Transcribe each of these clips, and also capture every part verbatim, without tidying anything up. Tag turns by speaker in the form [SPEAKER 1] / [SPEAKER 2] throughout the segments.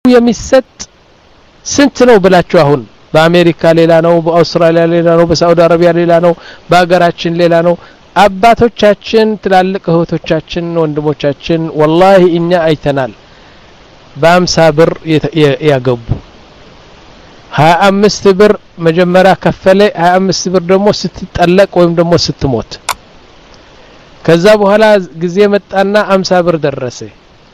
[SPEAKER 1] የሚሰጥ ስንት ነው ብላችሁ አሁን በአሜሪካ ሌላ ነው በአውስትራሊያ ሌላ ነው በሳውዲ አረቢያ ሌላ ነው በአገራችን ሌላ ነው አባቶቻችን ትላልቅ እህቶቻችን ወንድሞቻችን والله እኛ አይተናል በአምሳ ብር ያገቡ ሃያ አምስት ብር መጀመሪያ ከፈለ ሃያ አምስት ብር ደግሞ ስትጠለቅ ወይም ደግሞ ስትሞት ከዛ በኋላ ጊዜ መጣና አምሳ ብር ደረሰ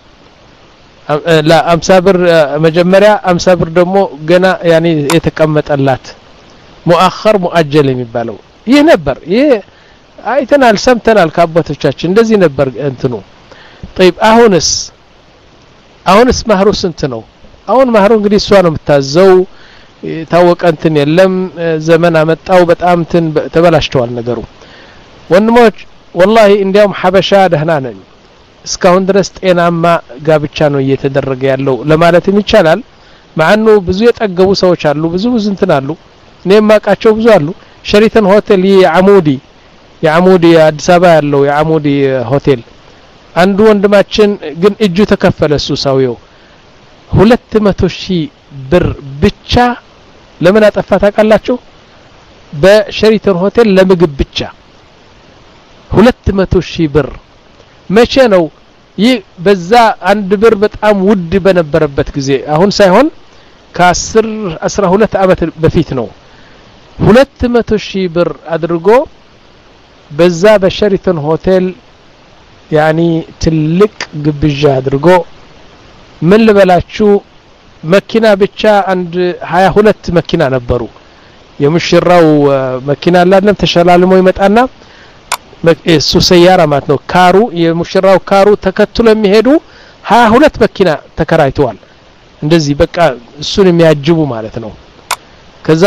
[SPEAKER 1] لا አምሳ ብር መጀመሪያ አምሳ ብር ደግሞ ገና ያኒ የተቀመጠላት ሙአخر ሙአጀል የሚባለው ይሄ ነበር ይሄ አይተናል ሰምተናል ከአባቶቻችን እንደዚህ ነበር እንትኑ طيب አሁንስ አሁንስ ማህሩ ስንት ነው አሁን ማህሩ እንግዲህ እሷ ነው የምታዘው ታወቀ እንትን የለም ዘመን አመጣው በጣም እንትን ተበላሽቷል ነገሩ ወንድሞች والله እንዲያውም ሐበሻ ደህና ነን እስካሁን ድረስ ጤናማ ጋብቻ ነው እየተደረገ ያለው ለማለትም ይቻላል ማአኑ ብዙ የጠገቡ ሰዎች አሉ ብዙ ብዙ እንትን አሉ እኔም ማቃቸው ብዙ አሉ ሸሪተን ሆቴል የአሙዲ የአሙዲ አዲስ አበባ ያለው የአሙዲ ሆቴል አንዱ ወንድማችን ግን እጁ ተከፈለ እሱ ሰውየው ሁለት መቶ ሺህ ብር ብቻ ለምን አጠፋ ታውቃላችሁ በሸሪተን ሆቴል ለምግብ ብቻ ሁለት መቶ ሺህ ብር መቼ ነው ይህ በዛ አንድ ብር በጣም ውድ በነበረበት ጊዜ አሁን ሳይሆን ከ10 አስራ ሁለት አመት በፊት ነው ሁለት መቶ ሺህ ብር አድርጎ በዛ በሸሪተን ሆቴል ያኒ ትልቅ ግብዣ አድርጎ ምን ልበላችሁ መኪና ብቻ አንድ ሃያ ሁለት መኪና ነበሩ የሙሽራው መኪና አላለም ተሸላልሞ ይመጣና እሱ ሰያራ ማለት ነው ካሩ የሙሽራው ካሩ ተከትሎ የሚሄዱ ሃያ ሁለት መኪና ተከራይተዋል እንደዚህ በቃ እሱን የሚያጅቡ ማለት ነው ከዛ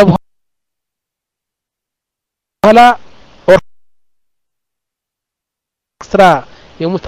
[SPEAKER 1] በኋላ ኤክስትራ የሙታ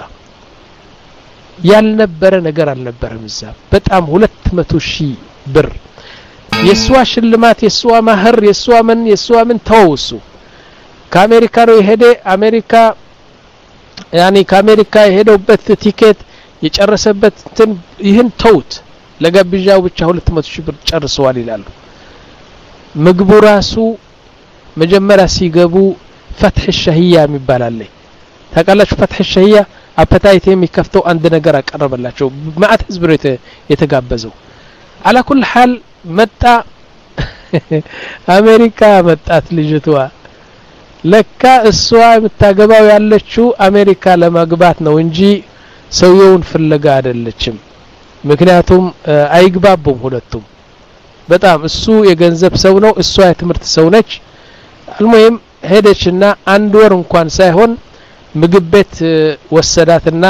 [SPEAKER 1] ያልነበረ ነገር አልነበረም እዛ በጣም ሁለት መቶ ሺህ ብር የሷ ሽልማት የሷ ማህር የሷ ምን የሷ ምን ተውሱ ከአሜሪካ ነው የሄደ አሜሪካ ያኒ ከአሜሪካ የሄደውበት ቲኬት የጨረሰበት እንትን ይህን ተውት ለጋብዣው ብቻ ሁለት መቶ ሺህ ብር ጨርሰዋል ይላሉ ምግቡ ራሱ መጀመሪያ ሲገቡ ፈትህ ሸህያ የሚባል ታውቃላችሁ ፈትህ ሸህያ አፐታይት የሚከፍተው አንድ ነገር አቀረበላቸው ማአት ህዝብ ነው የተጋበዘው على كل حال መጣ አሜሪካ መጣት ልጅቷ ለካ እሷ የምታገባው ያለችው አሜሪካ ለማግባት ነው እንጂ ሰውየውን ፍለጋ አይደለችም ምክንያቱም አይግባቡም ሁለቱም በጣም እሱ የገንዘብ ሰው ነው እሷ የትምርት ሰው ነች አልሙሂም ሄደችና አንድ ወር እንኳን ሳይሆን ምግብ ቤት ወሰዳትና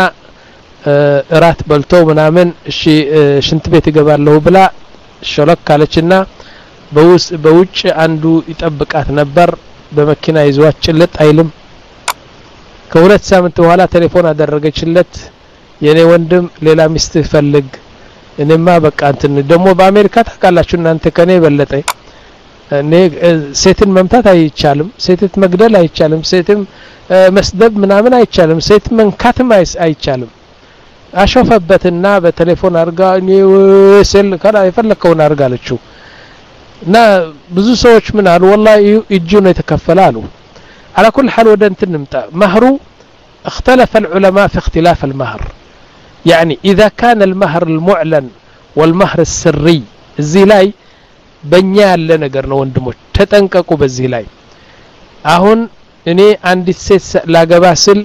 [SPEAKER 1] እራት በልተው ምናምን እሺ ሽንት ቤት ይገባለሁ ብላ ሸለካለችና በውስ በውጭ አንዱ ይጠብቃት ነበር በመኪና ይዟት ጭልጥ አይልም ከሁለት ሳምንት በኋላ ቴሌፎን አደረገችለት የኔ ወንድም ሌላ ሚስት ፈልግ እኔማ በቃ እንትን ደሞ በአሜሪካ ታውቃላችሁ እናንተ ከኔ በለጠ እኔ ሴትን መምታት አይቻልም ሴትን መግደል አይቻልም ሴትን መስደብ ምናምን አይቻልም ሴት መንካትም አይቻልም አሾፈበትና በቴሌፎን አርጋ እኔ ወሰል ካላ ይፈልከውን አርጋለችው እና ብዙ ሰዎች ምን አሉ والله እጁ ነው የተከፈላሉ على كل حال ወደ እንትን እንምጣ مهر اختلف العلماء في اختلاف المهر يعني اذا كان المهر المعلن والمهر السري እዚህ ላይ በእኛ ያለ ነገር ነው ወንድሞች ተጠንቀቁ በዚህ ላይ አሁን እኔ አንዲት ሴት ላገባ ስል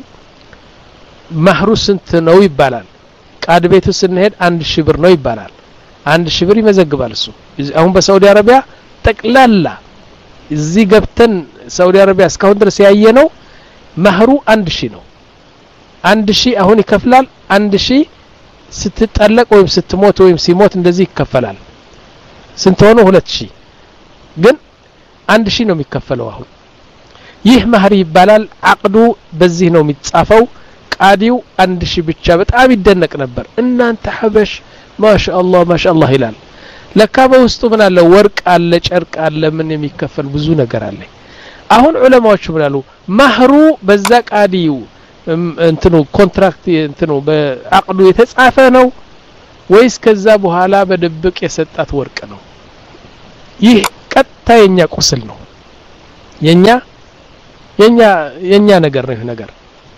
[SPEAKER 1] ማህሩ ስንት ነው ይባላል ቃድ ቤቱ ስንሄድ አንድ ሺህ ብር ነው ይባላል አንድ ሺህ ብር ይመዘግባል እሱ አሁን በሳውዲ አረቢያ ጠቅላላ እዚህ ገብተን ሳውዲ አረቢያ እስካሁን ድረስ ያየነው ማህሩ አንድ ሺህ ነው አንድ ሺህ አሁን ይከፍላል አንድ ሺህ ስትጠለቅ ወይም ስትሞት ወይም ሲሞት እንደዚህ ይከፈላል ስንት ሆኖ ሁለት ሺህ ግን አንድ ሺህ ነው የሚከፈለው አሁን ይህ ማህር ይባላል አቅዱ በዚህ ነው የሚጻፈው ቃዲው አንድ ሺህ ብቻ በጣም ይደነቅ ነበር እናንተ ሐበሽ ማሻአላህ ማሻአላህ ይላል ለካ በውስጡ ምን አለ ወርቅ አለ ጨርቅ አለ ምን የሚከፈል ብዙ ነገር አለ አሁን ዑለማዎቹ ምን አሉ ማህሩ በዛ ቃዲው እንትኑ ኮንትራክት እንትኑ በአቅዱ የተጻፈ ነው ወይስ ከዛ በኋላ በድብቅ የሰጣት ወርቅ ነው? ይህ ቀጥታ የኛ ቁስል ነው። የኛ የኛ የኛ ነገር ነው። ይሄ ነገር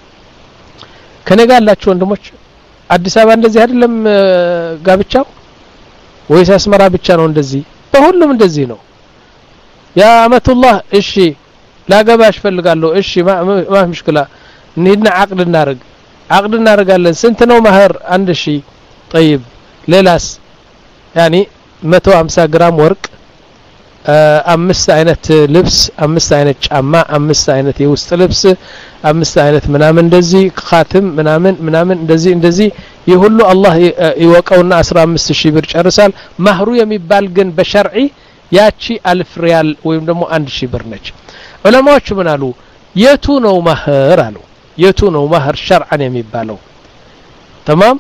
[SPEAKER 1] ከነጋላችሁ ወንድሞች አዲስ አበባ እንደዚህ አይደለም ጋብቻው ወይስ አስመራ ብቻ ነው እንደዚህ? በሁሉም እንደዚህ ነው። ያ አመቱላህ እሺ ላገባሽ ፈልጋለሁ እሺ ማ ማ ምሽክላ እንሂድና አቅድ እናርግ አቅድ እናርጋለን ስንት ነው ማህር? አንድ ሺህ طيب ሌላስ ያኒ መቶ ሃምሳ ግራም ወርቅ አምስት አይነት ልብስ አምስት አይነት ጫማ አምስት አይነት የውስጥ ልብስ አምስት አይነት ምናምን እንደዚህ ኻትም ምናምን ምናምን እንደዚህ እንደዚህ ይሁሉ አላህ ይወቀውና አስራ አምስት ሺህ ብር ጨርሳል። ማህሩ የሚባል ግን በሸርዒ ያቺ አልፍ ሪያል ወይም ደግሞ አንድ ሺህ ብር ነች። ዑለማዎች ምን አሉ? የቱ ነው ማህር አሉ። የቱ ነው ማህር ሸርዓን የሚባለው? تمام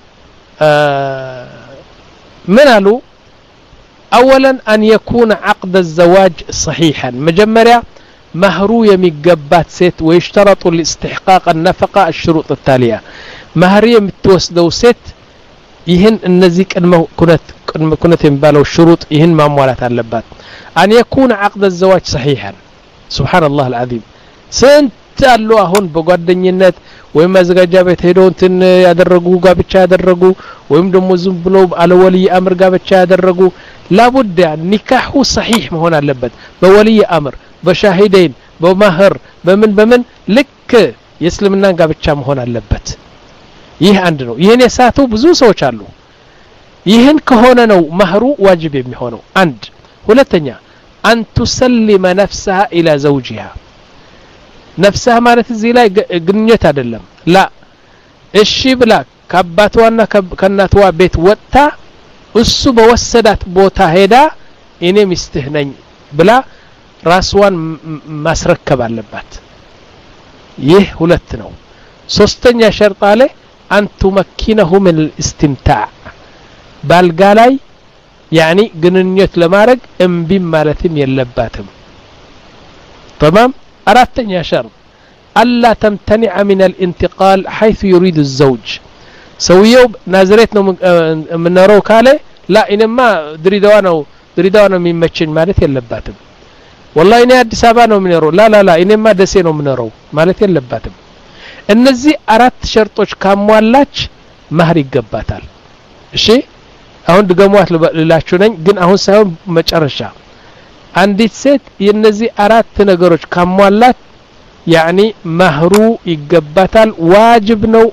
[SPEAKER 1] من قالوا اولا ان يكون عقد الزواج صحيحا مجمريا مهرو يميقبات سيت ويشترط لاستحقاق النفقه الشروط التاليه مهر يمتوسدو سيت ይህን እነዚህ ቅድመ ኩነት ቅድመ ኩነት የሚባለው ሽሩጥ ይህን ማሟላት አለባት። ان يكون عقد الزواج صحيحا سبحان الله العظيم ስንት አሉ አሁን በጓደኝነት ወይም ማዘጋጃ ቤት ሄደው እንትን ያደረጉ ጋብቻ ያደረጉ ወይም ደግሞ ዝም ብሎ አለወልይ አምር ጋብቻ ያደረጉ لابد ኒካሁ صحيح መሆን አለበት በወልይ አምር በሻሂደይን በማህር በምን በምን ልክ የእስልምና ጋብቻ መሆን አለበት። ይህ አንድ ነው። ይሄን የሳቱ ብዙ ሰዎች አሉ። ይሄን ከሆነ ነው ማህሩ ዋጅብ የሚሆነው። አንድ ሁለተኛ أن تسلم نفسها إلى زوجها نفسها ማለት እዚህ ላይ ግንኙነት አይደለም ላ እሺ ብላ ከአባቷና ከእናቷ ቤት ወጣ እሱ በወሰዳት ቦታ ሄዳ እኔ ሚስትህ ነኝ ብላ ራስዋን ማስረከብ አለባት። ይህ ሁለት ነው። ሶስተኛ ሸርጥ አለ أن تمكنه من الاستمتاع ባልጋ ላይ يعني ግንኙነት ለማድረግ እምቢ ማለትም የለባትም። تمام አራተኛ ሸርጥ ألا تمتنع من الانتقال حيث يريد الزوج ሰውየው ናዝሬት ነው ምንኖረው ካለ لا እኔማ ድሬዳዋ ነው ድሬዳዋ ነው የሚመቸኝ ማለት የለባትም። والله እኔ አዲስ አበባ ነው ምንኖረው لا لا لا እኔማ ደሴ ነው ምንኖረው ማለት የለባትም። እነዚህ አራት ሸርጦች ካሟላች ማህር ይገባታል። እሺ አሁን ድገሟት ልላችሁ ነኝ ግን አሁን ሳይሆን መጨረሻ አንዲት ሴት የነዚህ አራት ነገሮች ካሟላት ያኒ ማህሩ ይገባታል። ዋጅብ ነው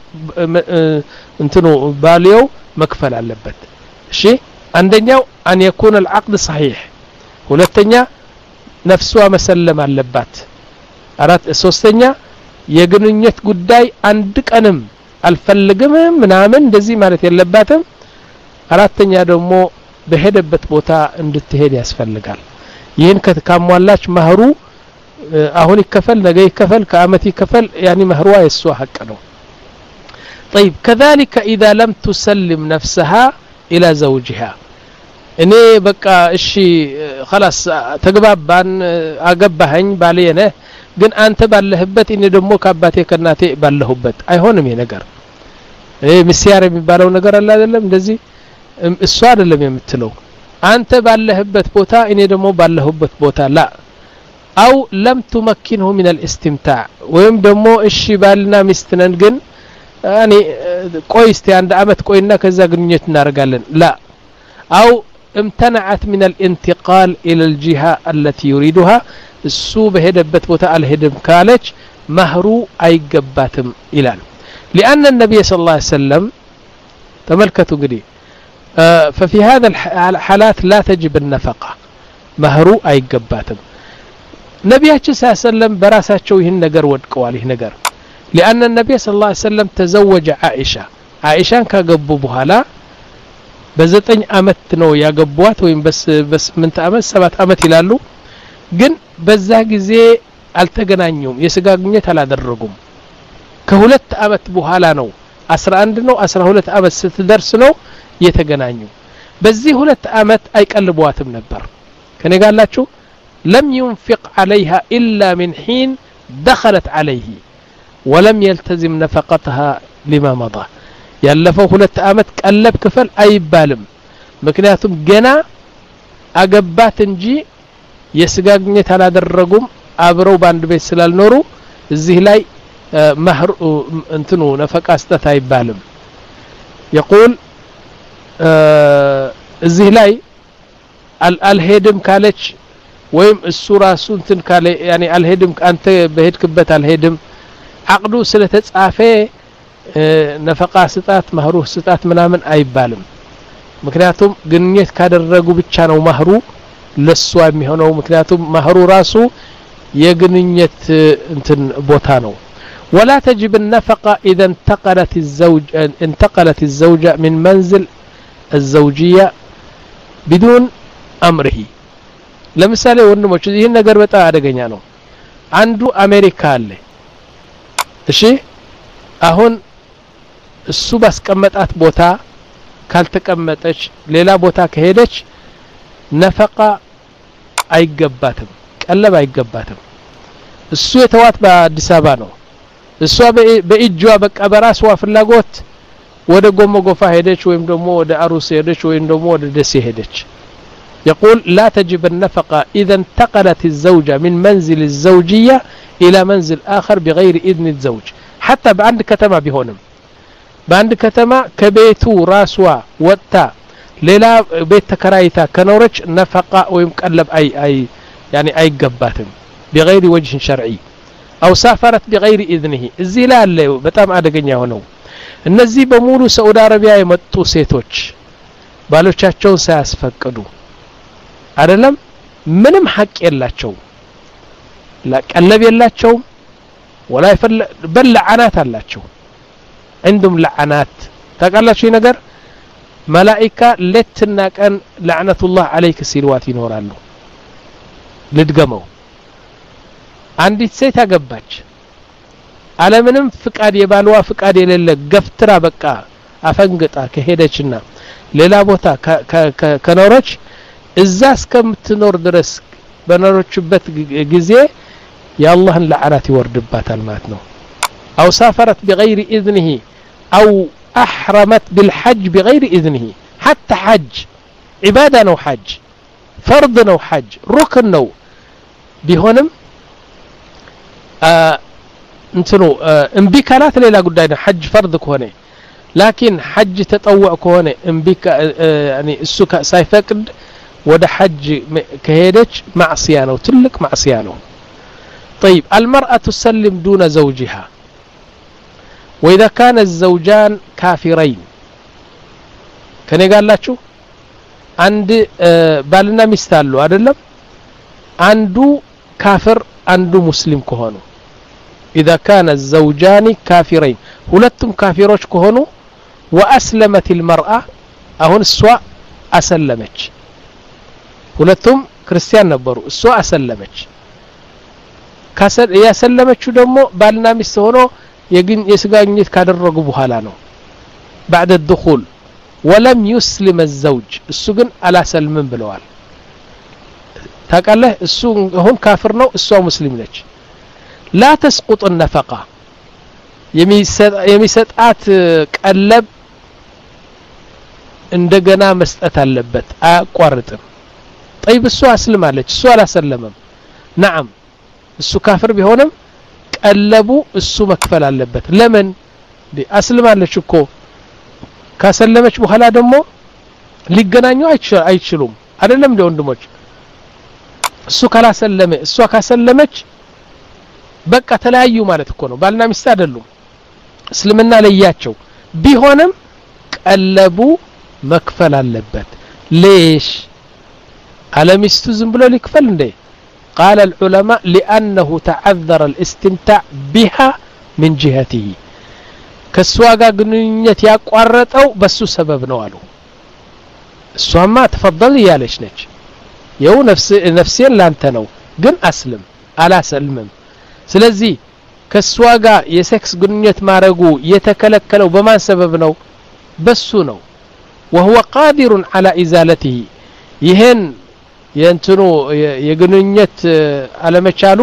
[SPEAKER 1] እንትኑ ባሊው መክፈል አለበት። እሺ አንደኛው أن يكون العقد صحيح ሁለተኛ ነፍሷ መሰለም አለባት። አራት ሶስተኛ የግንኙነት ጉዳይ አንድ ቀንም አልፈልግም ምናምን እንደዚህ ማለት የለባትም። አራተኛ ደግሞ በሄደበት ቦታ እንድትሄድ ያስፈልጋል። ይህን ከተካሟላች ማህሩ አሁን ይከፈል ነገ ይከፈል ከአመት ይከፈል ያኒ ማህሩዋ የሷ ሐቅ ነው። طيب كذلك اذا لم تسلم نفسها الى زوجها እኔ በቃ እሺ خلاص ተግባባን አገባኸኝ ባለየ ነህ ግን አንተ ባለህበት እኔ ደግሞ ከአባቴ ከናቴ ባለሁበት አይሆንም። ይሄ ነገር እህ ምስያር የሚባለው ነገር አለ አይደለም እንደዚህ እሷ አይደለም የምትለው አንተ ባለህበት ቦታ እኔ ደግሞ ባለሁበት ቦታ ላ أو لم تمكنه من الاستمتاع ወይም ደግሞ እሺ ባልና ሚስት ነን ግን ያኒ ቆይ እስቲ አንድ አመት ቆይና ከዛ ግንኙነት እናደርጋለን ላ أو امتنعت من الانتقال إلى الجهة التي يريدها እሱ በሄደበት ቦታ አልሄድም ካለች ማህሩ አይገባትም ይላል። لأن النبي صلى الله عليه وسلم ተመልከቱ እንግዲህ ففي هذا الحالات لا تجب النفقة مهرو አይገባትም። ነብያችን ሰለላሁ ዐለይሂ ወሰለም በራሳቸው ይህን ነገር ወድቀዋል። ይህ ነገር لأن النبي صلى الله عليه وسلم تزوج عائشة عائشان ካገቡ በኋላ በዘጠኝ አመት ነው ያገቧት ወይም በስ በስምንት አመት ሰባት አመት ይላሉ ግን በዛ ጊዜ አልተገናኙም የስጋ ግንኙነት አላደረጉም። ከሁለት አመት በኋላ ነው አስራ አንድ ነው አስራ ሁለት አመት ስትደርስ ነው የተገናኙ። በዚህ ሁለት አመት አይቀልቧትም ነበር። ከኔ ጋላችሁ لم ينفق عليها إلا من حين دخلت عليه ولم يلتزم نفقتها لما مضى ያለፈው ሁለት አመት ቀለብ ክፈል አይባልም ምክንያቱም ገና አገባት እንጂ የስጋግኘት አላደረጉም አብረው ባንድ ቤት ስላልኖሩ እዚህ ላይ መህር እንትኑ ነፈቃ ስጠት አይባልም يقول እዚህ ላይ አልሄድም ካለች ወይም እሱ ራሱ እንትን ካለ يعني አልሄድም አንተ በሄድክበት አልሄድም አቅዱ ስለተጻፈ ነፈቃ ስጣት መህሩ ስጣት ምናምን አይባልም ምክንያቱም ግንኙነት ካደረጉ ብቻ ነው መህሩ ለሷ የሚሆነው ምክንያቱም መህሩ ራሱ የግንኙነት እንትን ቦታ ነው ولا تجب النفقة إذا انتقلت الزوج انتقلت الزوجة من منزل الزوجية بدون أمره ለምሳሌ ወንድሞች ይሄን ነገር በጣም አደገኛ ነው አንዱ አሜሪካ አለ እሺ አሁን እሱ ባስቀመጣት ቦታ ካልተቀመጠች ሌላ ቦታ ከሄደች ነፈቃ አይገባትም ቀለብ አይገባትም እሱ የተዋት በአዲስ አበባ ነው እሷ በእጇ በቃ በራስዋ ፍላጎት ወደ ጎሞ ጎፋ ሄደች ወይም ደግሞ ወደ አሩስ ሄደች ወይም ደግሞ ወደ ደሴ ሄደች يقول لا تجب النفقة إذا انتقلت الزوجة من منزل الزوجية إلى منزل آخر بغير إذن الزوج حتى بعند كتما بهونم بعند كتما كبيتو راسوا وتا ليلا بيت تكرايتا كنورج نفقة ويمقلب أي أي يعني أي قباتم بغير وجه شرعي أو سافرت بغير إذنه الزلال له بتام أدقنيا هنو النزي بمولو سعود عربية يمتو سيتوش بالوشاتشون سياسفقدو አይደለም ምንም ሐቅ የላቸው ለቀለብ የላቸው ወላ ይፈል በልዓናት አላቸው عندهم لعنات ታቃላችሁ ነገር መላእክታ ለትና ቀን ለعنቱላህ አለይክ ሲልዋት ይኖራሉ ልድገመው አንዲት ሴት አገባች ዓለምንም ፍቃድ የባልዋ ፍቃድ የሌለ ገፍትራ በቃ አፈንግጣ ከሄደችና ሌላ ቦታ ከኖረች እዛ እስከምትኖር ድረስ በኖርችበት ጊዜ ያላህን ለዓናት ይወርድባታል ማለት ነው أو سافرت بغير إذنه أو أحرمت بالحج بغير إذنه حتى حج عبادة نو حج فرض نو حج ركن نو بهونم آه انتنو آه انبكالات ليلا قدائنا حج فرض كونه لكن حج تطوع كونه انبك آه يعني السكا سايفقد وده حج كهيدج معصيانه تلك معصيانه طيب المرأة تسلم دون زوجها وإذا كان الزوجان كافرين كان يقال لاتشو عند آه بالنا مستالو عدلم عنده كافر عنده مسلم كهونو إذا كان الزوجان كافرين ولتم كافروش كهونو وأسلمت المرأة أهون السواء أسلمت ሁለቱም ክርስቲያን ነበሩ እሷ አሰለመች ካሰል ያሰለመችው ደግሞ ባልና ሚስት ሆኖ የግን የስጋኝት ካደረጉ በኋላ ነው بعد الدخول ولم يسلم الزوج እሱ ግን አላሰልምም ብለዋል ታቃለህ እሱ አሁን ካፍር ነው እሷ ሙስሊም ነች لا تسقط النفقه የሚሰጣት ቀለብ እንደገና መስጠት አለበት አቋርጥም طيب እሱ አስልማለች እሱ አላሰለመም نعم እሱ ካፍር ቢሆንም ቀለቡ እሱ መክፈል አለበት ለምን አስልማለች እኮ ካሰለመች በኋላ ደግሞ ሊገናኙ አይችሉም አይደለም እንደ ወንድሞች እሱ ካላሰለመ እሷ ካሰለመች በቃ ተለያዩ ማለት እኮ ነው ባልና ሚስት አይደሉም እስልምና ለያቸው ቢሆንም ቀለቡ መክፈል አለበት ليش على مستو زنبلو لكفل اندي قال العلماء لأنه تعذر الاستمتاع بها من جهته كسواغا قنينيت يقوارتو بسو سبب نوالو السواما تفضل يالش نج يو نفس نفسيا لانتنو قن أسلم على سلمم سلزي كسواغا يسكس قنينيت مارغو يتكلكلو بما سبب نو بسو نو وهو قادر على إزالته يهن የእንትኑ የግንኙነት አለመቻሉ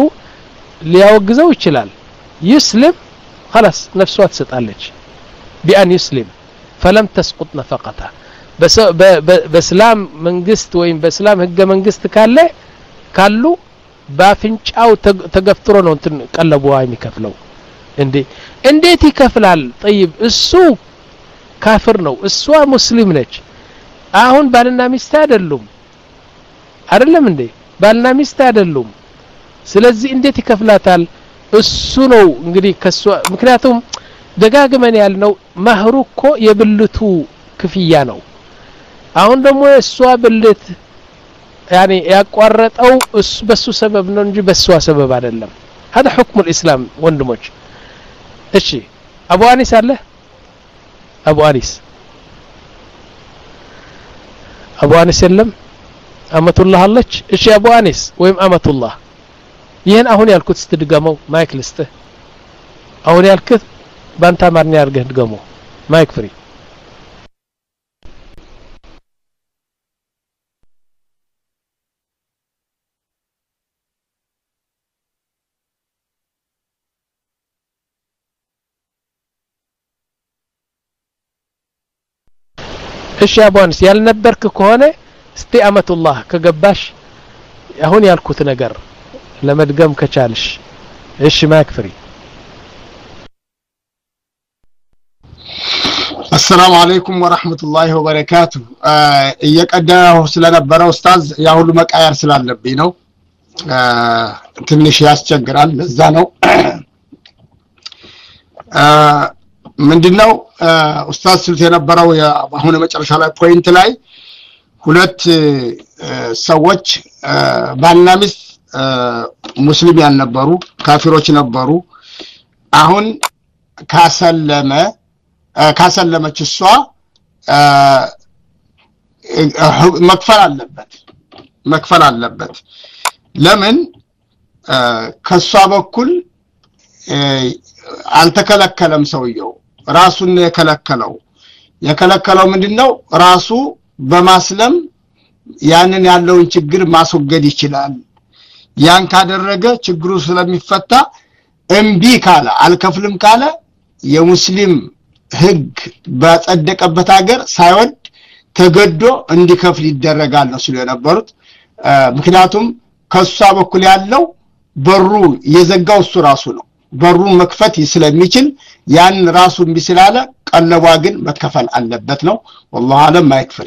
[SPEAKER 1] ሊያወግዘው ይችላል ይስልም خلاص ነፍሷ ትሰጣለች ቢአን ይስልም فلم تسقط نفقتها በእስላም መንግስት ወይም በእስላም ህገ መንግስት ካለ ካሉ ባፍንጫው ተገፍትሮ ነው እንትን ቀለቡዋ የሚከፍለው እንዴ እንዴት ይከፍላል طيب እሱ ካፍር ነው እሷ ሙስሊም ነች አሁን ባልና ሚስት አይደሉም አይደለም እንዴ ባልና ሚስት አይደሉም ስለዚህ እንዴት ይከፍላታል እሱ ነው እንግዲህ ከሷ ምክንያቱም ደጋግመን ያልነው ማህሩ እኮ የብልቱ ክፍያ ነው አሁን ደግሞ እሷ ብልት يعني ያቋረጠው እሱ በሱ ሰበብ ነው እንጂ በሷ ሰበብ አይደለም هذا حكم الاسلام ወንድሞች እሺ አቡ አኒስ አለ አቡ አኒስ አቡ አኒስ የለም አመቱላህ አለች እሺ አቡ አኒስ ወይም አመቱላህ ይሄን አሁን ያልኩት ስትድገመው ማይክ ልስተ አሁን ያልኩት ባንታ ማርኛ አርገህ ድገመው ማይክ ፍሪ እሺ አቡ አኒስ ያልነበርክ ከሆነ እስቲ አመቱላህ ከገባሽ አሁን ያልኩት ነገር ለመድገም ከቻልሽ እሺ ማይክ ፍሪ
[SPEAKER 2] السلام عليكم ورحمة الله وبركاته እየቀዳው ስለነበረ ኡስታዝ ያ ሁሉ መቃየር ስላለብኝ ነው ትንሽ ያስቸግራል ለዛ ነው ምንድነው ኡስታዝ ስልት የነበረው አሁን መጨረሻ ላይ ፖይንት ላይ ሁለት ሰዎች ባልና ሚስት ሙስሊም ያልነበሩ ካፊሮች ነበሩ አሁን ካሰለመ ካሰለመች እሷ መክፈል አለበት መክፈል አለበት ለምን ከሷ በኩል አልተከለከለም ሰውየው ራሱን የከለከለው የከለከለው ምንድነው ራሱ በማስለም ያንን ያለውን ችግር ማስወገድ ይችላል ያን ካደረገ ችግሩ ስለሚፈታ እምቢ ካለ አልከፍልም ካለ የሙስሊም ህግ በጸደቀበት ሀገር ሳይወድ ተገዶ እንዲከፍል ይደረጋል ነው ሲሉ የነበሩት ምክንያቱም ከሷ በኩል ያለው በሩ የዘጋው እሱ ራሱ ነው በሩን መክፈት ስለሚችል ያን ራሱ ቢስላለ ቀለቧ ግን መከፈል አለበት ነው والله አለም ማይክፍሪ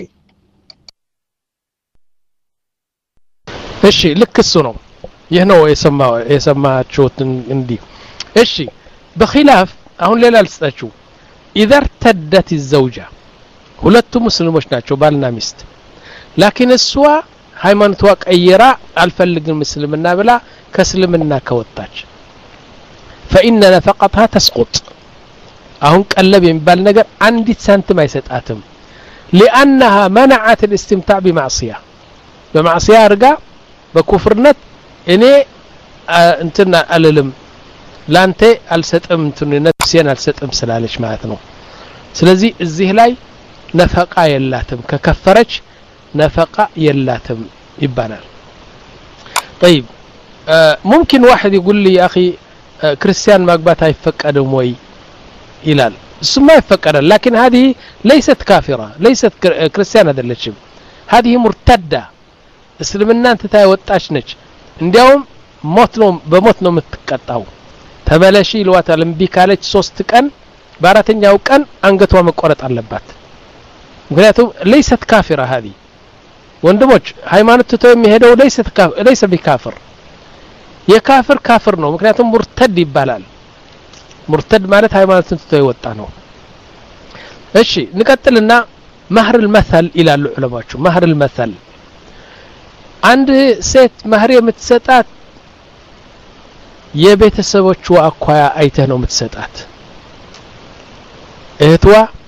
[SPEAKER 1] እሺ ልክ እሱ ነው ይህ ነው የሰማው የሰማችሁት እንዲ እሺ በخلاف አሁን ሌላ ልስጣችሁ اذا ارتدت الزوجه ሁለቱ ሙስሊሞች ናቸው ባልና ሚስት لكن እሷ ሃይማኖቷ ቀይራ አልፈልግም እስልምና ብላ ከእስልምና ከወጣች فإن نفقتها تسقط አሁን ቀለብ የሚባል ነገር አንዲት ሳንቲም አይሰጣትም لانها منعت الاستمتاع بمعصيه بمعصيه አርጋ በኩፍርነት እኔ እንትና አልልም ላንተ አልሰጥም እንትን ነፍሴን አልሰጥም ስላለች ማለት ነው ስለዚህ እዚህ ላይ ነፈቃ የላትም ከከፈረች ነፈቃ የላትም ይባላል طيب ممكن واحد يقول لي يا اخي ክርስቲያን ማግባት አይፈቀድም ወይ ይላል እሱማ ይፈቀዳል لكن هذه ليست كافرة ليست ክርስቲያን አይደለችም هذه مرتدة እስልምናን ትታይ ወጣች ነች እንዲያውም ሞት ነው በሞት ነው የምትቀጣው ተመለሺ ይሏታል እምቢ ካለች ሶስት ቀን በአራተኛው ቀን አንገቷ መቆረጥ አለባት ምክንያቱም ليست كافرة هذه ወንድሞች ሃይማኖት ትተው የሚሄደው ليست ليس بكافر የካፍር ካፍር ነው ምክንያቱም ሙርተድ ይባላል ሙርተድ ማለት ሃይማኖትን ትተው ይወጣ ነው እሺ ንቀጥልና ማህር المثل ይላሉ ዑለማዎቹ ማህር المثل አንድ ሴት ማህር የምትሰጣት የቤተሰቦቿ አኳያ አይተህ ነው የምትሰጣት እህቷ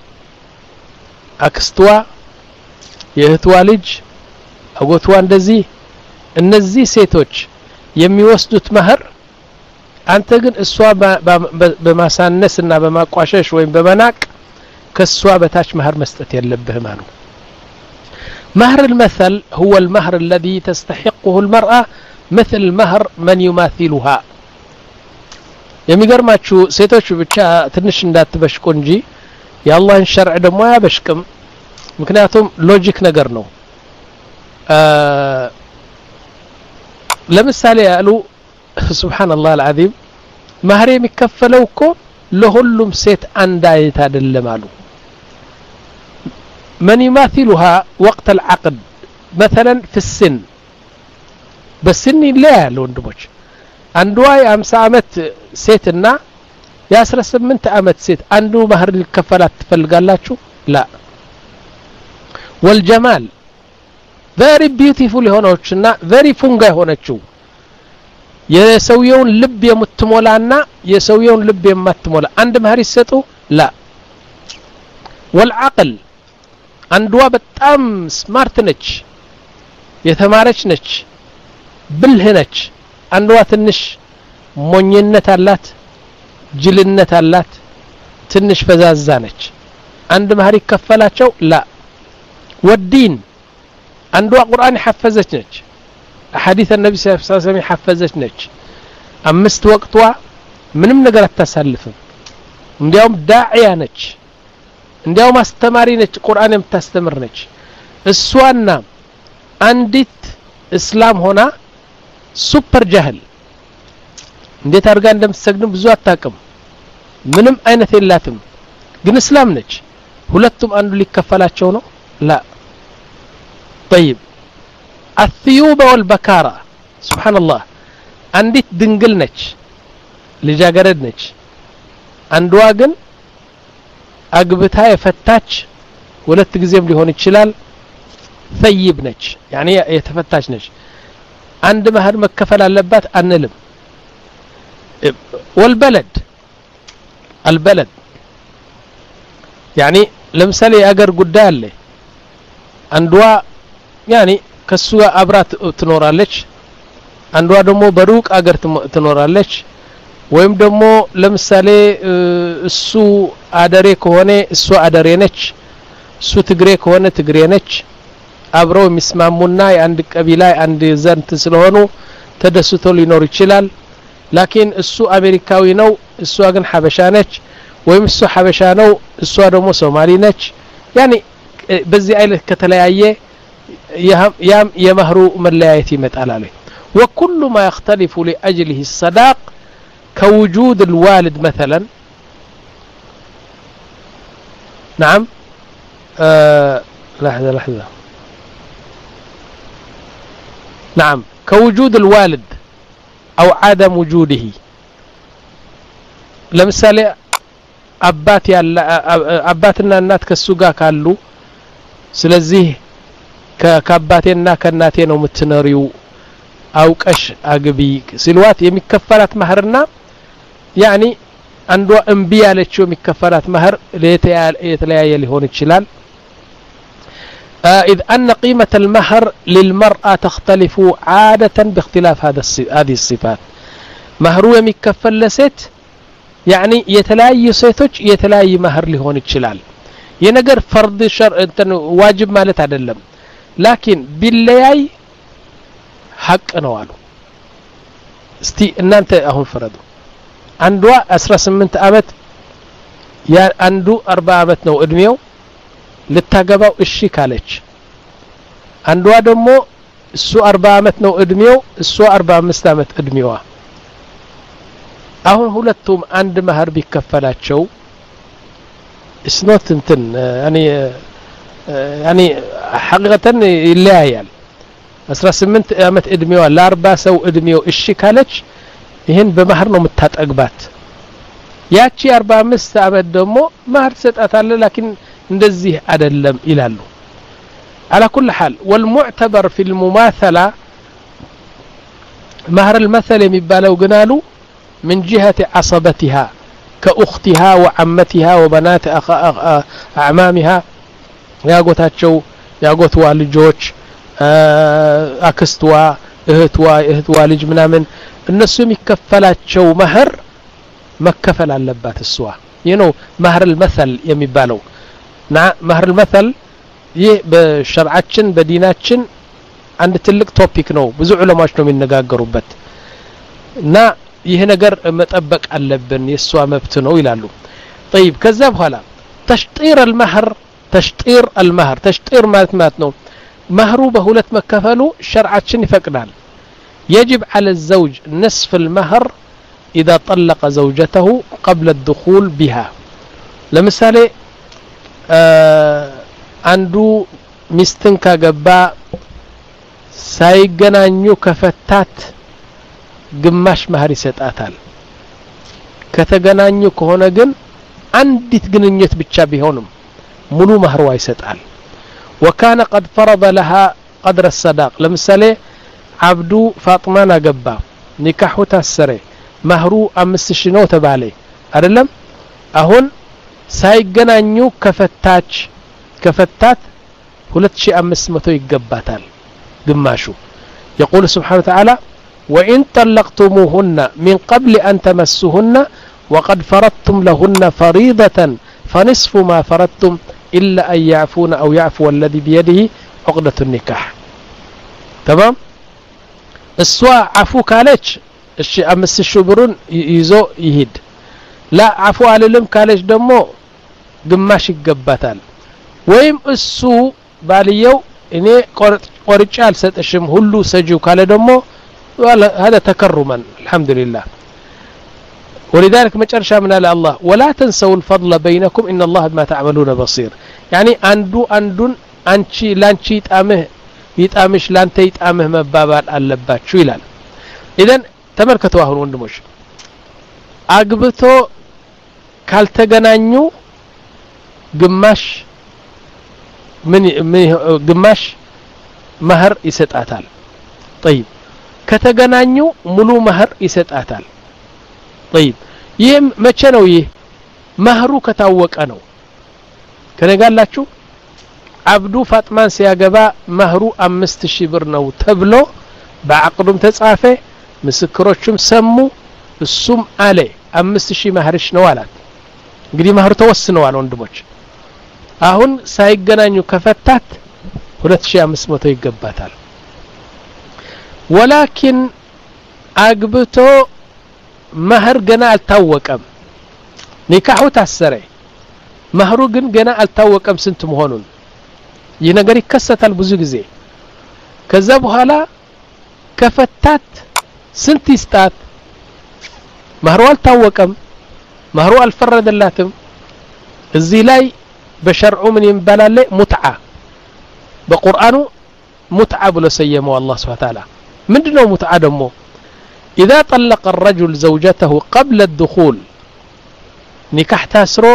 [SPEAKER 1] አክስቷ የእህቷ ልጅ አጎቷ እንደዚህ እነዚህ ሴቶች የሚወስዱት ማህር አንተ ግን እሷ በማሳነስና በማቋሸሽ ወይም በመናቅ ከሷ በታች ማህር መስጠት የለብህም ማለት مهر المثل هو المهر الذي تستحقه المرأة مثل مهر من يماثلها የሚገርማችሁ ሴቶች ብቻ ትንሽ እንዳትበሽቁ እንጂ የአላህን ሸርዕ ደግሞ አያበሽቅም ምክንያቱም ሎጂክ ነገር ነው ለምሳሌ ያሉ ሱብሃንአላህ አልዓዚም ማህር የሚከፈለው እኮ ለሁሉም ሴት አንድ አይነት አይደለም አሉ من يماثلها وقت العقد مثلا في السن በስን ይለያሉ ወንድሞች አንዷ የ50 አመት ሴትና የ18 አመት ሴት አንዱ ማህር ሊከፈላት ትፈልጋላችሁ ላ والجمال very beautiful የሆነችና very ፉንጋ የሆነችው የሰውየውን ልብ የምትሞላና የሰውየውን ልብ የማትሞላ አንድ ማህር ይሰጡ ላ والعقل አንዷ በጣም ስማርት ነች የተማረች ነች ብልህ ነች አንዷ ትንሽ ሞኝነት አላት ጅልነት አላት ትንሽ ፈዛዛ ነች አንድ ማህር ይከፈላቸው ላ والدين አንዷ ቁርአን ሐፈዘች ነች ሐዲስ النبي صلى الله عليه وسلم ሐፈዘች ነች አምስት ወቅቷ ምንም ነገር አታሳልፍም እንዲያውም ዳዒያ ነች እንዲያውም አስተማሪ ነች ቁርአን የምታስተምር ነች እሷና አንዲት እስላም ሆና ሱፐር ጃህል እንዴት አርጋ እንደምትሰግድ ብዙ አታውቅም ምንም አይነት የላትም ግን እስላም ነች ሁለቱም አንዱ ሊከፈላቸው ነው لا طيب الثيوب والبكارة سبحان الله አንዲት ድንግል ነች ልጃገረድ ነች አንዷ ግን አግብታ የፈታች ሁለት ጊዜም ሊሆን ይችላል ثيب ነች يعني የተፈታች ነች አንድ ማህር መከፈል አለባት አንልም والبلد البلد يعني ለምሳሌ የአገር ጉዳይ አለ አንዷ يعني ከሱ አብራት ትኖራለች አንዷ ደግሞ በሩቅ አገር ትኖራለች ወይም ደግሞ ለምሳሌ እሱ አደሬ ከሆነ እሱ አደሬ ነች እሱ ትግሬ ከሆነ ትግሬ ነች አብረው የሚስማሙና የአንድ ቀቢላ አንድ ዘንት ስለሆኑ ተደስቶ ሊኖር ይችላል ላኪን እሱ አሜሪካዊ ነው እሷ ግን ሐበሻ ነች ወይም እሱ ሐበሻ ነው እሷ ደግሞ ሶማሊ ነች يعني በዚህ አይነት ከተለያየ ያም የመህሩ መለያየት ይመጣል አለ وكل ما يختلف لاجله الصداق كوجود الوالد مثلا نعم آه لحظه لحظه نعم كوجود الوالد او عدم وجوده ለምሳሌ አባት ያለ አባትና እናት ከሱ ጋር ካሉ ስለዚህ ከአባቴና ከእናቴ ነው የምትኖሪው አውቀሽ አግቢ ሲልዋት የሚከፈላት ማህርና يعني አንዷ እንቢ ያለችው የሚከፈላት ማህር የተለያየ ሊሆን ይችላል إذ أن قيمة المهر للمرأة تختلف عادة باختلاف هذا هذه الصفات مهرو يمكفل لست يعني يتلاقي سيتوج يتلاقي مهر لهون الشلال ينقر فرض شر انت واجب مالت عدلم لكن باللياي حق نوالو استي ان انت اهون فردو عندو عشرة وثمانية عمت يا عندو أربعة عمت نو ادميو لتاقباو اشي كالج عندو دمو السو أربعة عمت نو ادميو السو أربعة مستعمت ادميوها አሁን ሁለቱም አንድ ማህር ቢከፈላቸው እስኖት እንትን يعني يعني حقيقة ይለያያል አስራ ስምንት አመት እድሜዋ ለ40 ሰው እድሜው እሺ ካለች ይሄን በማህር ነው የምታጠግባት ያቺ አርባ አምስት አመት ደግሞ ማህር ተሰጣታለ لكن እንደዚህ አይደለም ይላሉ على كل حال والمعتبر في المماثلة مهر المثل የሚባለው ግን አሉ من جهة عصبتها كأختها وعمتها وبنات أخ... أعمامها يا قوتاتشو يا قوتوا لجوج أكستوا إهتوا إهتوا لج منامن الناس يكفلاتشو مهر مكفل على اللبات السوا ينو مهر المثل يميبالو نعم مهر المثل يه بشرعاتشن بديناتشن عند تلك توبيك نو بزو علماء شنو من نقاقروبت نا ይሄ ነገር መጠበቅ አለብን የሷ መብት ነው ይላሉ طيب ከዛ በኋላ تشطير المهر تشطير المهر تشطير مالت مالت ነው مهሩ በሁለት መከፈሉ ሸርዓችን ይፈቅዳል يجب على الزوج نصف المهر إذا طلق زوجته قبل الدخول بها ለምሳሌ አንዱ ሚስትን ካገባ ሳይገናኙ ከፈታት ግማሽ መህር ይሰጣታል ከተገናኙ ከሆነ ግን አንዲት ግንኙነት ብቻ ቢሆንም ሙሉ መህሯ ይሰጣል وكان قد فرض لها قدر الصداق ለምሳሌ አብዱ ፋጥማን አገባ ኒካሁ ታሰረ መህሩ አምስት ሺህ ነው ተባለ አይደለም አሁን ሳይገናኙ ከፈታች ከፈታት ሁለት ሺህ አምስት መቶ ይገባታል ግማሹ يقول سبحانه وتعالى وإن طلقتموهن من قبل أن تمسوهن وقد فرضتم لهن فريضة فنصف ما فرضتم إلا أن يعفون أو يعفو الذي بيده عقدة النكاح تمام السوا عفو كالج الشيء أمس الشبرون يزو يهد لا عفو على لم كالج دمو قماش يقبتال ويم السو باليو إني قريتشال ستشم هلو سجو كاله دمو هذا تكرما الحمد لله ولذلك مجرشا من الله ولا تنسوا الفضل بينكم إن الله بما تعملون بصير يعني أندو أندون أنشي لانشي يتأمه يتأمش لانتي يتأمه مبابال اللبات شو يلال إذن تمركتوا هون وندموش أقبتو كالتغنانيو قماش من قماش مهر يسطاتال طيب كتغنانيو ملو مهر يسطاتال طيب ይህ መቼ ነው ይህ መህሩ ከታወቀ ነው ከነጋላችሁ አብዱ ፋጥማን ሲያገባ መህሩ አምስት ሺህ ብር ነው ተብሎ በአቅዱም ተጻፈ ምስክሮችም ሰሙ እሱም አለ አምስት ሺህ መህርሽ ነው አላት እንግዲህ መህሩ ተወስነዋል ወንድሞች አሁን ሳይገናኙ ከፈታት ሁለት ሺህ አምስት መቶ ይገባታል ወላኪን አግብቶ መህር ገና አልታወቀም ኒካሁ ታሰረ መህሩ ግን ገና አልታወቀም ስንት መሆኑን ይህ ነገር ይከሰታል ብዙ ጊዜ ከዛ በኋላ ከፈታት ስንት ይስጣት መህሩ አልታወቀም መህሩ አልፈረደላትም እዚህ ላይ በሸርዑ ምን ይባላል ሙትዓ በቁርአኑ ሙትዓ ብሎ ሰየመው አላህ Subhanahu Wa Ta'ala ምንድነው ሙትዓ ደግሞ إذا طلق الرجل زوجته قبل الدخول نكاح تاسرو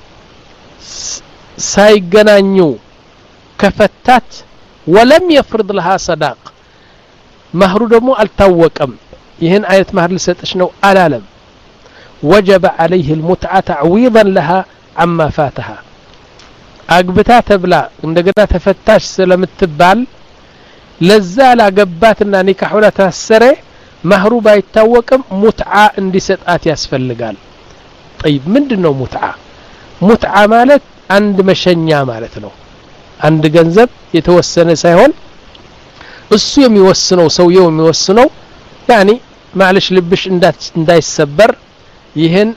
[SPEAKER 1] سايغنانيو كفتات ولم يفرض لها صداق مهر دمو التوقم يهن آية مهر لسيتش نو ألالم وجب عليه المتعة تعويضا لها عما فاتها أقبتا تبلا عندنا تفتاش سلم التبال لزال أقباتنا نكاحونا تاسره مهرو بايتاوقم متعة اندي سطات ياسفلغال طيب ምንድነው متعة متعة ማለት አንድ መሸኛ ማለት ነው አንድ ገንዘብ የተወሰነ ሳይሆን እሱ የሚወስነው ሰውየው የሚወስነው يعني معلش ልብሽ እንዳይሰበር ይሄን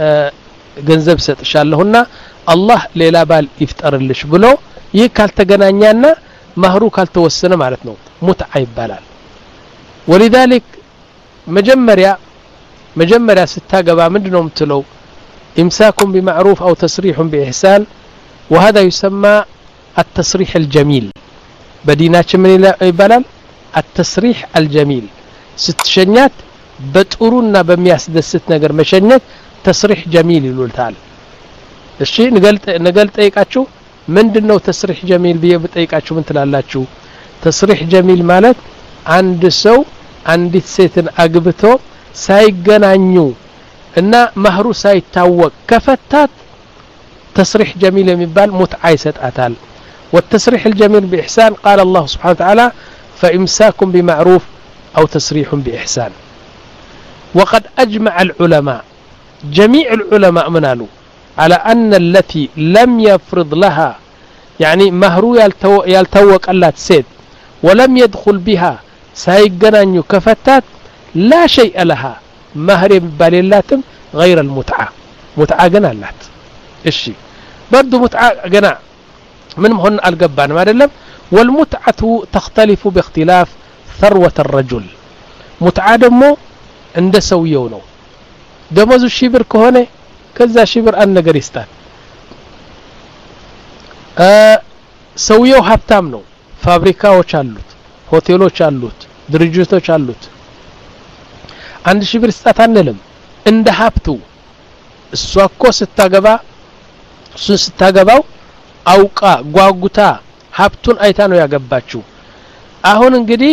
[SPEAKER 1] ገንዘብ ሰጥሻለሁና አላህ ሌላ ባል ይፍጠርልሽ ብሎ ይህ ካልተገናኛና መህሩ ካልተወሰነ ማለት ነው متعة ይባላል ولذلك مجمريا مجمريا ستاغبا مندنو متلو امساك بمعروف او تصريح باحسان وهذا يسمى التصريح الجميل بديناችን ምን ይባላል التصريح الجميل ስትሸኛት በጥሩና በሚያስደስት ነገር መሸኘት تصريح جميل ይሉታል እሺ ንገልጥ ንገልጥ ጠይቃችሁ ምንድነው تصريح جميل ብዬ በጠይቃችሁ ምን ትላላችሁ تصريح جميل ማለት አንድ ሰው አንዲት ሴትን አግብቶ ሳይገናኙ እና መህሩ ሳይታወቅ ከፈታት تصريح جميل የሚባል ሙትዓ ይሰጣታል والتصريح الجميل بإحسان قال الله سبحانه وتعالى فإمساك بمعروف أو تصريح بإحسان وقد أجمع العلماء جميع العلماء منالو على أن التي لم يفرض لها يعني مهرو يلتوق ألا تسيد ولم يدخل بها سايقنانيو كفتات لا شيء لها مهر باللاتم غير المتعة متعة قنالات الشي برضو متعة جنا من هن الجبان ما دلم والمتعة تختلف باختلاف ثروة الرجل متعة دمو عند سويو ነው ደሞዙ ሺህ ብር ከሆነ ከዛ ሺህ ብር አንድ ነገር ይስጣል እ ሰውየው ሀብታም ነው ፋብሪካዎች አሉት ሆቴሎች አሉት ድርጅቶች አሉት አንድ ሺህ ብር ይስጣት አንልም እንደ ሀብቱ እሷ እኮ ስታገባ እሱ ስታገባው አውቃ ጓጉታ ሀብቱን አይታ ነው ያገባችው አሁን እንግዲህ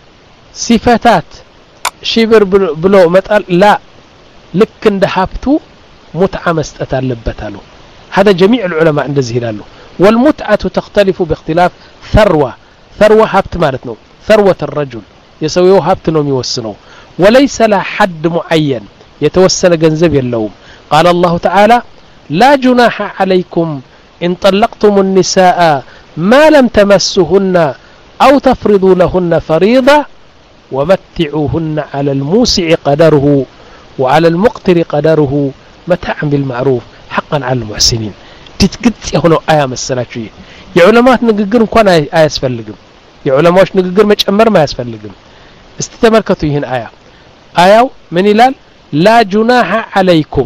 [SPEAKER 1] ሲፈታት ሺህ ብር ብሎ መጣል ላ ልክ እንደ ሀብቱ متعة መስጠት አለበት አሉ هذا جميع العلماء እንደዚህ ይላሉ والمتعة تختلف باختلاف ثروة ثروة ሀብት ማለት ነው ثروة الرجل የሰውየው ሀብት ነው የሚወስነው وليس لا حد معين يتوسل ገንዘብ የለውም قال الله تعالى لا جناح عليكم إن طلقتم النساء ما لم تمسهن أو تفرضوا لهن فريضة ومتعوهن على الموسع قدره وعلى المقتر قدره متاعا بالمعروف حقا على المحسنين تتقدس هنا آية مسلاችሁ የዑለማት ንግግር እንኳን አያስፈልግም የዑለማዎች ንግግር መጨመር ማያስፈልግም እስቲ ተመልከቱ ይህን አያ አያው ምን ይላል لا جناح عليكم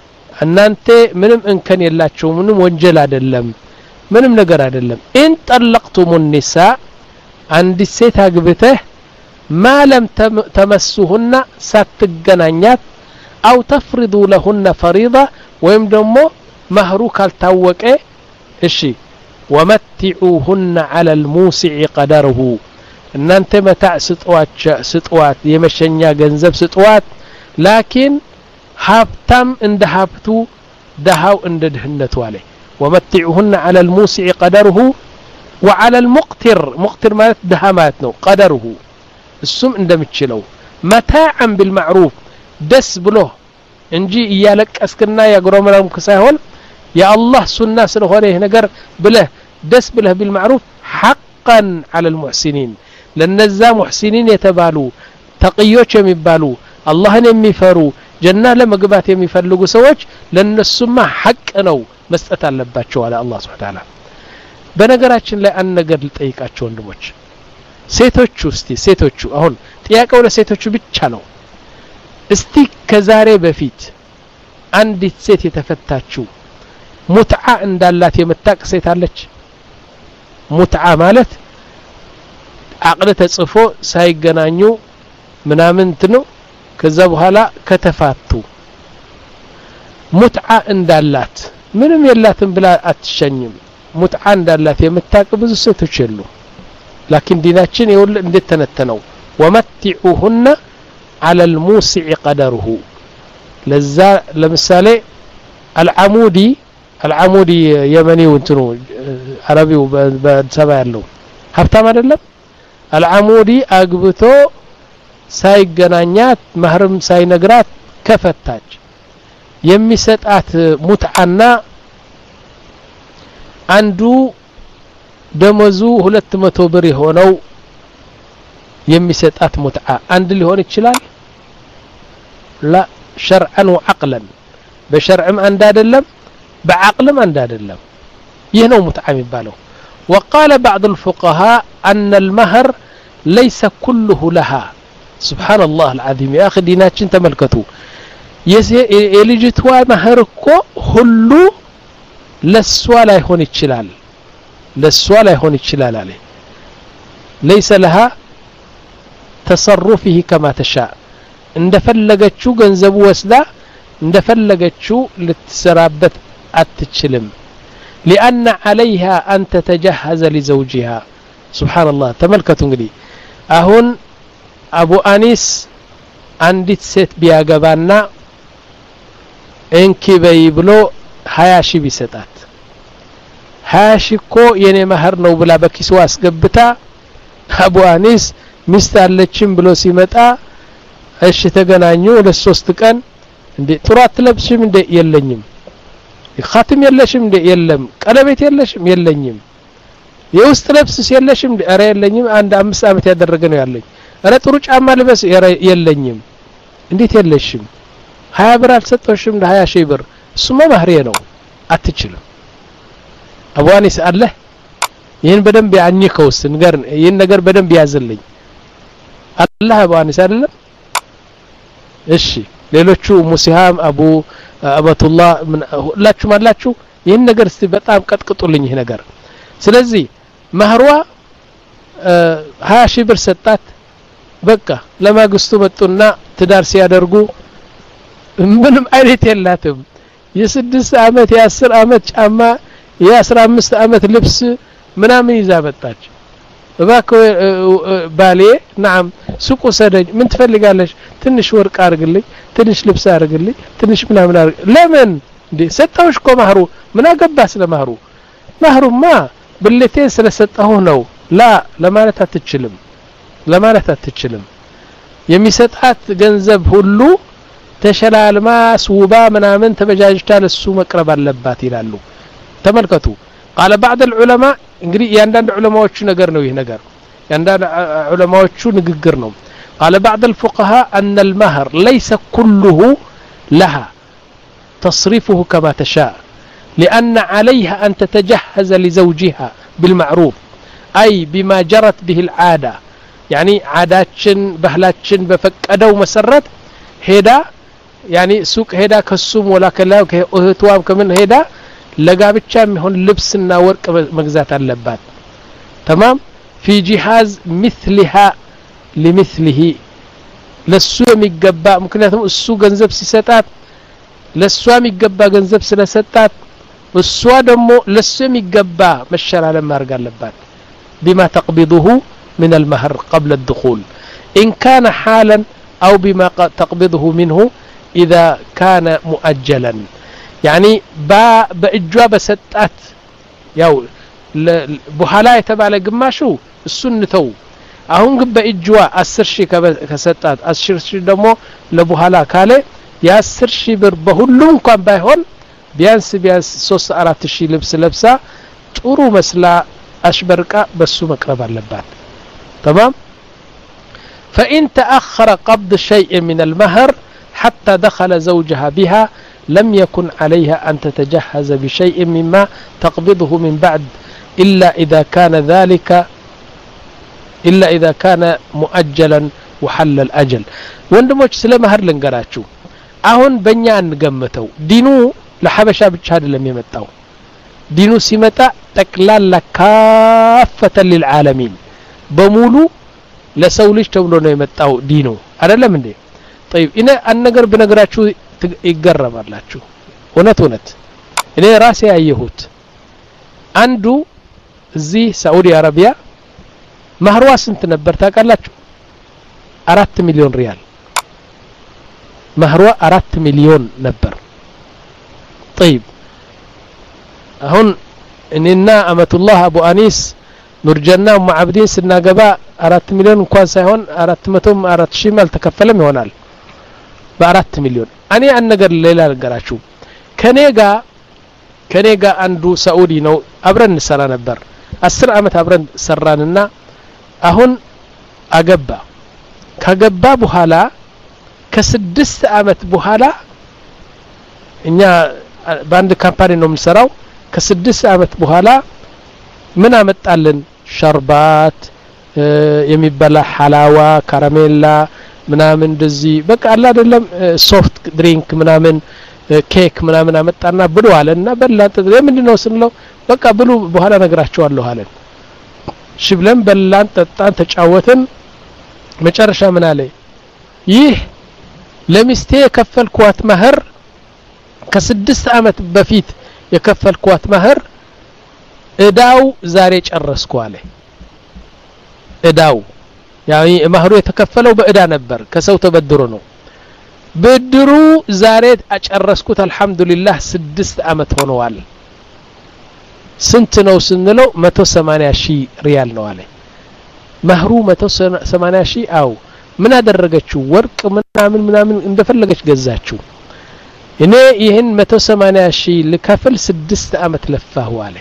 [SPEAKER 1] እናንተ ምንም እንከን የላችሁ ምንም ወንጀል አይደለም ምንም ነገር አይደለም إن طلقتم النساء አንድ ሴት አግብተህ ما لم تمسهن ساتغنانيات او تفرضوا لهن فريضه ويم دمو مهرو كالتاوقه اشي ومتعوهن على الموسع قدره እናንተ መታዕ ስጥዋች ስጥዋት የመሸኛ ገንዘብ ስጥዋት لكن ሀብታም እንደ ሀብቱ ደሃው እንደ ድህነቱ አለ ومتعوهن على الموسع قدره وعلى المقتر مقتر ማለት ደሃ ማለት ነው قدره السم እንደምችለው متاعا بالمعروف دس ብሎ እንጂ እያለቀስክና ያግሮመራም ከሳይሆን ያ አላህ ሱና ስለሆነ ይሄ ነገር ብለህ ደስ ብለህ بالمعروف حقا على المحسنين ለነዛ ሙህሲኒን የተባሉ ተቅዮች የሚባሉ አላህን የሚፈሩ ጀና ለመግባት የሚፈልጉ ሰዎች ለነሱማ ሐቅ ነው መስጠት አለባቸው አለ አላህ Subhanahu Wa Ta'ala በነገራችን ላይ አንድ ነገር ልጠይቃቸው ወንድሞች ሴቶቹ እስቲ ሴቶቹ አሁን ጥያቄው ለሴቶቹ ብቻ ነው እስቲ ከዛሬ በፊት አንዲት ሴት የተፈታችው ሙትዓ እንዳላት የምታቅ ሴት አለች ሙትዓ ማለት አቅለ ተጽፎ ሳይገናኙ ምናምን ነው ከዛ በኋላ ከተፋቱ ሙትዓ እንዳላት ምንም የላትም ብላ አትሸኝም ሙትዓ እንዳላት የምታቅ ብዙ ሴቶች የሉ لكن ديناتችን ይወል እንዴት ተነተነው ومتعوهن على الموسع قدره لذا ለምሳሌ العمودي العمودي يمني وانتو عربيው በሰባ ያለው ሀብታም አይደለም العمودي አግብቶ ሳይገናኛት ማህረም ሳይነግራት ከፈታች የሚሰጣት ሙትዓና አንዱ ደመዙ ሁለት መቶ ብር የሆነው የሚሰጣት ሙትዓ አንድ ሊሆን ይችላል لا شرعا وعقلا بشرعም አንድ አይደለም بعقلም አንድ አይደለም ይህ ነው ሙትዓ የሚባለው وقال بعض الفقهاء أن المهر ليس كله لها سبحان الله العظيم يا أخي ديناتችን ተመልከቱ የልጅቷ መህር እኮ ሁሉ ለሷ ላይ ሆን ይችላል ለሷ ላይ ሆን ይችላል አለ ليس لها تصرفه كما تشاء እንደፈለገችው ገንዘቡ ወስዳ እንደፈለገችው ልትሰራበት አትችልም لأن عليها أن تتجهز لزوجها سبحان الله ተመልከቱ እንግዲህ አሁን አቡ አኒስ አንዲት ሴት ቢያገባና እንኪ በይ ብሎ ሀያ ሺህ ቢሰጣት ሀያ ሺህ እኮ የኔ መህር ነው ብላ በኪሱ አስገብታ አቡ አኒስ ሚስት አለችም ብሎ ሲመጣ እሺ ተገናኙ ለሶስት ቀን እንዴ ጥራት ለብሽም እንዴ የለኝም ኻትም የለሽም እንዴ የለም ቀለበት የለሽም የለኝም የውስጥ ልብስ የለሽም እንዴ አረ የለኝም አንድ አምስት አመት ያደረገ ነው ያለኝ አረ ጥሩ ጫማ ልበስ የለኝም እንዴት የለሽም ሀያ ብር አልሰጠሽም እንደ ሀያ ሺህ ብር እሱማ ባህሪዬ ነው አትችልም አቡአኒስ አለ ይሄን በደንብ ያኝከውስ ነገር ይሄን ነገር በደንብ ያዝልኝ አላህ አቡአኒስ አይደለም እሺ ሌሎቹ ሙሲሃም አቡ አባቱላህ ምን ሁላችሁም አላችሁ ይሄን ነገር እስቲ በጣም ቀጥቅጡልኝ ይሄ ነገር ስለዚህ ማህሯ ሀያ ሺህ ብር ሰጣት በቃ ለማግስቱ መጡና ትዳር ሲያደርጉ ምንም አይነት የላትም የስድስት አመት የአስር አመት ጫማ የአስራ አምስት አመት ልብስ ምናምን ይዛ መጣች እባክህ ባሌ نعم ሱቁ ሰደኝ ምን ትፈልጋለሽ ትንሽ ወርቅ አርግልኝ ትንሽ ልብስ አርግልኝ ትንሽ ምናምን አርግ ለምን እንዴ ሰጣውሽ እኮ ማህሩ ምን አገባስ ለማህሩ ማህሩማ ብልቴን ስለሰጣሁ ነው ላ ለማለት አትችልም ለማለት አትችልም የሚሰጣት ገንዘብ ሁሉ ተሸላልማ ሱባ ምናምን ተበጃጅታ ለሱ መቅረብ አለባት ይላሉ ተመልከቱ قال بعض العلماء እንግዲህ ያንዳንድ ዑለማዎቹ ነገር ነው ይሄ ነገር ያንዳንድ ዑለማዎቹ ንግግር ነው قال بعض الفقهاء أن المهر ليس كله لها تصرفه كما تشاء لأن عليها أن تتجهز لزوجها بالمعروف أي بما جرت به العادة يعني عاداتشن بهلاتشن بفقدوا مسرت هدا يعني سوق هدا كسوم ولا كلا اهتوام كمن هدا ለጋብቻ የሚሆን ልብስና ወርቅ መግዛት አለባት تمام في جهاز مثلها لمثله ለሱ የሚገባ ምክንያቱም እሱ ገንዘብ ሲሰጣት ለሷ የሚገባ ገንዘብ ስለሰጣት እሷ ደግሞ ለሱ የሚገባ መሸላለም ማድረግ አለባት بما تقبضه من المهر قبل الدخول إن كان حالا أو بما تقبضه منه إذا كان مؤجلا يعني با በእጇ በሰጣት ያው በኋላ የተባለ ግማሹ እሱን ነው አሁን ግን በእጇ አስር ሺህ ከሰጣት አስር ሺህ ደግሞ ለበኋላ ካለ የ10 ሺህ ብር በሁሉም እንኳን ባይሆን ቢያንስ ቢያንስ ሶስት አራት ሺህ ልብስ ለብሳ ጥሩ መስላ አሽበርቃ በሱ መቅረብ አለባት تمام فإن تأخر قبض شيء من المهر حتى دخل زوجها بها لم يكن عليها أن تتجهز بشيء مما تقبضه من بعد إلا إذا كان ذلك إلا إذا كان مؤجلا وحل الأجل وندموش سلا مهر لنقراتشو أهون بنيا نقمتو دينو لحبشا بتشهد لم يمتو دينو سمتا تكلال كافة للعالمين بمولو لسوليش تولو يمتو دينو أنا لمن دي طيب إنا النقر بنقراتشو ይገረማላችሁ እውነት እውነት እኔ ራሴ ያየሁት አንዱ እዚህ ሳዑዲ አረቢያ ማህሯ ስንት ነበር ታውቃላችሁ አራት ሚሊዮን ሪያል ማህሯ አራት ሚሊዮን ነበር طيب አሁን እኔና አመቱላህ አቡ አኒስ ኑርጀና ወማዕብዲን ስናገባ አራት ሚሊዮን እንኳን ሳይሆን አራት መቶ አራት ሺህ ማል ተከፈለም ይሆናል በአራት ሚሊዮን እኔ አንድ ነገር ሌላ ነገራችሁ ከኔጋ ከኔጋ አንዱ ሳዑዲ ነው አብረን ሰራ ነበር አስር አመት አብረን ሰራንና አሁን አገባ ከገባ በኋላ ከስድስት አመት በኋላ እኛ ባንድ ካምፓኒ ነው የምንሰራው ከስድስት አመት በኋላ ምን አመጣልን ሸርባት የሚበላ ሐላዋ ካራሜላ ምናምን እንደዚህ በቃ አለ አይደለም ሶፍት ድሪንክ ምናምን ኬክ ምናምን አመጣና ብሉ አለና በላን ለምንድነው ስንለው በቃ ብሉ በኋላ ነግራቸዋለሁ አለን ሽብለን በላን ጠጣን ተጫወትን መጨረሻ ምን አለ ይህ ለሚስቴ የከፈልኳት ማህር ከስድስት አመት በፊት የከፈልኳት ማህር እዳው ዛሬ ጨረስኩ አለ እዳው ያኒ ማህሩ የተከፈለው በእዳ ነበር ከሰው ተበድሮ ነው ብድሩ ዛሬ አጨረስኩት አልহামዱሊላህ ስድስት አመት ሆነዋል ስንት ነው ስንለው መቶ ሰማንያ ሺህ ሪያል ነው አለ ማህሩ መቶ ሰማንያ ሺህ አው ምን አደረገችው ወርቅ ምናምን ምናምን እንደፈለገች ገዛችው እኔ ይሄን መቶ ሰማንያ ሺህ ልከፍል ስድስት አመት ለፋሁ አለ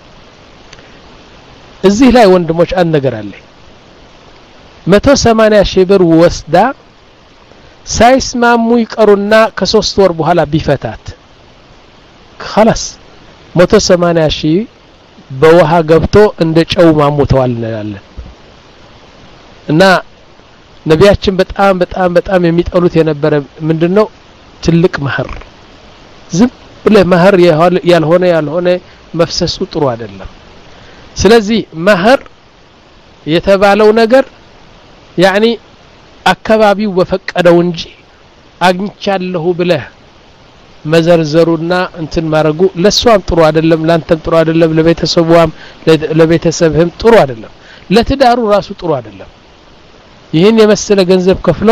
[SPEAKER 1] እዚህ ላይ ወንድሞች አንድ ነገር አለ መቶ ሰማንያ ሺህ ብር ወስዳ ሳይስማሙ ይቀሩና ከሶስት ወር በኋላ ቢፈታት خلاص መቶ ሰማንያ ሺህ በውሃ ገብቶ እንደ ጨው ማሞተዋል እንላለን እና ነቢያችን በጣም በጣም በጣም የሚጠሉት የነበረ ምንድነው ትልቅ መህር ዝም ብለ መህር ያልሆነ ያልሆነ መፍሰሱ ጥሩ አይደለም ስለዚህ መህር የተባለው ነገር ያኒ አካባቢው በፈቀደው እንጂ አግኝቻለሁ ብለህ መዘርዘሩና እንትን ማረጉ ለሷም ጥሩ አይደለም ላንተም ጥሩ አይደለም ለቤተሰቧም ለቤተሰብህም ጥሩ አይደለም ለትዳሩ ራሱ ጥሩ አይደለም ይሄን የመሰለ ገንዘብ ከፍሎ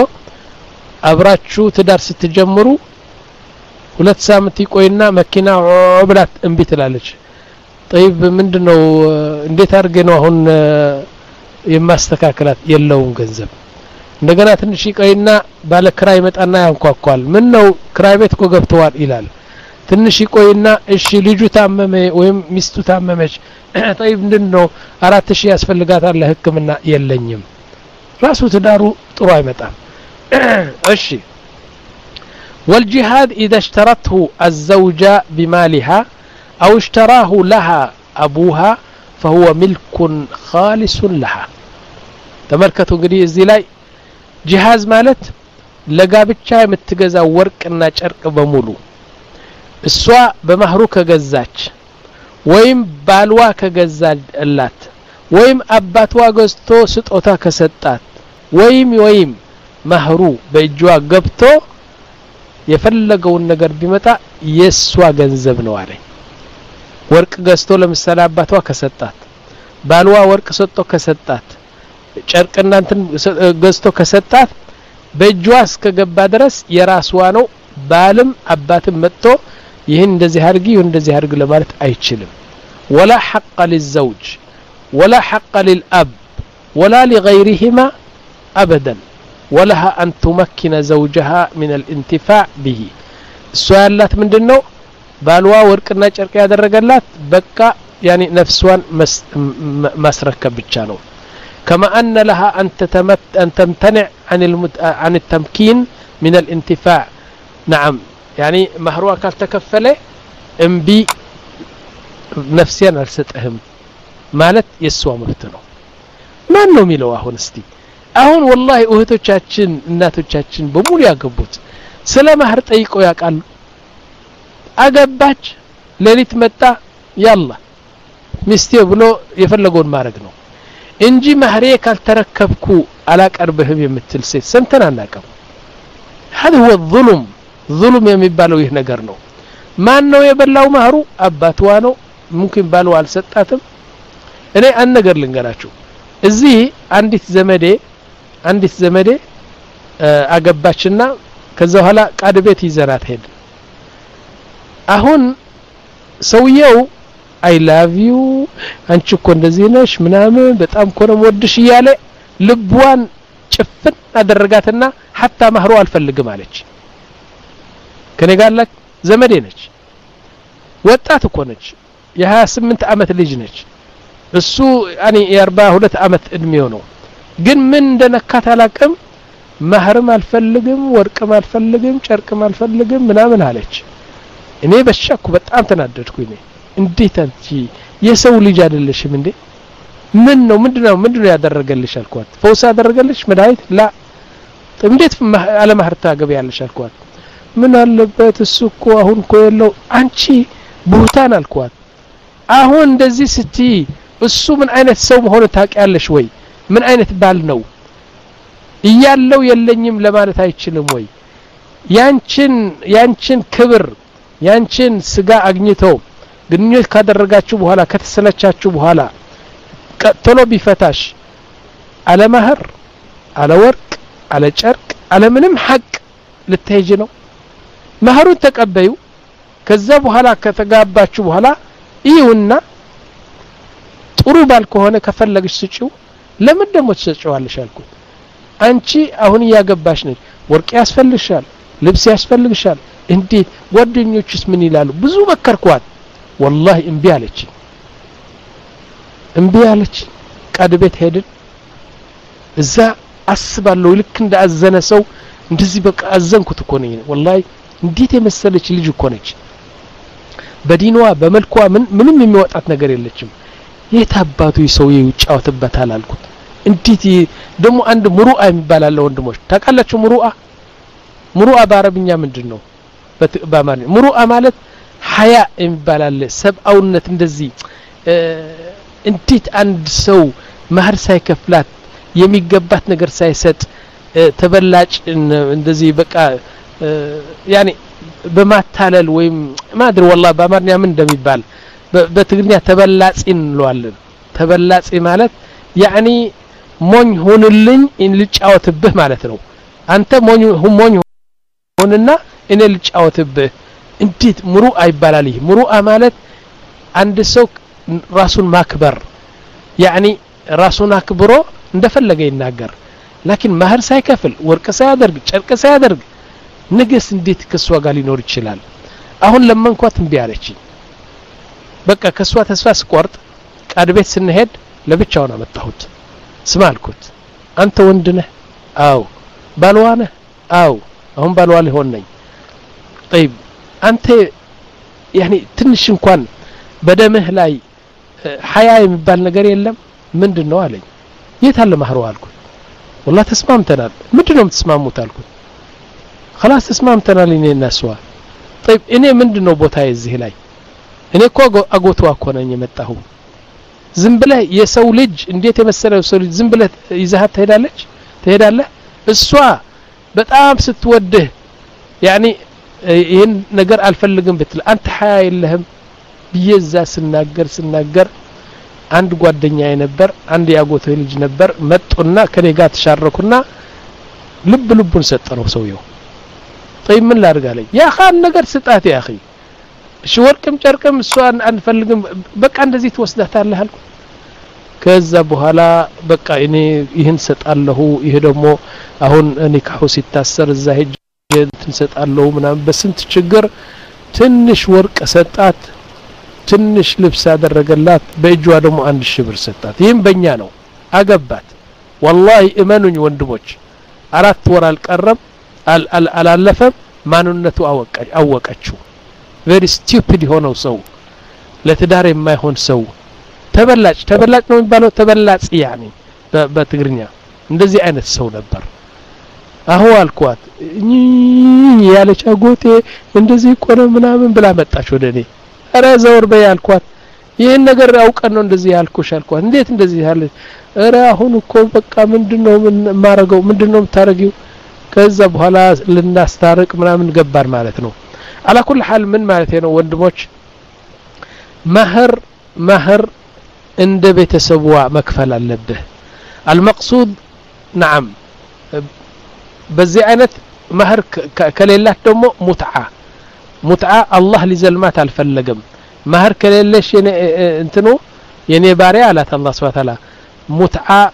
[SPEAKER 1] አብራችሁ ትዳር ስትጀምሩ ሁለት ሳምንት ይቆይና መኪና ብላት እንቢ ትላለች طيب ምንድነው እንዴት አድርገ ነው አሁን የማስተካከላት የለውም ገንዘብ እንደገና ትንሽ ይቆይና ባለ ክራይ መጣና ያንኳኳል ምን ነው ክራይ ቤት እኮ ገብተዋል ይላል ትንሽ ይቆይና እሺ ልጁ ታመመ ወይም ሚስቱ ታመመች طيب ምንድነው አራት ሺህ ያስፈልጋታል ለህክምና የለኝም ራሱ ትዳሩ ጥሩ አይመጣም እሺ والجهاد إذا اشترته الزوجة بمالها أو اشتراه لها أبوها فهو ملك خالص لها تملكتوا እንግዲህ እዚህ ላይ ጂሃዝ ማለት ለጋብቻ የምትገዛው ወርቅና ጨርቅ በሙሉ እሷ በመህሩ ከገዛች ወይም ባልዋ ከገዛላት ወይም አባቷ ገዝቶ ስጦታ ከሰጣት ወይም ወይም መህሩ በእጇ ገብቶ የፈለገውን ነገር ቢመጣ የሷ ገንዘብ ነው አለ ወርቅ ገዝቶ ለምሳሌ አባቷ ከሰጣት ባልዋ ወርቅ ሰጥቶ ከሰጣት ጨርቅና እንትን ገዝቶ ከሰጣት በእጇ እስከገባ ድረስ የራስዋ ነው ባልም አባትም መጥቶ ይሄን እንደዚህ አድርጊ እንደዚህ አድርግ ለማለት አይችልም ولا حق للزوج ولا حق للأب ولا لغيرهما أبدا ولها أن تمكن زوجها من الانتفاع به السؤالات من دنو بالوا ورقنا ጨርቅ ያደረገላት በቃ يعني نفسوان مسرك ብቻ كما أن لها أن تتمت أن تمتنع عن المت... عن التمكين من الانتفاع نعم يعني مهرها كالتكفله انبي نفسيا الستهم مالت يسوى مفتنو ما انه ميلو አሁን እስቲ አሁን والله እህቶቻችን እናቶቻችን በሙሉ ያገቡት ስለ ማህር ጠይቆ ያቃሉ አገባች ሌሊት መጣ ያላ ሚስቴ ብሎ የፈለገውን ማድረግ ነው እንጂ ማህሬ ካልተረከብኩ አላቀርብህም የምትል ሴት ሰምተን አናቀም هذا هو الظلم ظلم የሚባለው ይህ ነገር ነው ማን ነው የበላው ማህሩ አባቷ ነው ممكن ባለው አልሰጣትም እኔ አንድ ነገር ልንገራችሁ እዚህ አንዲት ዘመዴ አንዲት ዘመዴ አገባችና ከዛ ኋላ ቃድ ቤት ይዘራት ሄድ አሁን ሰውየው I love you አንቺ እኮ እንደዚህ ነሽ ምናምን በጣም እኮ ነው ወድሽ ይያለ ልቧን ጭፍን አደረጋትና hatta ማህሩ አልፈልግም አለች ከኔ ጋር ለክ ዘመዴ ነች ወጣት እኮ ነች የ28 አመት ልጅ ነች እሱ ያኒ የ42 አመት እድሜው ነው ግን ምን እንደነካት አላቀም ማህርም አልፈልግም ወርቅም አልፈልግም ጨርቅም አልፈልግም ምናምን አለች እኔ በሻኩ በጣም ተናደድኩኝ እኔ እንዴት አንቺ የሰው ልጅ አይደለሽም እንዴ ምን ነው ምንድነው ምንድነው ያደረገልሽ አልኳት ፈውስ ያደረገልሽ መድኃኒት ላ እንዴት አለ ማህር ታገቢያለሽ አልኳት ምን አለበት እሱ እኮ አሁን እኮ የለው አንቺ ቡህታን አልኳት አሁን እንደዚህ ስቲ እሱ ምን አይነት ሰው መሆኑ ታውቂያለሽ ወይ ምን አይነት ባል ነው ይያለው የለኝም ለማለት አይችልም ወይ ያንቺን ያንቺን ክብር ያንቺን ስጋ አግኝቶ ግንኙነት ካደረጋችሁ በኋላ ከተሰለቻችሁ በኋላ ቀጥሎ ቢፈታሽ አለ ማህር አለ ወርቅ አለ ጨርቅ አለ ምንም ሐቅ ልትሄጂ ነው ማህሩን ተቀበዩ ከዛ በኋላ ከተጋባችሁ በኋላ ይሁንና ጥሩ ባል ከሆነ ከፈለግሽ ስጪው ለምን ደሞ ትሰጪዋለሽ አልኩት አንቺ አሁን ያገባሽ ነሽ ወርቅ ያስፈልግሻል ልብስ ያስፈልግሻል እንዴት ጓደኞችስ ምን ይላሉ ብዙ መከርኳት والله እንቢ አለች እንቢ አለች ቃድ ቤት ሄድን እዛ አስባለሁ ልክ እንደ አዘነ ሰው እንደዚህ በቃ አዘንኩት እኮ ነኝ والله እንዴት የመሰለች ልጅ እኮ ነች በዲኗ በመልኳ ምን ምንም የሚወጣት ነገር የለችም የታባቱ ሰውዬው ይጫወትበታል አልኩት እንዴት ደሞ አንድ ሙሩአ የሚባል ወንድሞች ታውቃላችሁ ሙሩአ ሙሩአ በአረብኛ ምንድነው በአማርኛ ሙሩአ ማለት ሐያ የሚባል አለ ሰብአውነት እንደዚህ እንዴት አንድ ሰው ማህር ሳይከፍላት የሚገባት ነገር ሳይሰጥ ተበላጭ እንደዚህ በቃ ያኒ በማታለል ወይም ማድር والله በአማርኛ ምን እንደሚባል በትግርኛ ተበላጭ እንለዋለን ተበላጭ ማለት ያኒ ሞኝ ሆንልኝ እን ልጫወትብህ ማለት ነው አንተ ሞኝ ሞኝ ሆንና እኔ ልጫወትብህ እንዴት ሙሩአ ይባላል ይሄ ሙሩአ ማለት አንድ ሰው ራሱን ማክበር ያኒ ራሱን አክብሮ እንደፈለገ ይናገር لكن ማህር ሳይከፍል ወርቅ ሳያደርግ ጨርቅ ሳያደርግ ንግስ እንዴት ከሷ ጋር ሊኖር ይችላል አሁን ለመንኳት እንቢ አለችኝ በቃ ከሷ ተስፋ ስቆርጥ ቃድ ቤት ስንሄድ ለብቻው ነው መጣሁት ስማልኩት አንተ ወንድ ነህ አው ባልዋ ነህ አው አሁን ባልዋ ሊሆን ነኝ طيب አንተ يعني ትንሽ እንኳን በደምህ ላይ ሐያ የሚባል ነገር የለም ምንድነው አለኝ የታለ ማህሩ አልኩት والله ተስማምተናል ምንድነው ተስማሙት አልኩት خلاص ተስማምተናል እኔና እሷ طيب እኔ ምንድነው ቦታዬ እዚህ ላይ እኔ እኮ አጎቷ እኮ ነኝ የመጣሁ ዝም ብለህ የሰው ልጅ እንዴት የመሰለው ሰው ልጅ ዝም ብለህ ይዘሃት ትሄዳለች ትሄዳለህ እሷ በጣም ስትወድህ ያኒ ይሄን ነገር አልፈልግም ብትል አንተ ሐያ የለህም በየዛ ስናገር ስናገር አንድ ጓደኛዬ ነበር አንድ ያጎቴ ልጅ ነበር መጥቶና ከኔ ጋር ተሻረኩና ልብ ልቡን ሰጠነው ሰውየው طيب ምን ላድርጋለኝ ያ ኻን ነገር ስጣት ያ اخي እሺ ወርቅም ጨርቅም እሷን አንፈልግም በቃ እንደዚህ ትወስዳታለህ አልኩ ከዛ በኋላ በቃ እኔ ይሄን ሰጣለሁ ይሄ ደግሞ አሁን ኒካሁ ሲታሰር እዛ ሄጄ እንሰጣለሁ ምናምን በስንት ችግር ትንሽ ወርቅ ሰጣት ትንሽ ልብስ አደረገላት በእጇ ደግሞ አንድ ሺህ ብር ሰጣት ይሄም በእኛ ነው አገባት والله እመኑኝ ወንድሞች አራት ወር አልቀረም አላለፈም ማንነቱ አወቀችው very stupid የሆነው ሰው ለትዳር የማይሆን ሰው ተበላጭ ተበላጭ ነው የሚባለው ተበላጭ ያኒ በትግርኛ እንደዚህ አይነት ሰው ነበር አሁ አልኳት ያለች አጎቴ እንደዚህ ቆነ ምናምን ብላ መጣች ወደኔ አረ ዘወር በይ አልኳት ይሄን ነገር አውቀን ነው እንደዚህ ያልኩሽ አልኳት እንዴት እንደዚህ ያለ አረ አሁን እኮ በቃ ምንድነው ማረገው ምንድነው ታረጊው ከዛ በኋላ ልናስታርቅ ምናምን ገባር ማለት ነው على كل حال من معناته ነው ወንድሞች مهر مهر እንደ ቤተሰብዋ መክፈል አለበት المقصود نعم በዚህ አይነት مهر ከሌላት ደግሞ متعه متعه الله ሊዘልማት አልፈለገም مهر ከሌለሽ እንትኑ የኔ ባሪያ አላት አላህ Subhanahu Wa Ta'ala متعه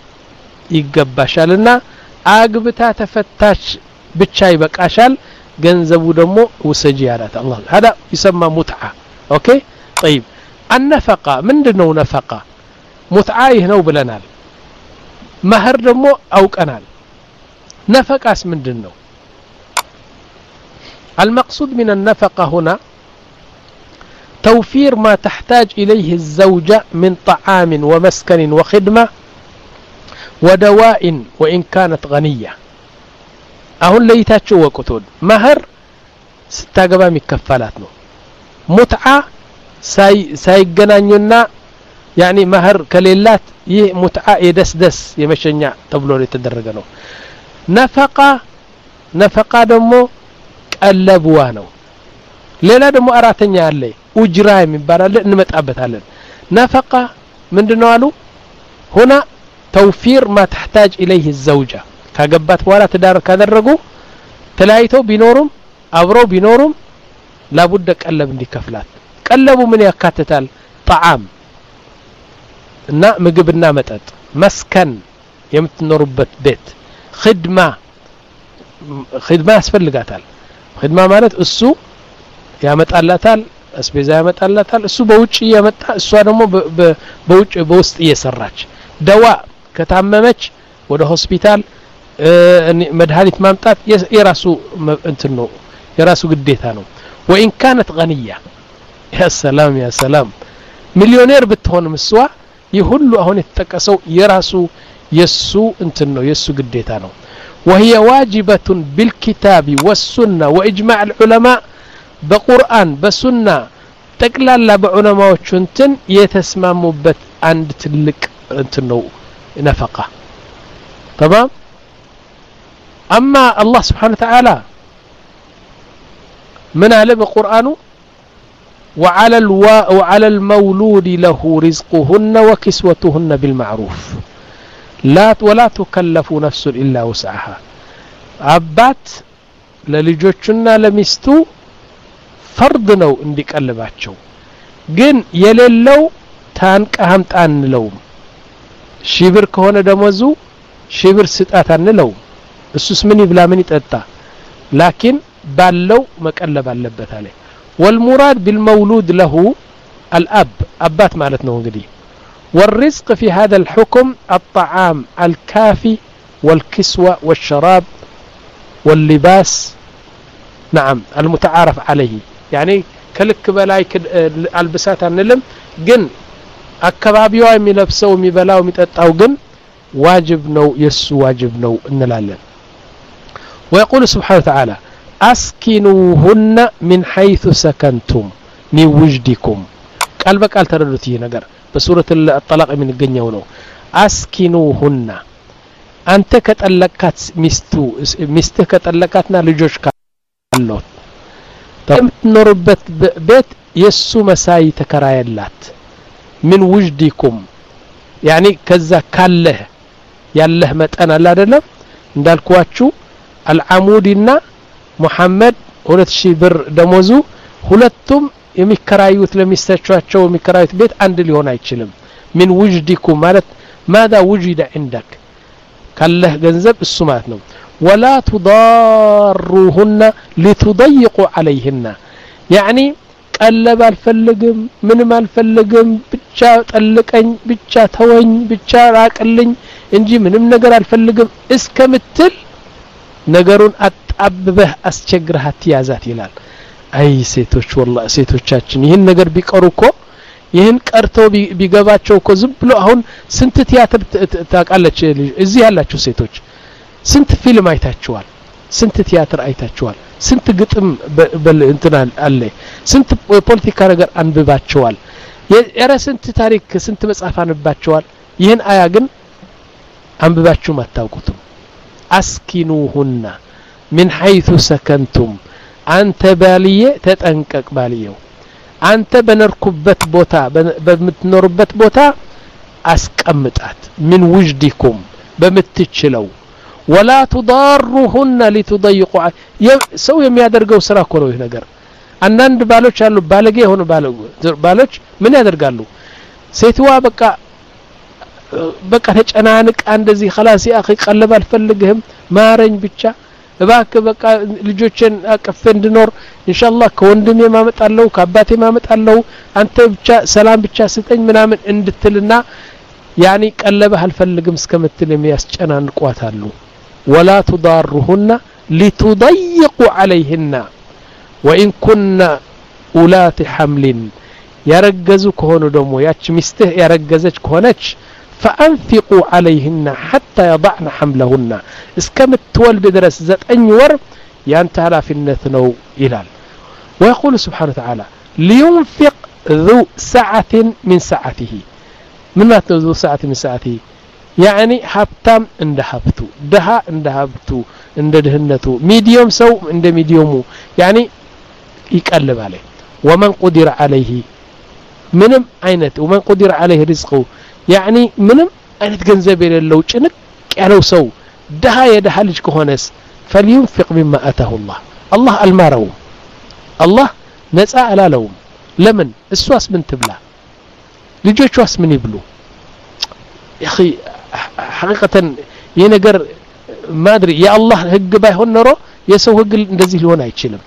[SPEAKER 1] ይገባሻልና አግብታ ተፈታች ብቻ ይበቃሻል ገንዘቡ ደግሞ ወሰጂ ያላት አላህ هذا يسمى متعه اوكي طيب النفقه ምንድነው نفقه متعه ይሄው ብለናል مهر ደግሞ አውቀናል نفقاس ምንድነው المقصود من النفقه هنا توفير ما تحتاج اليه الزوجه من طعام ومسكن وخدمه ودواء وان كانت غنيه አሁን ለይታችሁ ወቁቱን مهر ስታገባ የሚከፈላት ነው متعه ሳይ ሳይገናኙና يعني مهر ከሌላት ይህ متعه የደስደስ የመሸኛ ተብሎ የተደረገ ነው نفقه نفقه ደግሞ ቀለብዋ ነው ሌላ ደግሞ አራተኛ አለ ኡጅራ የሚባል አለ እንመጣበታለን نفقه ምንድነው አሉ هنا توفير ما تحتاج اليه الزوجه ካገባት በኋላ ትዳር ካደረጉ ተላይተው ቢኖሩም አብረው ቢኖሩም لابد ቀለብ እንዲከፍላት ቀለቡ ምን ያካትታል طعام እና ምግብና መጠጥ መስከን የምትኖሩበት ቤት خدمه خدمه ያስፈልጋታል خدمه ማለት እሱ ያመጣላታል አስቤዛ ያመጣላታል እሱ በውጪ ያመጣ እሷ ደግሞ በውጪ በውስጥ እየሰራች ደዋ ከታመመች ወደ ሆስፒታል መድኃኒት ማምጣት የራሱ እንትን ነው የራሱ ግዴታ ነው وان كانت غنيه يا سلام يا سلام مليونير بتهون مسوا ይሁሉ አሁን የተጠቀሰው የራሱ የሱ እንትን ነው የሱ ግዴታ ነው وهي واجبة بالكتاب والسنة وإجماع العلماء بقرآن بسنة تقلال بعلماء انتن يتسمموا عند تلك انتنو نفقة تمام أما الله سبحانه وتعالى من على بقرآنه وعلى الوا وعلى المولود له رزقهن وكسوتهن بالمعروف لا ولا تكلف نفس إلا وسعها عبات للجوجنا لمستو فرض ነው እንዲቀልባቸው ግን የሌለው ታንቀ ሀምጣ አንለው ሺብር ከሆነ ደሞዙ ሺብር ስጣት አንለው እሱስ ምን ይብላ ምን ይጠጣ ላኪን ባለው መቀለብ አለበት አለ والمراد بالمولود له الأب أبات مالتنا እንግዲህ والرزق في هذا الحكم الطعام الكافي والكسوة والشراب واللباس نعم المتعارف عليه يعني كلك بلاي البسات انلم ግን አካባቢው የሚለብሰው የሚበላው የሚጠጣው ግን واجب ነው የሱ واجب ነው እንላለን ويقول سبحانه وتعالى اسكنوهن من حيث سكنتم من وجدكم ቃል በቃል ተረዱት ይሄ ነገር በሱረት الطلاق የሚገኘው ነው اسكنوهن አንተ ከጠለቃት ሚስቱ ሚስትህ ከጠለቃትና ልጆች ካለው ተምትኖርበት ቤት የሱ መሳይ ተከራያላት من وجدكم يعني ከዛ ካለ ያለህ መጠን አለ አይደለም እንዳልኳችሁ አልዓሙዲና ሙሐመድ ሁለት ሺህ ብር ደሞዙ ሁለቱም የሚከራዩት ለሚስታቸው የሚከራዩት ቤት አንድ ሊሆን አይችልም من وجدكم ማለት ماذا وجد عندك ካለህ ገንዘብ እሱ ማለት ነው ولا تضاروهن لتضيقوا عليهن يعني ቀለብ አልፈልግም ምንም አልፈልግም ብቻ ጠልቀኝ ብቻ ተወኝ ብቻ ራቅልኝ እንጂ ምንም ነገር አልፈልግም እስከምትል ነገሩን አጣብበህ አስቸግረሃት ያዛት ይላል አይ ሴቶች والله ሴቶቻችን ይሄን ነገር ቢቀሩኮ ይሄን ቀርተው ቢገባቸው እኮ ዝም ብሎ አሁን ስንት ቲያትር ታቃለች እዚህ ያላችሁ ሴቶች ስንት ፊልም አይታችኋል ስንት ቲያትር አይታችኋል ስንት ግጥም እንትና አለ ስንት ፖለቲካ ነገር አንብባችኋል የራ ስንት ታሪክ ስንት መጽሐፍ አንብባችኋል ይሄን አያ ግን አንብባችሁ ማታውቁት አስኪኑሁና من حيث سكنتم አንተ ባልየ ተጠንቀቅ ባልየው አንተ በነርኩበት ቦታ በምትኖርበት ቦታ አስቀምጣት من وجدكم በምትችለው ولا تضاروهن لتضيقوا ሰው የሚያደርገው ስራ እኮ ነው ይሄ ነገር አንዳንድ ባሎች አሉ ባለጌ ሆነ ባሎች ምን ያደርጋሉ ሴትዋ በቃ በቃ ተጨናንቃ እንደዚህ خلاص يا اخي ቀለብ አልፈልግህም ማረኝ ብቻ እባክ በቃ ልጆችን አቀፈ እንድኖር ኢንሻአላህ ከወንድሜ ማመጣለው ከአባቴ ማመጣለው አንተ ብቻ ሰላም ብቻ ስጠኝ ምናምን እንድትልና ያኒ ቀለብ አልፈልግም እስከምትል የሚያስጨናንቋታሉ ولا تضارهن لتضيقوا عليهن وإن كنا أولات حمل يرجزوا كهونو دمو ياتش مسته يرجزج كهونج فأنفقوا عليهن حتى يضعن حملهن اسكمت تولد درس ذات أنور ينتهى في النثنو إلال ويقول سبحانه وتعالى لينفق ذو سعة من سعته من ما ذو سعة من سعته يعني حبتم عند حبتو دها عند حبتو عند دهنتو ميديوم سو عند ميديومو يعني يقلب عليه ومن قدر عليه منم عينت ومن قدر عليه رزقه يعني منم عينت ገንዘብ የሌለው ጭንቅ ያለው ሰው ደሃ የደሃ ልጅ ከሆነስ فلينفق مما اتاه الله الله አልማረው الله ነፃ አላለው ለምን እሷስ ምን ትብላ ልጆቿስ ምን ይብሉ يا اخي حقيقة ينجر ما أدري يا الله هج بايهون نرو يسوي هج እንደዚህ ሊሆን አይችልም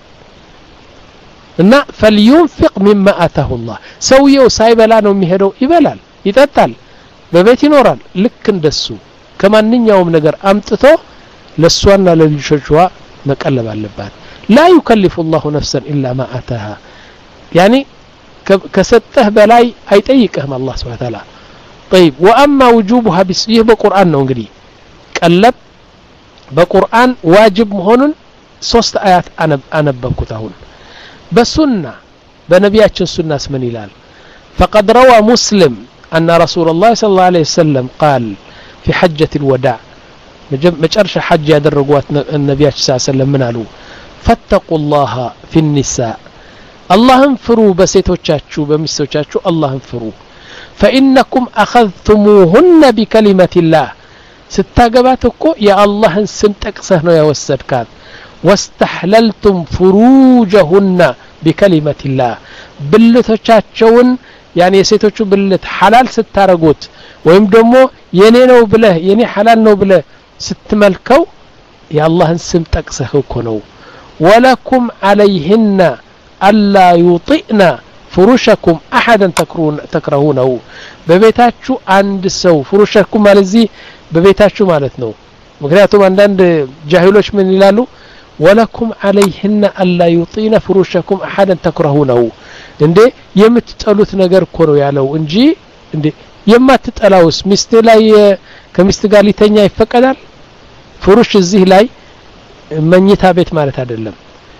[SPEAKER 1] እና فلينفق مما آتاه الله ሰውየው ሳይበላ ነው የሚሄደው ይበላል ይጠጣል በቤት ይኖራል ልክ እንደሱ ከማንኛውም ነገር አምጥቶ ለሷና ለልጆቿ መቀለብ አለባት لا يكلف الله نفسا إلا ما آتاها يعني ከሰጠህ በላይ አይጠይቅህም الله سبحانه وتعالى طيب واما وجوبها بيه በቁርአን ነው እንግዲህ ቀለብ በቁርአን ዋጅብ መሆኑን ሶስት አያት አነበብኩት አሁን በሱና በነቢያችን ሱናስ ምን ይላል فقد روى مسلم أن رسول الله صلى الله عليه وسلم قال في حجة الوداع مجرش حج يدرقوا النبي صلى الله عليه وسلم من قالوا فاتقوا الله في النساء الله انفروا بسيتوچاچو بمسوچاچو الله انفروا فإنكم أخذتموهن بكلمة الله ستاقباتكو يا الله سم تقصه ነው ያወሰድካት واستحللتم فروجهن بكلمة الله ብልቶቻቸውን يعني የሴቶቹ ብልት ሐላል ስታረጉት ወይም ደግሞ የኔ ነው ብለህ የኔ ሐላል ነው ብለህ ስትመልከው የአላህን ስም ጠቅሰህ እኮ ነው ولكم عليهن ألا يطئن فرشكم أحدا تكرهونه በቤታችሁ አንድ ሰው ፍሩሸኩም ማለት እዚህ በቤታችሁ ማለት ነው ምክንያቱም አንዳንድ ጃሂሎች ምን ይላሉ ولكم عليهن ألا يطئن فرشكم أحدا تكرهونه እንዴ የምትጠሉት ነገር እኮ ነው ያለው እንጂ እንዴ የማትጠላውስ ሚስት ላይ ከሚስት ጋር ሊተኛ ይፈቀዳል ፍሩሽ እዚህ ላይ መኝታ ቤት ማለት አይደለም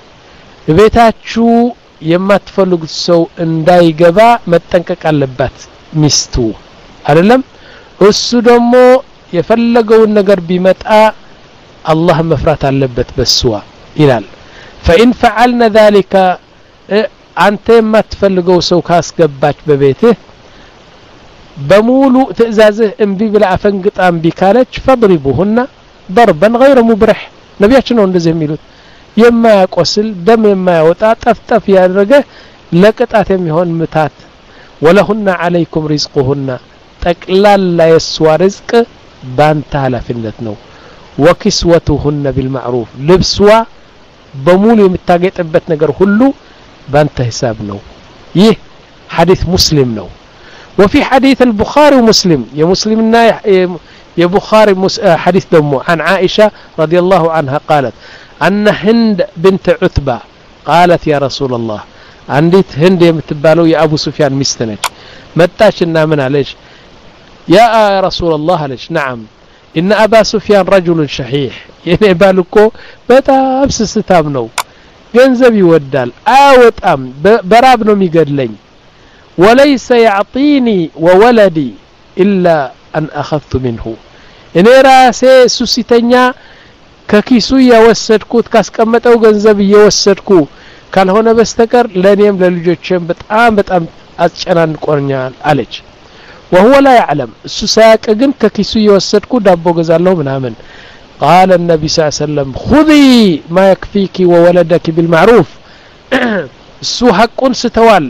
[SPEAKER 1] ቤታችሁ የማትፈልጉት ሰው እንዳይገባ መጠንቀቅ አለባት ሚስቱ አይደለም እሱ ደግሞ የፈለገውን ነገር ቢመጣ አላህ መፍራት አለበት በስዋ ይላል فإن فعلنا ذلك አንተ የማትፈልገው ሰው ካስገባች በቤትህ በሙሉ ትእዛዝህ እንቢ ብላ አፈንግጣ እንቢ ካለች فضربوهن ضربا غير مبرح ነብያችን ነው እንደዚህ የሚሉት የማያቆስል ደም የማያወጣ ጠፍጠፍ ያደረገ ለቅጣት የሚሆን ምታት ولهن عليكم رزقهن ጠቅላላ የስዋ ርዝቅ ባንተ ኃላፊነት ነው وكسوتهن بالمعروف ልብስዋ በሙሉ የምታገጥበት ነገር ሁሉ بانت حساب نو يه حديث مسلم نو وفي حديث البخاري ومسلم يا مسلمنا يا بخاري حديث دمو عن عائشة رضي الله عنها قالت أن هند بنت عتبة قالت يا رسول الله عندي هند يمتبالو يا أبو سفيان مستنج متاشنا من عليش يا رسول الله عليش نعم إن أبا سفيان رجل شحيح يعني بالكو بتا أبس ستام نو ገንዘብ ይወዳል አወጣም በራብ ነው የሚገድለኝ وليس يعطيني وولدي الا ان اخذت منه እኔ ራሴ ሱሲተኛ ከኪሱ ያወሰድኩት ካስቀመጠው ገንዘብ እየወሰድኩ ካልሆነ በስተቀር ለኔም ለልጆቼም በጣም በጣም አስጨናንቆኛል አለች وهو لا يعلم እሱ ሳያቅ ግን ከኪሱ እየወሰድኩ ዳቦ ገዛለሁ ምናምን قال النبي صلى الله عليه وسلم خذي ما يكفيك وولدك بالمعروف السو حقون ستوال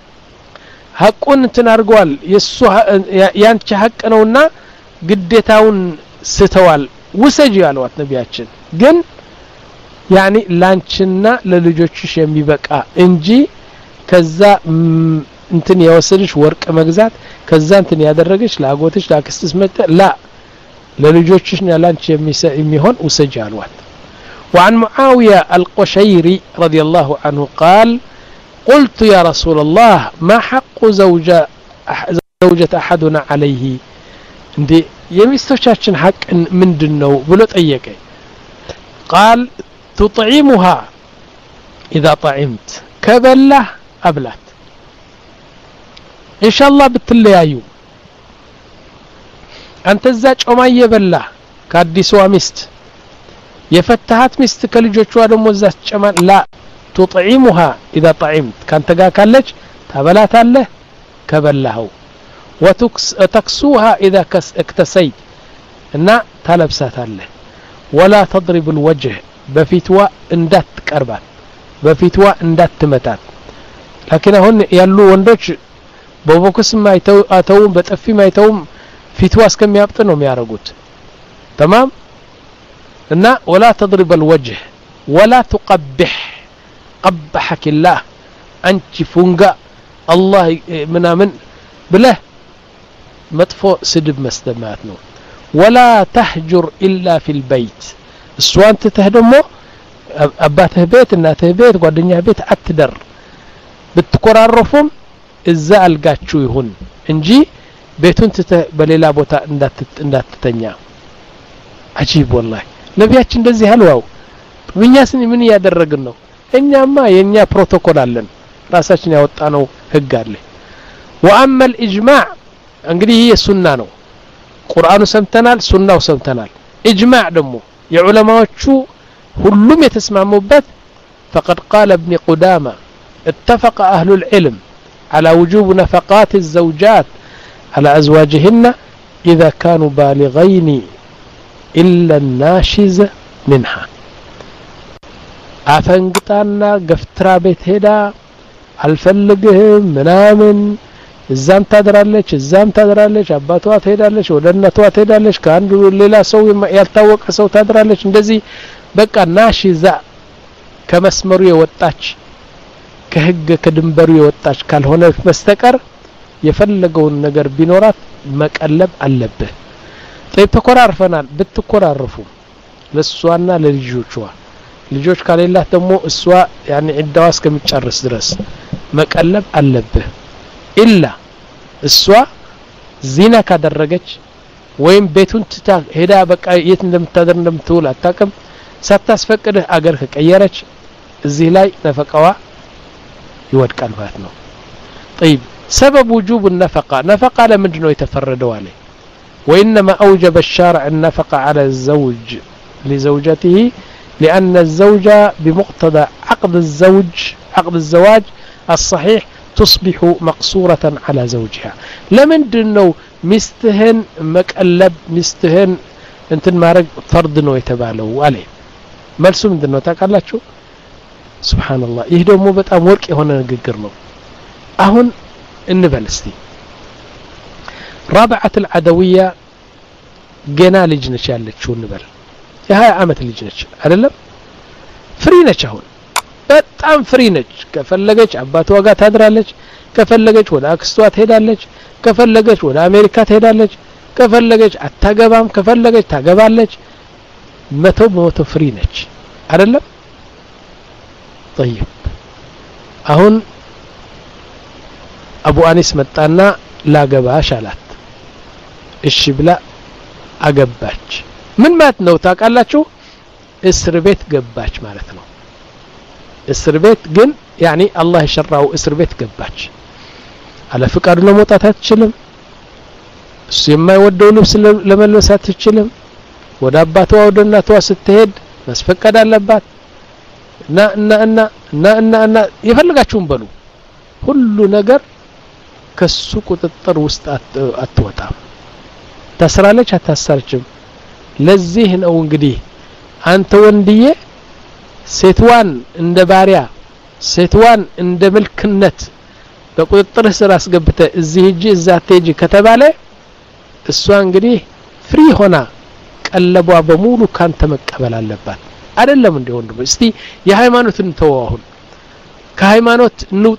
[SPEAKER 1] حقون تنارغوال يسو يانچ حق نونا ግዴታውን ስተዋል ወሰጂ ያሏት ነብያችን ግን ያኒ ላንቺና ለልጆችሽ የሚበቃ እንጂ ከዛ እንትን ያወሰድሽ ወርቅ መግዛት ከዛ እንትን ያደረገሽ ላጎትሽ ላክስትስ መጣ ላ للجوجشنا لانش يميهون وسجالوات وعن معاوية القشيري رضي الله عنه قال قلت يا رسول الله ما حق زوجة زوجة أحدنا عليه دي يمستوشاتشن حق من دنو بلو طيقه قال تطعمها إذا طعمت كبله أبلات إن شاء الله بتليايو አንተ ዛጭ ኦማየ በላ ከአዲሷ ሚስት የፈታሃት ሚስት ከልጆቿ ደግሞ ዛጭ ጨማን ላ تطعمها اذا طعمت ካንተ ጋር ካለች ታበላታለህ ከበላው وتكسوها اذا اكتسيت እና ታለብሳታለህ ولا تضرب الوجه በፊትዋ እንዳትቀርባት በፊትዋ እንዳትመታት لكن አሁን ያሉ ወንዶች በቦክስ ማይተው አተው በጥፊ ማይተው ፊትዋ እስከሚያብጥ ነው የሚያረጉት تمام እና ولا تضرب الوجه ولا تقبح قبحك الله انت فنقا الله منامن بله مطفو سدب مستمات ነው ولا تهجر الا في البيت السوان تتهدمو አባትህ ቤት እናትህ ቤት ጓደኛህ ቤት አትደር ብትቆራረፉም እዛ አልጋችሁ ይሁን እንጂ ቤቱን በሌላ ቦታ እንዳትተኛ አጂብ والله ነብያችን እንደዚህ አልዋው እኛስ ምን ያደረግን ነው እኛማ የኛ ፕሮቶኮል አለን ራሳችን ያወጣነው ህግ አለ واما الاجماع እንግዲህ ይሄ ሱና ነው ቁርአኑ ሰምተናል ሱናው ሰምተናል اجماع ደግሞ የዑለማዎቹ ሁሉም የተስማሙበት فقد قال ابن قدامة اتفق اهل العلم على وجوب نفقات الزوجات على ازواجهن اذا كانوا بالغين الا الناشز منها አፈንግጣና ገፍትራ ቤት ሄዳ አልፈልግህም ምናምን እዛም ታድራለች እዛም ታድራለች አባቷ ትሄዳለች ወደ እናቷ ትሄዳለች ከአንዱ ሌላ ሰው ያልታወቀ ሰው ታድራለች እንደዚህ በቃ ናሽዛ ከመስመሩ የወጣች ከህግ ከድንበሩ የወጣች ካልሆነ በስተቀር የፈለገውን ነገር ቢኖራት መቀለብ አለበት ጠይ ተቆራርፈናል ብትቆራርፉ ለሷና ለልጆቿ ልጆች ካሌላት ደግሞ እሷ ያኒ ዕዳዋ እስከሚጨርስ ድረስ መቀለብ አለበት ኢላ እሷ ዚና ካደረገች ወይም ቤቱን ትታ ሄዳ በቃ የት እንደምታደር እንደምትውል አታውቅም ሳታስፈቅድህ አገር ከቀየረች እዚህ ላይ ነፈቃዋ ይወድቃል ማለት ነው طيب سبب وجوب النفقه نفقه لمንድን ነው የተፈረደው አለ وانما اوجب الشارع النفقه على الزوج لزوجته لان الزوج بمقتضى عقد الزوج عقد الزواج الصحيح تصبح مقصورة على زوجها لمندن ነው ሚስትህን መቀለብ ሚስትህን እንትን ማረግ ፈርድ ነው የተባለው አለ መልሱ ምንድነው ታውቃላችሁ ሱብሃንአላህ ይሄ ደግሞ በጣም ወርቅ የሆነ ንግግር ነው አሁን እንበል እስቲ رابعة العدوية ገና ልጅ ነች ያለችው እንበል የ20 አመት ልጅ ነች አይደለም ፍሪ ነች አሁን በጣም ፍሪ ነች ከፈለገች አባቷ ጋር ታድራለች ከፈለገች ወደ አክስቷ ትሄዳለች ከፈለገች ወደ አሜሪካ ትሄዳለች ከፈለገች አታገባም ከፈለገች ታገባለች መቶ በመቶ ፍሪ ነች አይደለም طيب አሁን አቡ አኒስ መጣና ላገባሽ አላት እሺ ብላ አገባች ምን ማለት ነው ታውቃላችሁ እስር ቤት ገባች ማለት ነው እስር ቤት ግን ያኒ አላህ ይሽራው እስር ቤት ገባች አለ ፍቃዱ ለመውጣት አትችልም እሱ የማይወደው ልብስ ለመልበስ አትችልም ወደ አባቷ ወደ እናቷ ስትሄድ መስፈቀድ አለባት እና እና እና እና እና እና ይፈልጋችሁም በሉ ሁሉ ነገር ከሱ ቁጥጥር ውስጥ አትወጣም ታስራለች አታሰርችም ለዚህ ነው እንግዲህ አንተ ወንድዬ ሴትዋን እንደ ባሪያ ሴትዋን እንደ መልክነት በቁጥጥር ስር አስገብተ እዚህ እጂ እዛ ተጂ ከተባለ እሷ እንግዲህ ፍሪ ሆና ቀለቧ በሙሉ ካንተ መቀበል አለባት አይደለም እንደ ወንድም እስቲ የሃይማኖትን ተዋሁን ከሃይማኖት እንውጣ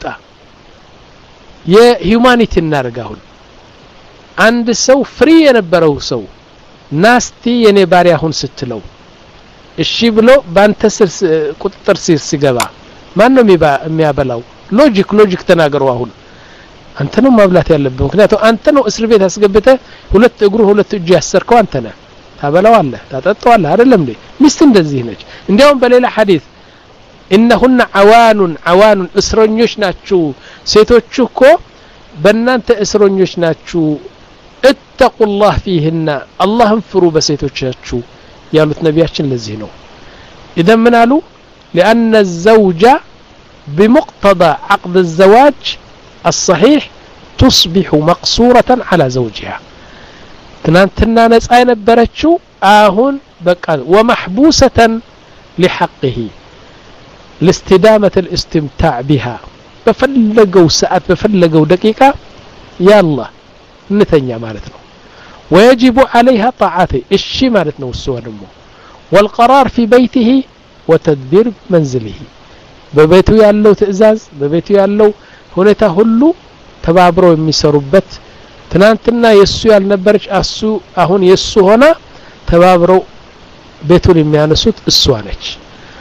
[SPEAKER 1] የሂዩማኒቲ እናርጋሁን አንድ ሰው ፍሪ የነበረው ሰው ናስቲ የኔ ባሪያ ሁን ስትለው እሺ ብሎ ባንተ ስር ቁጥጥር ስር ሲገባ ማን ነው የሚያበላው ሎጂክ ሎጂክ ተናገሩ አሁን አንተ ነው ማብላት ያለብህ ምክንያቱም አንተ ነው እስር ቤት አስገብተ ሁለት እግሩ ሁለት እጅ ያሰርከው አንተ ነህ ታበላዋለህ ታጠጣዋለህ አይደለም እንዴ ሚስት እንደዚህ ነች እንዲያውም በሌላ ሐዲስ إنهن عوان عوان እስረኞች ናችሁ ሴቶች እኮ በእናንተ እስረኞች ናችሁ اتقوا الله فيهن اللهم فروا በሴቶቻችሁ ያሉት ነብያችን ለዚህ ነው اذا من قالوا لان الزوج بمقتضى عقد الزواج الصحيح تصبح مقصورة على زوجها ትናንትና ነፃ የነበረችው አሁን በቃ ومحبوسة لحقه لاستدامة الاستمتاع بها بفلقوا ساعات بفلقوا دقيقة يا الله نتنيا مالتنا ويجب عليها طاعته الشي مالتنا والسوانمو والقرار في بيته وتدبير منزله ببيته يالله تأزاز ببيته يالله هنتا هلو تبابرو يميسروبت تنانتنا يسو يالنبرج أسو أهون يسو هنا تبابرو بيتو يميانسوت السوانج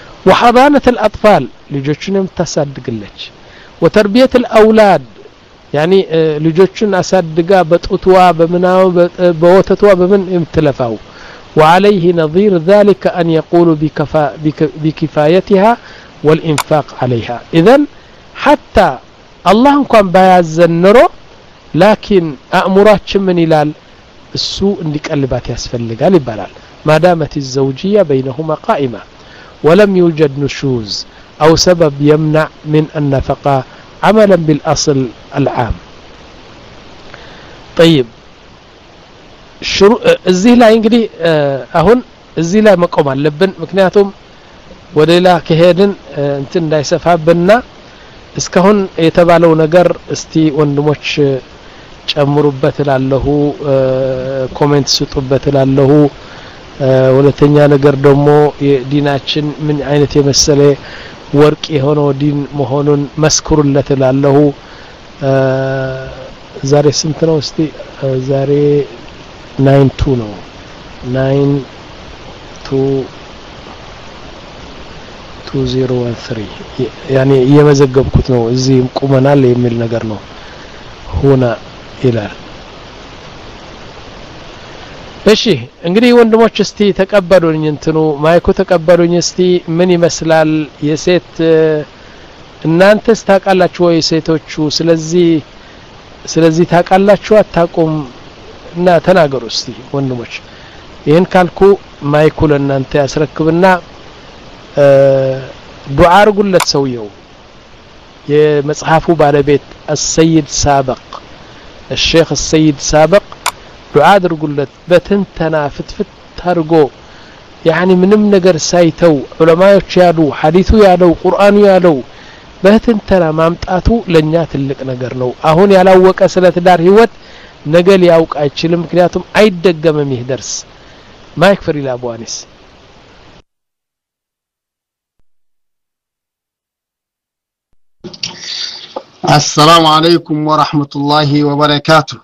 [SPEAKER 1] وحضانة الأطفال لجوشنهم تصدق لك وتربية الأولاد يعني ልጆችን አሳድጋ በጡትዋ በመናው በወተትዋ በምን የምትለፋው وعليه نظير ذلك أن يقول بكفا بكفايتها والإنفاق عليها إذن حتى الله እንኳን ባያዘንሮ لكن أأمراتችን ምን ይላል እሱ እንዲቀልባት ያስፈልጋል ይባላል ما دامت الزوجية بينهما قائمة ولم يوجد نشوز أو سبب يمنع من النفقة عملا بالأصل العام طيب شروع እዚህ ላይ እንግዲህ አሁን እዚህ ላይ መቆም አለብን ምክንያቱም ወደላ ከሄድን እንትን እንዳይሰፋብንና እስካሁን የተባለው ነገር እስቲ ወንድሞች ጨምሩበት ላለሁ ኮሜንት ስጡበት ላለሁ ሁለተኛ ነገር ደግሞ የዲናችን ምን አይነት የመሰለ ወርቅ የሆነው ዲን መሆኑን መስክሩለት ላለሁ ዛሬ ስንት ነው እስቲ ዛሬ nine two ነው nine two two zero one three ያኔ እየመዘገብኩት ነው እዚህ ቁመናል የሚል ነገር ነው ሆና ይላል እሺ እንግዲህ ወንድሞች እስቲ ተቀበሉኝ እንትኑ ማይኩ ተቀበሉኝ እስቲ ምን ይመስላል የሴት እናንተስ ታውቃላችሁ ወይ ሴቶቹ ስለዚህ ስለዚህ ታውቃላችሁ አታውቁም እና ተናገሩ እስቲ ወንድሞች ይሄን ካልኩ ማይኩ ለእናንተ ያስረክብና ዱዓ አርጉለት ሰውየው የመጽሐፉ ባለቤት السيد سابق الشيخ السيد سابق ዱዓ አድርጉለት በትንተና ፍትፍት ታርጎ يعني ምንም ነገር ሳይተው ዑለማዎች ያሉ ሐዲሱ ያለው ቁርአኑ ያለው በትንተና ማምጣቱ ለኛ ትልቅ ነገር ነው አሁን ያላወቀ ስለ ትዳር ህይወት ነገ ሊያውቅ አይችልም ምክንያቱም አይደገምም ይህ ደርስ ማይክ ፍሪ ላቧኒስ
[SPEAKER 2] السلام عليكم ورحمة الله وبركاته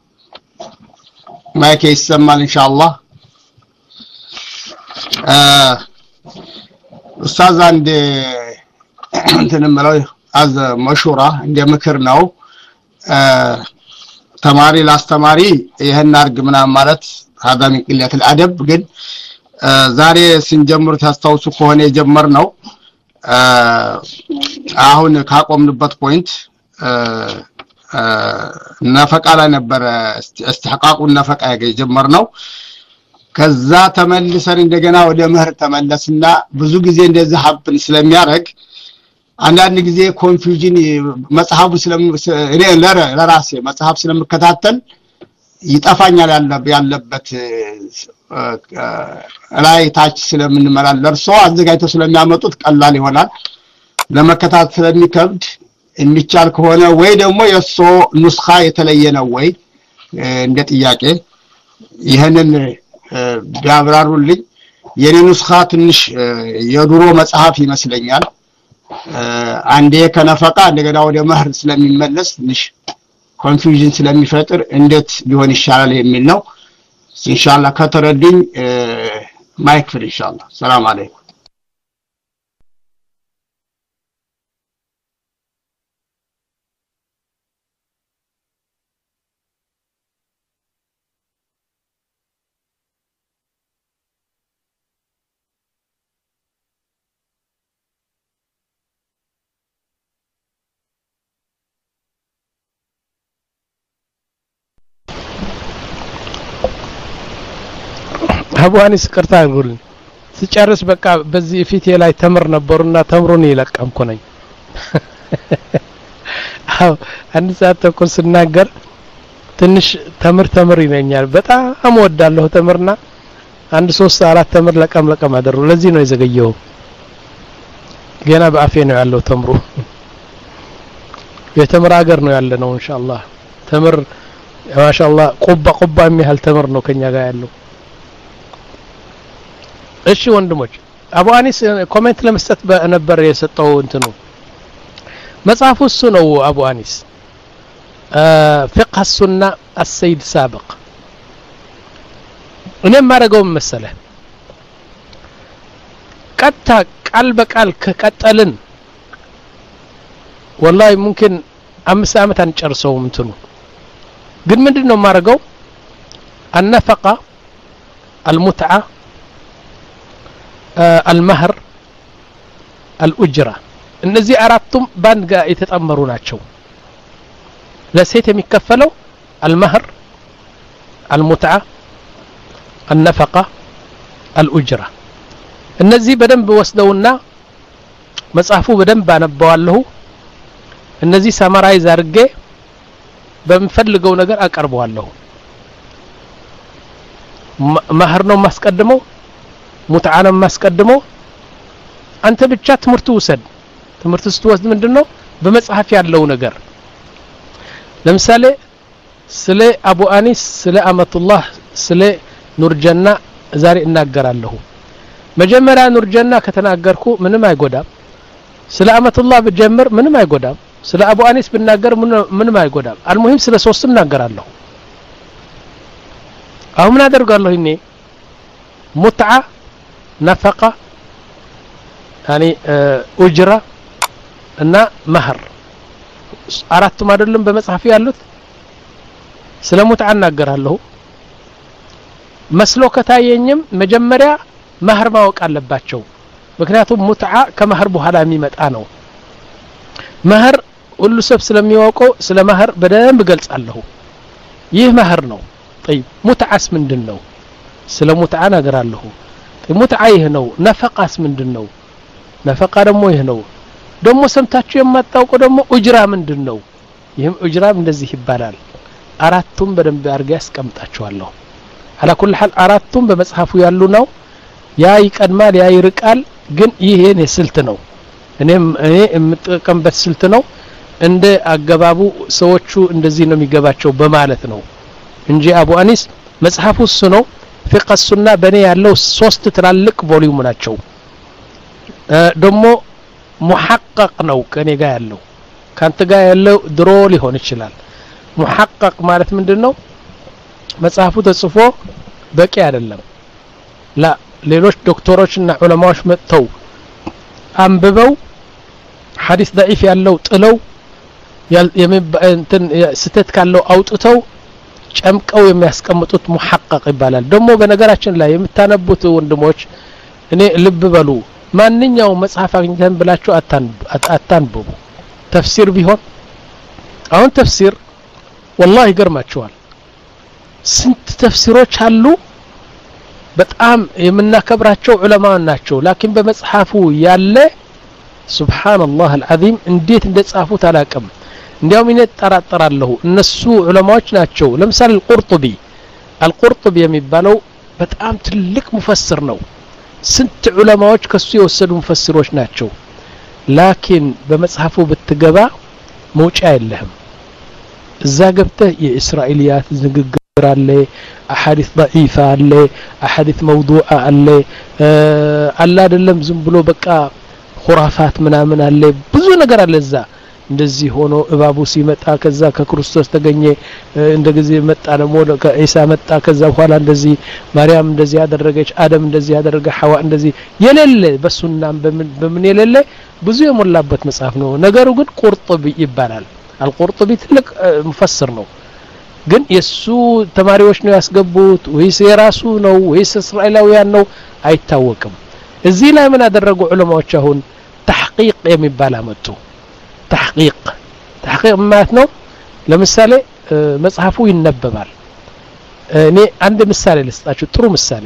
[SPEAKER 2] ማይክ ይሰማል ኢንሻአላህ ኡስታዝ አንድ እንትን ማለት አዘ መሹራ እንደ ምክር ነው ተማሪ ላስተማሪ ይሄን አርግ ምናምን ማለት هذا من قلة الادب ግን ዛሬ ስንጀምር ታስታውሱ ከሆነ የጀመርነው አሁን ካቆምንበት ፖይንት ነፈቃ ላይ ነበር استحقاقው ነፈቃ የጀመርነው ከዛ ተመልሰን እንደገና ወደ ምህር ተመለስና ብዙ ጊዜ እንደዚህ ሀብን ስለሚያረግ አንዳንድ ጊዜ ኮንፊውዥን መጽሐፉ ስለም እኔ ለራሴ መጽሐፍ ስለምከታተል ይጣፋኛል ያለበት ላይ ታች ስለምንመራል ለርሶ አዘጋጅተው ስለሚያመጡት ቀላል ይሆናል ለመከታተል ስለሚከብድ የሚቻል ከሆነ ወይ ደግሞ የሶ ኑስኻ የተለየ ነው ወይ እንደ ጥያቄ ይሄንን ቢያብራሩልኝ የኔ ኑስኻ ትንሽ የድሮ መጽሐፍ ይመስለኛል አንዴ ከነፈቃ እንደገና ወደ መህር ስለሚመለስ ትንሽ ኮንፊውዥን ስለሚፈጥር እንዴት ሊሆን ይሻላል የሚል ነው ኢንሻአላህ ከተረዱኝ ማይክ ፍሪ ኢንሻአላህ ሰላም አለይኩም አቡአኒስ ቅርታ አድርጉልኝ ሲጨርስ በቃ በዚህ ፊት ላይ ተምር ነበርና ተምሩን ይለቀምኩ ነኝ አው አንድ ሰዓት ተኩል ስናገር ትንሽ ተምር ተምር ይነኛል በጣም ወዳለሁ ተምርና አንድ ሶስት አራት ተምር ለቀም ለቀም አደሩ ለዚህ ነው የዘገየው ገና በአፌ ነው ያለው ተምሩ የተምር ሀገር ነው ያለ ነው ኢንሻአላህ ተምር ማሻአላህ ቁባ ቁባ የሚያህል ተምር ነው ከኛ ጋር ያለው እሺ ወንድሞች አቡአኒስ ኮሜንት ለመስጠት ነበር የሰጠው እንትኑ መጽሐፉ እሱ ነው አቡአኒስ فقه السنة السيد سابق እኔም ማረጋው መሰለ ቀጥታ ቃል በቃል ከቀጠልን والله ممكن
[SPEAKER 1] አምስት ዓመት አንጨርሰውም እንትኑ ግን ምንድነው ማረጋው النفقه المتعه المهر الأجرة እነዚህ አራቱም ባንድ ጋር የተጣመሩ ናቸው ለሴት የሚከፈለው المهر المتعه النفقه الأجرة እነዚህ በደንብ ወስደውና መጽሐፉ በደንብ አነባዋለሁ እነዚህ ሳማራይዝ አድርጌ በመፈልገው ነገር አቀርበዋለሁ ማህር ነው ማስቀድመው ሙትዓ ነው ማስቀድመው አንተ ብቻ ትምርቱ ወሰድ ትምርቱ ስትወስድ ምንድነው በመጽሐፍ ያለው ነገር ለምሳሌ ስለ አቡ አኒስ ስለ አመቱላህ ስለ ኑርጀና ዛሬ እናገራለሁ መጀመሪያ ኑርጀና ከተናገርኩ ምንም አይጎዳም ስለ አመቱላህ በጀመር ምንም አይጎዳም ስለ አቡ አኒስ ብናገር ምንም አይጎዳም አልሙሂም ስለ ሶስት እናገራለሁ አሁን አደርጋለሁ እኔ ሙትዓ ነፈቃ يعني اجره እና መህር አራቱም አይደለም በመጽሐፍ ያሉት ስለ ሙትዓ እናገራለሁ መስሎ ከታየኝም መጀመሪያ መህር ማወቅ አለባቸው ምክንያቱም ሙትዓ ከመህር በኋላ የሚመጣ ነው መህር ሁሉ ሰብ ስለሚያውቀው ስለ መህር በደንብ ገልጻለሁ ይህ መህር ነው طيب ሙትዓስ ምንድነው ስለ ሙትዓ ነገራለሁ ሙትዓ ይህ ነው ነፈቃስ ምንድነው ነፈቃ ደግሞ ይህ ነው ደግሞ ሰምታችሁ የማታውቁ ደግሞ ኡጅራ ምንድነው ይህም ኡጅራም እንደዚህ ይባላል አራቱም በደንብ አርጋ ያስቀምጣቸዋለሁ على كل حال አራቱም በመጽሐፉ ያሉ ነው ያ ይቀድማል ያ ይርቃል ግን ይሄን ስልት ነው እኔም እኔ የምጠቀምበት ስልት ነው እንደ አገባቡ ሰዎቹ እንደዚህ ነው የሚገባቸው በማለት ነው እንጂ አቡ አኒስ መጽሐፉ እሱ ነው ፍቅህ ሱና በኔ ያለው ሶስት ትላልቅ ቮሊዩም ናቸው ደግሞ ሙሐቀቅ ነው ከኔ ጋር ያለው ካንተ ጋር ያለው ድሮ ሊሆን ይችላል ሙሐቀቅ ማለት ምንድነው መጽሐፉ ተጽፎ በቂ አይደለም ላ ሌሎች ዶክተሮችና ዑለማዎች መጥተው አንብበው ሐዲስ ضعيف ያለው ጥለው እንትን ስተት ካለው አውጥተው ጨምቀው የሚያስቀምጡት ሙሐቀቅ ይባላል ደግሞ በነገራችን ላይ የምታነቡት ወንድሞች እኔ ልብ በሉ ማንኛው መጽሐፍ አግኝተን ብላችሁ አታንብቡ ተፍሲር ቢሆን አሁን ተፍሲር والله ይገርማችኋል ስንት ተፍሲሮች አሉ በጣም የምናከብራቸው ዑለማው ናቸው ላኪን በመጽሐፉ ያለ ሱብሃንአላህ አልዓዚም እንዴት እንደጻፉት አላቀም እንዲያውም እኔ ተጠራጠራለሁ እነሱ ዑለማዎች ናቸው ለምሳሌ القرطبي القرطبي የሚባለው በጣም ትልቅ ሙፈስር ነው ስንት ዑለማዎች ከሱ የወሰዱ ሙፈስሮች ናቸው ላኪን በመጽሐፉ ብትገባ መውጫ የለህም እዛ ገብተህ የእስራኤልያት ንግግር አለ አሐዲስ ضعيفه አለ አሐዲስ موضوع አለ አላ አይደለም ዝም ብሎ በቃ خرافات ምናምን አለ ብዙ ነገር አለ እዛ እንደዚህ ሆኖ እባቡ ሲመጣ ከዛ ከክርስቶስ ተገኘ እንደዚህ መጣ ደግሞ ከኢሳ መጣ ከዛ በኋላ እንደዚህ ማርያም እንደዚህ ያደረገች አደም እንደዚህ ያደረገ ሐዋ እንደዚህ የሌለ በሱናም በምን የሌለ ብዙ የሞላበት መጽሐፍ ነው ነገሩ ግን ቁርጡቢ ይባላል القرطبي ትልቅ ሙፈስር ነው ግን የሱ ተማሪዎች ነው ያስገቡት ወይስ የራሱ ነው ወይስ እስራኤላውያን ነው አይታወቅም እዚህ ላይ ምን አደረጉ ዑለማዎች አሁን ተሕቂቅ የሚባል አመጡ تحقيق تحقيق ማለት ነው ለምሳሌ መጽሐፉ ይነበባል እኔ አንድ ምሳሌ ልስጣችሁ ጥሩ ምሳሌ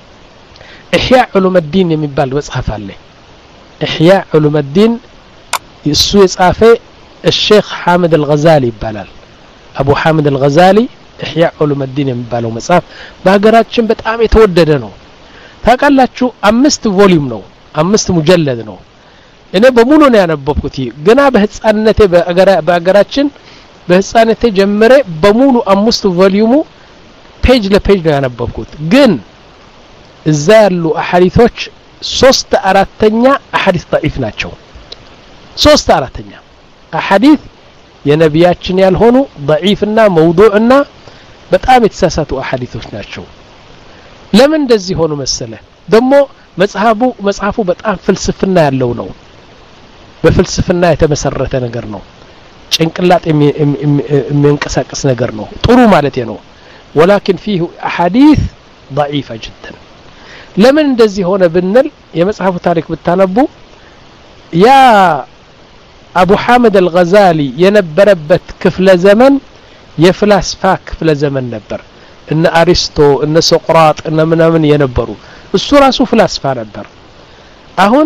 [SPEAKER 1] ኢህያ ዑሉም الدين የሚባል መጽሐፍ አለ ኢህያ ዑሉም الدين እሱ የጻፈ الشيخ حامد الغزالي ይባላል አቡ حامد الغزالي ኢህያ ዑሉም الدين የሚባለው መጽሐፍ በሀገራችን በጣም የተወደደ ነው ታውቃላችሁ አምስት ቮሊዩም ነው አምስት ሙጀለድ ነው እኔ በሙሉ ነው ያነበብኩት ገና በህፃንነቴ በአገራችን በህፃንነቴ ጀምሬ በሙሉ አምስት ቮሊዩሙ ፔጅ ለፔጅ ነው ያነበብኩት ግን እዛ ያሉ አሐዲሶች ሶስት አራተኛ አሐዲስ ضعيف ናቸው ሶስት አራተኛ አሐዲስ የነቢያችን ያልሆኑ ضعيفና موضوعና በጣም የተሳሳቱ አሐዲሶች ናቸው ለምን እንደዚህ ሆኑ መሰለ ደሞ መጽሐፉ መጽሐፉ በጣም ፍልስፍና ያለው ነው በፍልስፍና የተመሰረተ ነገር ነው ጭንቅላት የሚንቀሳቀስ ነገር ነው ጥሩ ማለት ነው ولكن فيه احاديث ضعيفه جدا ለምን እንደዚህ ሆነ ብንል የመጽሐፉ ታሪክ ብታነቡ ያ አቡ ሐመድ አልገዛሊ የነበረበት ክፍለ ዘመን የፍልስፋ ክፍለ ዘመን ነበር እነ አሪስቶ እነ ሶቅራጥ እነ ምናምን የነበሩ እሱ ራሱ ፍልስፋ ነበር አሁን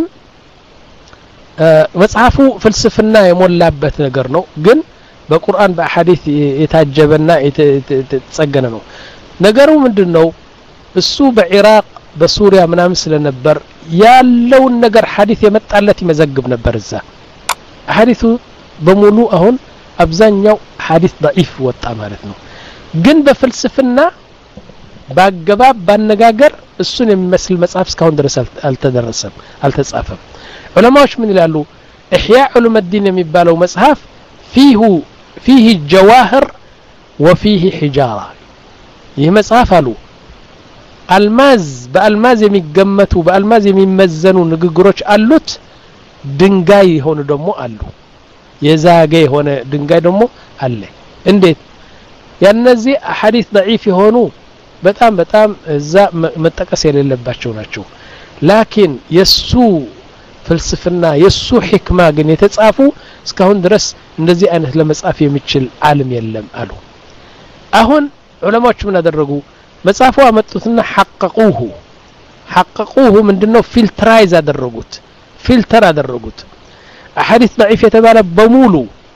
[SPEAKER 1] መጽሐፉ ፍልስፍና የሞላበት ነገር ነው ግን በቁርአን በሐዲስ የታጀበና የተጸገነ ነው ነገሩ ምንድነው እሱ በኢራቅ በሱሪያ ምናምን ስለነበር ያለው ነገር ሐዲስ የመጣለት ይመዘግብ ነበር እዛ ሐዲሱ በሙሉ አሁን አብዛኛው ሐዲስ ضعيف ወጣ ማለት ነው ግን በፍልስፍና ባገባብ ባነጋገር እሱን የሚመስል መጽሐፍ እስካሁን ድረስ አልተደረሰም አልተጻፈም ዑለማዎች ምን ይላሉ ኢህያእ ዑሉም الدين የሚባለው መጽሐፍ فيه فيه جواهر وفيه حجاره ይህ መጽሐፍ አሉ አልማዝ በአልማዝ የሚገመቱ በአልማዝ የሚመዘኑ ንግግሮች አሉት ድንጋይ ሆነ ደግሞ አሉ የዛገ ሆነ ድንጋይ ደግሞ አለ እንዴት ያነዚህ ሐዲስ ضعيف የሆኑ በጣም በጣም እዛ መጠቀስ የሌለባቸው ናቸው ላኪን የሱ ፍልስፍና የሱ ህክማ ግን የተጻፉ እስካሁን ድረስ እንደዚህ አይነት ለመጻፍ የሚችል ዓለም የለም አሉ አሁን ዑለማዎች ምን አደረጉ መጽሐፉ አመጡትና ሐቀቁሁ ሐቀቁሁ ምንድነው ፊልትራይዝ አደረጉት ፊልተር አደረጉት ሐዲስ ضعيف የተባለ በሙሉ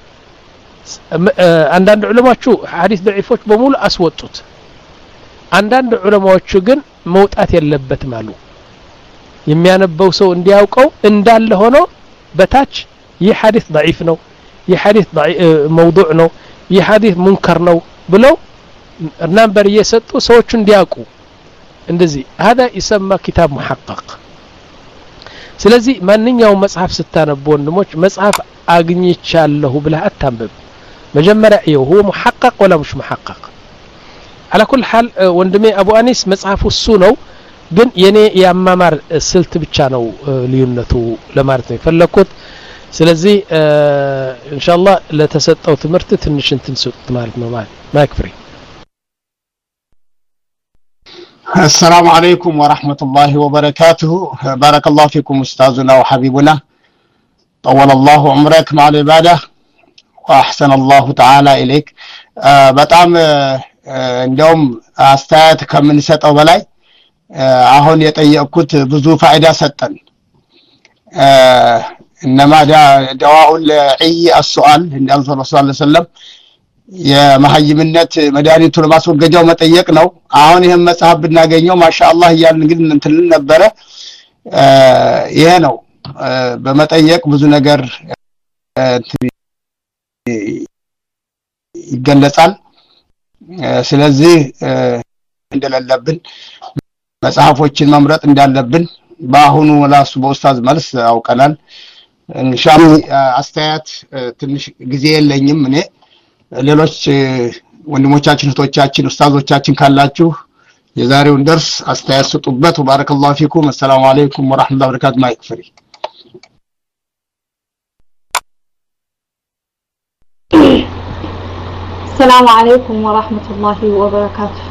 [SPEAKER 1] አንዳንድ ዑለማዎቹ ሐዲስ ضعيفዎች በሙሉ አስወጡት አንዳንድ ዑለማዎቹ ግን መውጣት የለበትም አሉ የሚያነበው ሰው እንዲያውቀው እንዳለ ሆኖ በታች ይህ ሐዲስ ضعيف ነው ይህ ሐዲስ موضوع ነው ይህ ሐዲስ ሙንከር ነው ብለው ነበር እየሰጡ ሰዎች እንዲያውቁ እንደዚህ هذا يسمى كتاب محقق ስለዚህ ማንኛውም መጽሐፍ ስታነቡ ወንድሞች መጽሐፍ አግኝቻለሁ ብለህ አታንብብ መጀመሪያ ይሄው هو محقق ولا مش محقق على كل حال ወንድሜ አቡ አኒስ መጽሐፉ እሱ ነው ግን የኔ ያማማር ስልት ብቻ ነው ልዩነቱ ለማለት ነው ፈለኩት ስለዚህ ኢንሻአላህ ለተሰጠው ትምህርት ትንሽ እንትን ሰጥ ማለት ነው ማለት ማክፍሪ
[SPEAKER 2] السلام عليكم ورحمة الله وبركاته بارك الله فيكم أستاذنا وحبيبنا طول الله عمرك مع العبادة وأحسن الله تعالى إليك በጣም እንደውም አስተያየት ከምንሰጠው በላይ አሁን የጠየቁት ብዙ ፋይዳ ሰጠን انما دواء العي السؤال عند الله صلى الله عليه وسلم የመሐይምነት መድኃኒቱን ማስወገጃው መጠየቅ ነው አሁን ይሄን መጽሐፍ ብናገኘው ማሻአላህ ይያልን እንግዲህ እንትን ነበር ይሄ ነው በመጠየቅ ብዙ ነገር ይገለጻል ስለዚህ እንደለለብን መጽሐፎችን መምረጥ እንዳለብን በአሁኑ ወላሱ በኡስታዝ መልስ አውቀናል ኢንሻአላህ አስተያየት ትንሽ ጊዜ የለኝም እኔ ሌሎች ወንድሞቻችን እህቶቻችን ኡስታዞቻችን ካላችሁ የዛሬውን ደርስ አስተያየት ስጡበት ወባረከላሁ ፊኩም ሰላም አለይኩም ወራህመቱላሂ ወበረካቱ ማይክፍሪ
[SPEAKER 3] السلام عليكم ورحمة الله وبركاته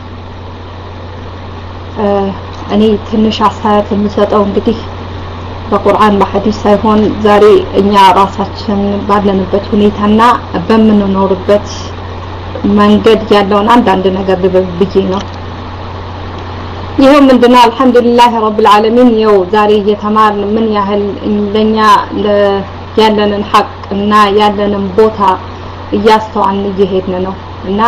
[SPEAKER 3] أني تنش عصاية المسألة እንግዲህ በቁርአን በሐዲስ ሳይሆን ዛሬ እኛ ራሳችን ባለንበት ሁኔታና በመንኖርበት መንገድ ያለውን አንድ ነገር ልብብዬ ነው ይሄው ምንድነው አልহামዱሊላህ ረብል ዓለሚን ይው ዛሬ እየተማርን ምን ያህል ለኛ ያለንን ሐቅና ያለንን ቦታ እያስተዋልን እየሄድን ነው እና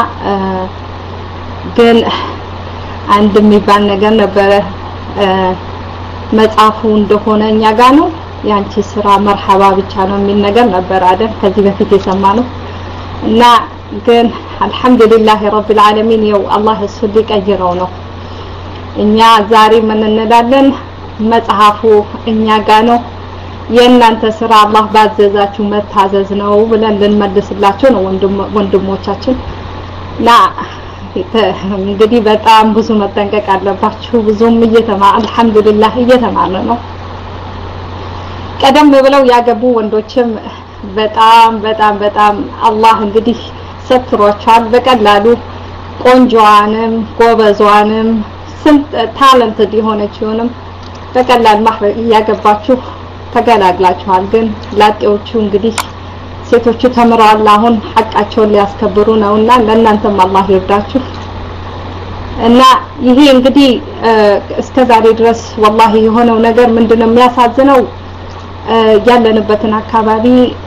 [SPEAKER 3] ግን አንድ የሚባል ነገር ነበረ መጽሐፉ እንደሆነ እኛ ጋር ነው ያንቺ ስራ መርሐባ ብቻ ነው የሚል ነገር ነበር አይደል ከዚህ በፊት የሰማነው እና ግን አልহামዱሊላህ ረብል ዓለሚን ይው አላህ እሱ ሊቀይረው ነው እኛ ዛሬ ምን እንላለን መጽሐፉ እኛ ጋር ነው የእናንተ ስራ አላህ ባዘዛችሁ መታዘዝ ነው ብለን ልንመልስላቸው ነው ወንድሞቻችን ላ እንግዲህ በጣም ብዙ መጠንቀቅ አለባችሁ ብዙም እየተማር አልহামዱሊላህ እየተማርን ነው ቀደም ብለው ያገቡ ወንዶችም በጣም በጣም በጣም አላህ እንግዲህ ሰጥሯቸዋል በቀላሉ ቆንጆዋንም ጎበዟንም ስንት ታለንትድ የሆነችውንም በቀላል ማህበር ያገባችሁ ተገላግላችኋል ግን ላጤዎቹ እንግዲህ ሴቶቹ ተምረዋል አሁን ሐቃቸውን ሊያስከብሩ ነውና ለእናንተም አላህ ይርዳችሁ እና ይሄ እንግዲህ እስከዛሬ ድረስ والله የሆነው ነገር ምንድነው የሚያሳዝነው ያለንበትን አካባቢ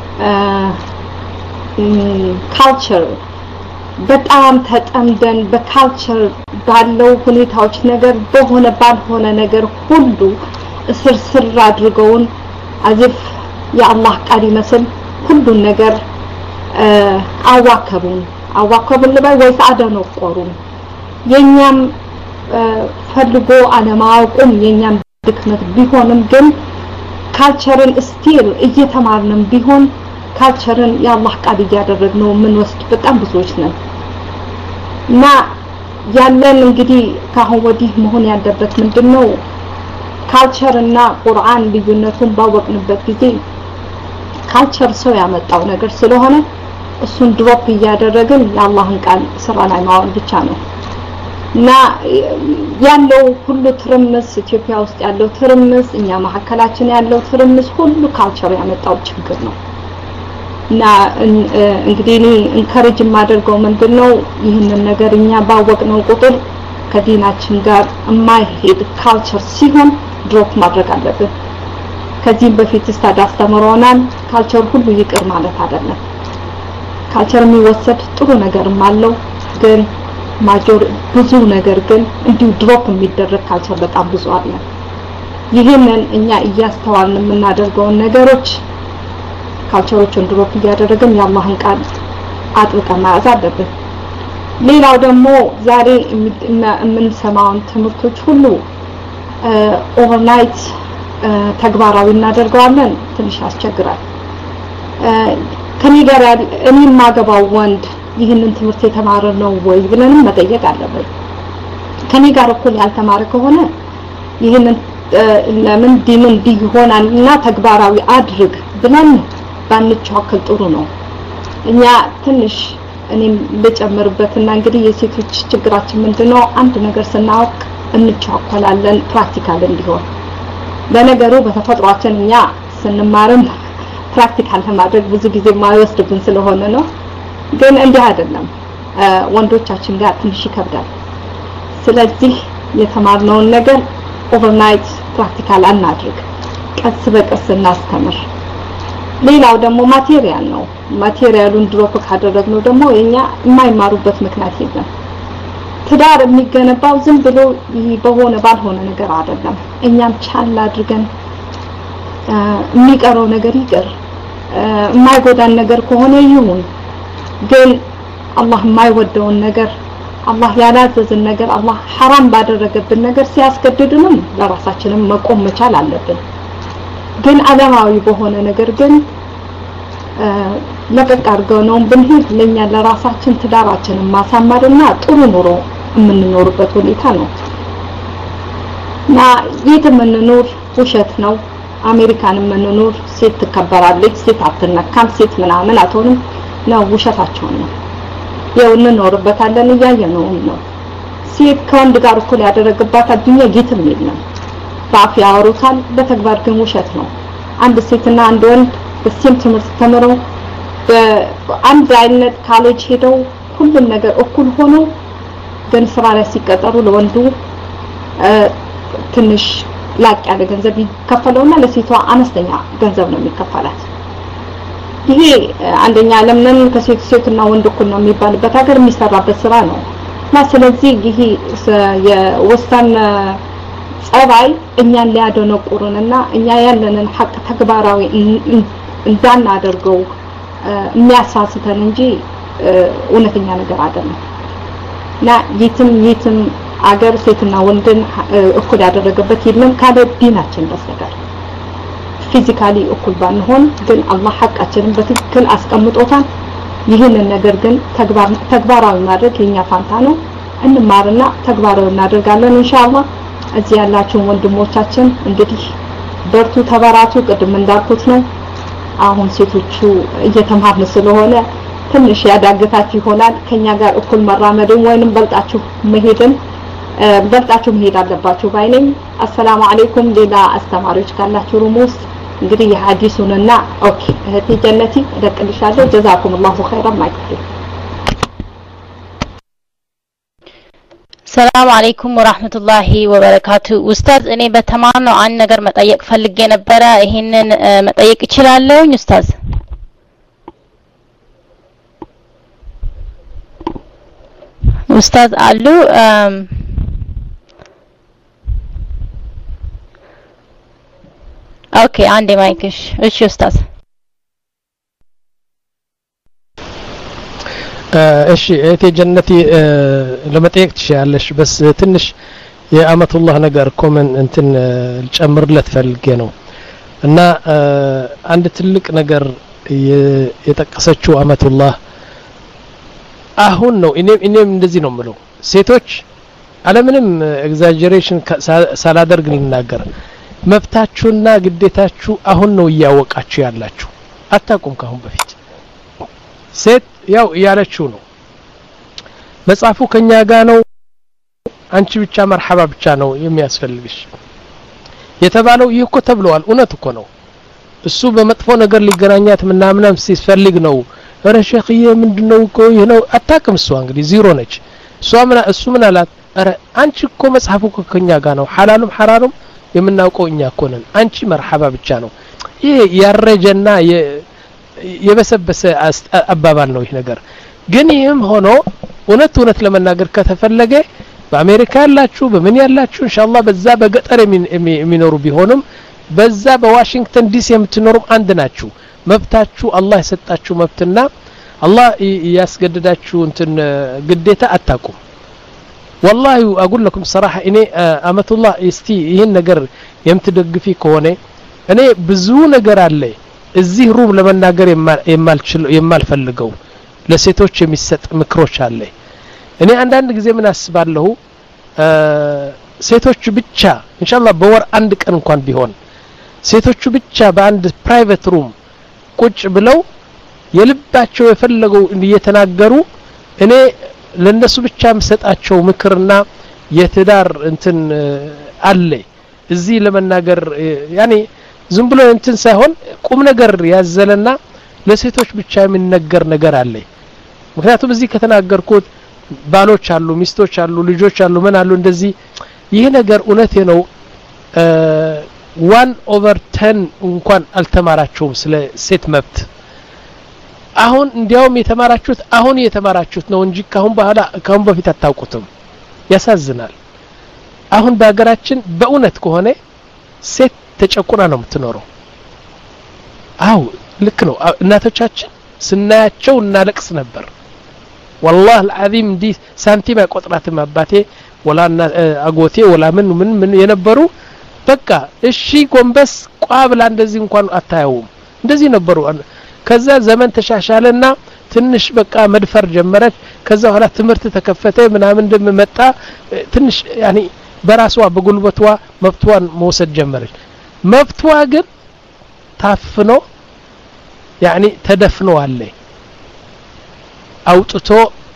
[SPEAKER 3] ካልቸር በጣም ተጠምደን በካልቸር ባለው ሁኔታዎች ነገር በሆነ ባልሆነ ነገር ሁሉ እስር ስር አድርገውን አዝፍ የአላህ ቃል ይመስል ሁሉን ነገር አዋከቡን አዋከቡን ለባይ ወይስ አደነቆሩን የኛም ፈልጎ አለማውቁም የኛም ድክመት ቢሆንም ግን ካልቸርን ስቲል እየተማርንም ቢሆን ካልቸርን የአላህ ቃል እያደረግነው ምን ወስድ በጣም ብዙዎች ነን እና ያለን እንግዲህ ካሁን ወዲህ መሆን ያለበት ምንድነው ካልቸር እና ቁርአን ልዩነቱን ባወቅንበት ጊዜ ካልቸር ሰው ያመጣው ነገር ስለሆነ እሱን ድሮፕ እያደረግን የአላህን ቃል ስራ ላይ ማዋል ብቻ ነው እና ያለው ሁሉ ትርምስ ኢትዮጵያ ውስጥ ያለው ትርምስ እኛ መሐከላችን ያለው ትርምስ ሁሉ ካልቸር ያመጣው ችግር ነው እና እንግዲህ እኔ ኢንካሬጅ ማደርገው ምንድነው ይህንን ነገር እኛ ባወቅነው ቁጥር ከዲናችን ጋር የማይሄድ ካልቸር ሲሆን ድሮፕ ማድረግ አለብን ከዚህም በፊት ስታዳስ ተመሮናል ካልቸር ሁሉ ይቅር ማለት አይደለም ካልቸር የሚወሰድ ጥሩ ነገርም አለው ግን ማጆር ብዙ ነገር ግን እንዲሁ ድሮፕ የሚደረግ ካልቸር በጣም ብዙ አለ ይሄንን እኛ እያስተዋልን የምናደርገው ነገሮች ካልቸሮችን ድሮፕ እያደረግን የአላህን ቃል አጥብቀን መያዝ አለብን ሌላው ደግሞ ዛሬ የምንሰማውን ትምህርቶች ሁሉ ኦቨርናይት ተግባራዊ እናደርገዋለን ትንሽ ያስቸግራል ከኔ ጋር እኔ ማገባው ወንድ ይህንን ትምህርት የተማረ ነው ወይ ብለንም መጠየቅ አለበት ከኔ ጋር እኩል ያልተማረ ከሆነ ይህንን ለምን ዲኑን ቢሆናልና ተግባራዊ አድርግ ብለን ባንቻከል ጥሩ ነው እኛ ትንሽ እኔም ልጨምርበትና እንግዲህ የሴቶች ችግራችን ምንድነው አንድ ነገር ስናውቅ እንቻከላለን ፕራክቲካል እንዲሆን ለነገሩ በተፈጥሯችን እኛ ስንማርም ፕራክቲካል ለማድረግ ብዙ ጊዜ ማይወስድብን ስለሆነ ነው ግን እንዲህ አይደለም ወንዶቻችን ጋር ትንሽ ይከብዳል ስለዚህ የተማርነውን ነገር ኦቨርናይት ፕራክቲካል አናድርግ ቀስ በቀስ እናስተምር ሌላው ደግሞ ማቴሪያል ነው ማቴሪያሉን ድሮፕ ካደረግነው ደግሞ የኛ የማይማሩበት ምክንያት የለም ትዳር የሚገነባው ዝም ብሎ በሆነ ባልሆነ ነገር አይደለም እኛም ቻል አድርገን የሚቀረው ነገር ይቀር የማይጎዳን ነገር ከሆነ ይሁን ግን አላህ የማይወደውን ነገር አላህ ያላዘዘን ነገር አላህ حرام ባደረገብን ነገር ሲያስገድድንም ለራሳችንም መቆም መቻል አለብን ግን አለማዊ በሆነ ነገር ግን ለቀቅ አድርገነው ብንሄድ ለኛ ለራሳችን ትዳራችንን ማሳመርና ጥሩ ኑሮ የምንኖርበት ሁኔታ ነው ና የትምንኖር ውሸት ነው አሜሪካን የምንኖር ሴት ተከበራለች ሴት አትነካም ሴት ምናምን አትሆንም ነው ውሸታቸው ነው የውን ኖርበታለን ያያየነው ነው ሴት ከወንድ ጋር እኩል ያደረገባት አዱኛ የትም የለም ባፍ ያወሩታል በተግባር ግን ውሸት ነው አንድ ሴትና አንድ ወንድ በሴም ትምህርት ተምረው በአንድ አይነት ካሌጅ ሄደው ሁሉም ነገር እኩል ሆኖ ግን ስራ ላይ ሲቀጠሩ ለወንዱ ትንሽ ላቅ ያለ ገንዘብ ይከፈለውና ለሴቷ አነስተኛ ገንዘብ ነው የሚከፈላት ይሄ አንደኛ ዓለምን ከሴት ሴትና ወንድ እኩል ነው የሚባልበት ሀገር የሚሰራበት ስራ ነው እና ስለዚህ ይሄ የወስተን ጸባይ እኛን ሊያደነቁሩንና እኛ ያለንን ሐቅ ተግባራዊ እንዳናደርገው የሚያሳስተን እንጂ እውነተኛ ነገር አይደለም እና የትም የትም አገር ሴትና ወንድን እኩል ያደረገበት የለም ካለ ዲናችን በስተቀር ፊዚካሊ እኩል ባንሆን ግን አላህ ሐቃችንን በትክክል አስቀምጦታል ይህንን ነገር ግን ተግባር ተግባራዊ ማድረግ የኛ ፋንታ ነው እንማርና ተግባራዊ እናደርጋለን ኢንሻአላህ እዚህ ያላችሁ ወንድሞቻችን እንግዲህ በርቱ ተባራቱ ቅድም እንዳልኩት ነው አሁን ሴቶቹ እየተማርን ስለሆነ ትንሽ ያዳግታችሁ ይሆናል ከኛ ጋር እኩል መራመድን ወይንም በልጣችሁ መሄድን በልጣችሁ መሄድ አለባችሁ ባይነኝ አሰላሙ አለይኩም ሌላ አስተማሪዎች ካላችሁ ሩሙስ እንግዲህ የሐዲሱንና ኦኬ እህቴ ጀነቲ ደቅልሻለሁ ጀዛኩም الله خيرا ማይክፍል
[SPEAKER 4] ሰላም አለይኩም ወራህመቱላሂ ወበረካቱ ኡስታዝ እኔ በተማርነው አንድ ነገር መጠየቅ ፈልጌ ነበር ይሄንን መጠየቅ ይችላልው ኡስታዝ ኡስታዝ አሉ ኦኬ አንዴ ማይክሽ እሺ ኡስታዝ
[SPEAKER 1] እሺ እቴ ጀነቲ ለመጠየቅ ትችያለሽ በስ ትንሽ የአመቱላህ ነገር ኮመን እንትን ልጨምርለት ፈልጌ ነው እና አንድ ትልቅ ነገር የጠቀሰችው አመቱላህ አሁን ነው እኔም እኔም እንደዚህ ነው የምለው ሴቶች አለምንም ኤግዛጀሬሽን ሳላደርግ ልናገር መብታችሁና ግዴታችሁ አሁን ነው ያወቃችሁ ያላችሁ አታቁም ካሁን በፊት ሴት ያው ያለችው ነው መጽሐፉ ከኛ ጋር ነው አንቺ ብቻ መርሐባ ብቻ ነው የሚያስፈልግሽ የተባለው ይህ እኮ ተብሏል እውነት እኮ ነው እሱ በመጥፎ ነገር ሊገናኛት ምናምናም ሲፈልግ ነው አረ ሼኽዬ ምንድነው እኮ ይሄ ነው አታቅም እሷ እንግዲህ ዜሮ ነች እሷ ምን እሱ ምን አላት አረ አንቺ እኮ መጽሐፉ ከኛ ጋር ነው ሐላሉም ሐራሩም የምናውቀው እኛ እኮ ነን አንቺ መርሐባ ብቻ ነው ይሄ ያረጀና የበሰበሰ አባባል ነው ይሄ ነገር ግን ይሄም ሆኖ እውነት እውነት ለመናገር ከተፈለገ በአሜሪካ ያላችሁ በምን ያላችሁ ኢንሻአላህ በዛ በገጠር የሚኖሩ ቢሆንም በዛ በዋሽንግተን ዲሲ የምትኖሩ አንድ ናችሁ መብታችሁ አላህ የሰጣችሁ መብትና አላህ ያስገድዳችሁ እንትን ግዴታ አታቁም والله اقول لكم صراحه እኔ አመቱላህ እስቲ ይሄን ነገር የምትደግፊ ከሆነ እኔ ብዙ ነገር አለ እዚህ ሩም ለመናገር የማልችል የማልፈልገው ለሴቶች የሚሰጥ ምክሮች አለ እኔ አንዳንድ ጊዜ ምን አስባለሁ ሴቶች ብቻ ኢንሻአላህ በወር አንድ ቀን እንኳን ቢሆን ሴቶቹ ብቻ በአንድ ፕራይቬት ሩም ቁጭ ብለው የልባቸው የፈለገው እየተናገሩ እኔ ለነሱ ብቻ መስጣቸው ምክርና የትዳር እንትን አለ እዚህ ለመናገር ያኔ ዝም ብሎ እንትን ሳይሆን ቁም ነገር ያዘለና ለሴቶች ብቻ የሚነገር ነገር አለ ምክንያቱም እዚህ ከተናገርኩት ባሎች አሉ ሚስቶች አሉ ልጆች አሉ ምን አሉ እንደዚህ ይሄ ነገር እውነቴ ነው one over ten እንኳን አልተማራቸውም ስለ ሴት መብት አሁን እንዲያውም የተማራችሁት አሁን የተማራችሁት ነው እንጂ ካሁን በኋላ ካሁን በፊት አታውቁትም ያሳዝናል አሁን በአገራችን በእውነት ከሆነ ሴት ተጨቁና ነው የምትኖረው አው ልክ ነው እናቶቻችን ስናያቸው እናለቅስ ነበር والله العظيم ዲ ሳንቲም አይቆጥራትም አባቴ ወላና አጎቴ ወላ ምን ምን ምን የነበሩ በቃ እሺ ጎንበስ ቋብላ እንደዚህ እንኳን አታየውም እንደዚህ ነበሩ ከዛ ዘመን ተሻሻለና ትንሽ በቃ መድፈር ጀመረች ከዛ ኋላ ትምርት ተከፈተ ምናምን እንደመጣ ትንሽ ያኒ በራሷ በጉልበቷ መብቷን መውሰድ ጀመረች መብቷ ግን ታፍኖ ያኒ ተደፍኖ አለ አውጥቶ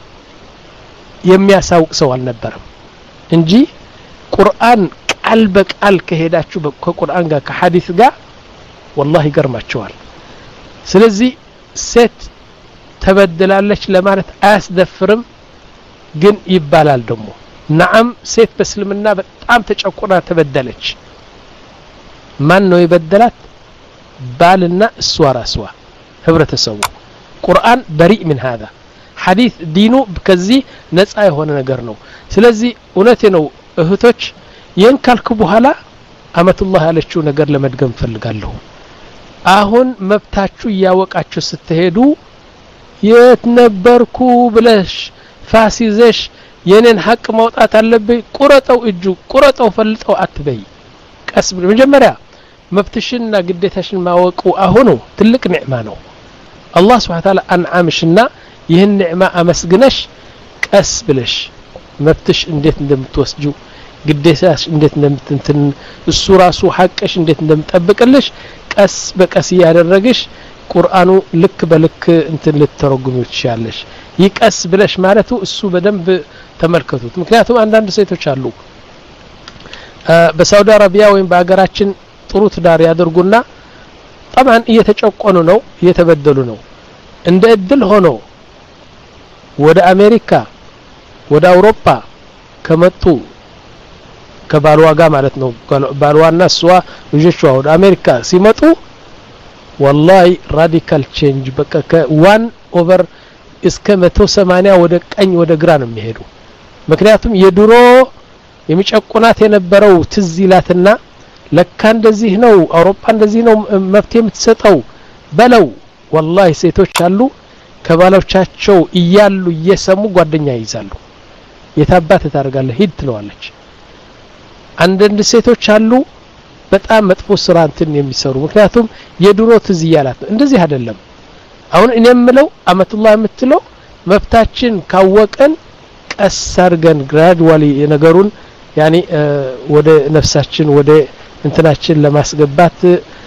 [SPEAKER 1] የሚያሳውቅ ሰው አልነበረም እንጂ ቁርአን ቃል በቃል ከሄዳችሁ ከቁርአን ጋር ከሐዲስ ጋር والله ይገርማቸዋል ስለዚህ ሴት ተበደላለች ለማለት አያስደፍርም ግን ይባላል ደግሞ نعم ሴት በእስልምና በጣም ተጨቁና ተበደለች ማን ነው የበደላት ባልና እሷ ራስዋ ህብረተሰቡ ቁርአን በሪእ من هذا ሐዲስ ዲኑ ከዚህ ነፃ የሆነ ነገር ነው ስለዚህ እውነቴ ነው እህቶች ይህን ካልኩ በኋላ አመቱላህ ያለችው ነገር ለመድገም ፈልጋለሁ አሁን መብታችሁ ያወቃችሁ ስትሄዱ የት ነበርኩ ብለሽ ፋሲዘሽ የኔን ሐቅ ማውጣት አለብኝ ቁረጠው እጁ ቁረጠው ፈልጠው አትበይ ቀስ መጀመሪያ መብትሽና ግዴታሽን ማወቁ አሁን ትልቅ ኒዕማ ነው አላህ Subhanahu Wa Ta'ala አንዓምሽና ይህን ኒዕማ አመስግነሽ ቀስ ብለሽ መብትሽ እንዴት እንደምትወስጁ ግዴታሽ እንዴት እንደምትንትን እሱ ራሱ ሐቅሽ እንዴት እንደምጠብቅልሽ ቀስ በቀስ ያደረግሽ ቁርአኑ ልክ በልክ እንትን ልትተረጉሙ ትችላለሽ ይቀስ ብለሽ ማለቱ እሱ በደንብ ተመልከቱት ምክንያቱም አንዳንድ ሴቶች አሉ በሳውዲ አረቢያ ወይም በአገራችን ጥሩ ትዳር ያደርጉና طبعا እየተጨቆኑ ነው እየተበደሉ ነው እንደ እድል ሆኖ ወደ አሜሪካ ወደ አውሮፓ ከመጡ ከባልዋ ጋር ማለት ነው ባልዋና እሷ ልጆቿ ወደ አሜሪካ ሲመጡ والله radical change በቃ ከ1 ኦቨር እስከ መቶ ሰማንያ ወደ ቀኝ ወደ ግራ ነው የሚሄዱ ምክንያቱም የድሮ የሚጨቁናት የነበረው ትዝ ይላትና ለካ እንደዚህ ነው አውሮፓ እንደዚህ ነው መብት የምትሰጠው በለው والله ሴቶች አሉ ከባሎቻቸው እያሉ እየሰሙ ጓደኛ ይይዛሉ የታባት ታርጋለ ሂድ ትለዋለች አንዳንድ ሴቶች አሉ በጣም መጥፎ ስራ እንትን የሚሰሩ ምክንያቱም የድሮ ትዝ ይያላት እንደዚህ አይደለም አሁን እኔ የምለው አመቱላህ የምትለው መብታችን ካወቀን ቀሰርገን ግራጁዋሊ ነገሩን ያኒ ወደ ነፍሳችን ወደ እንትናችን ለማስገባት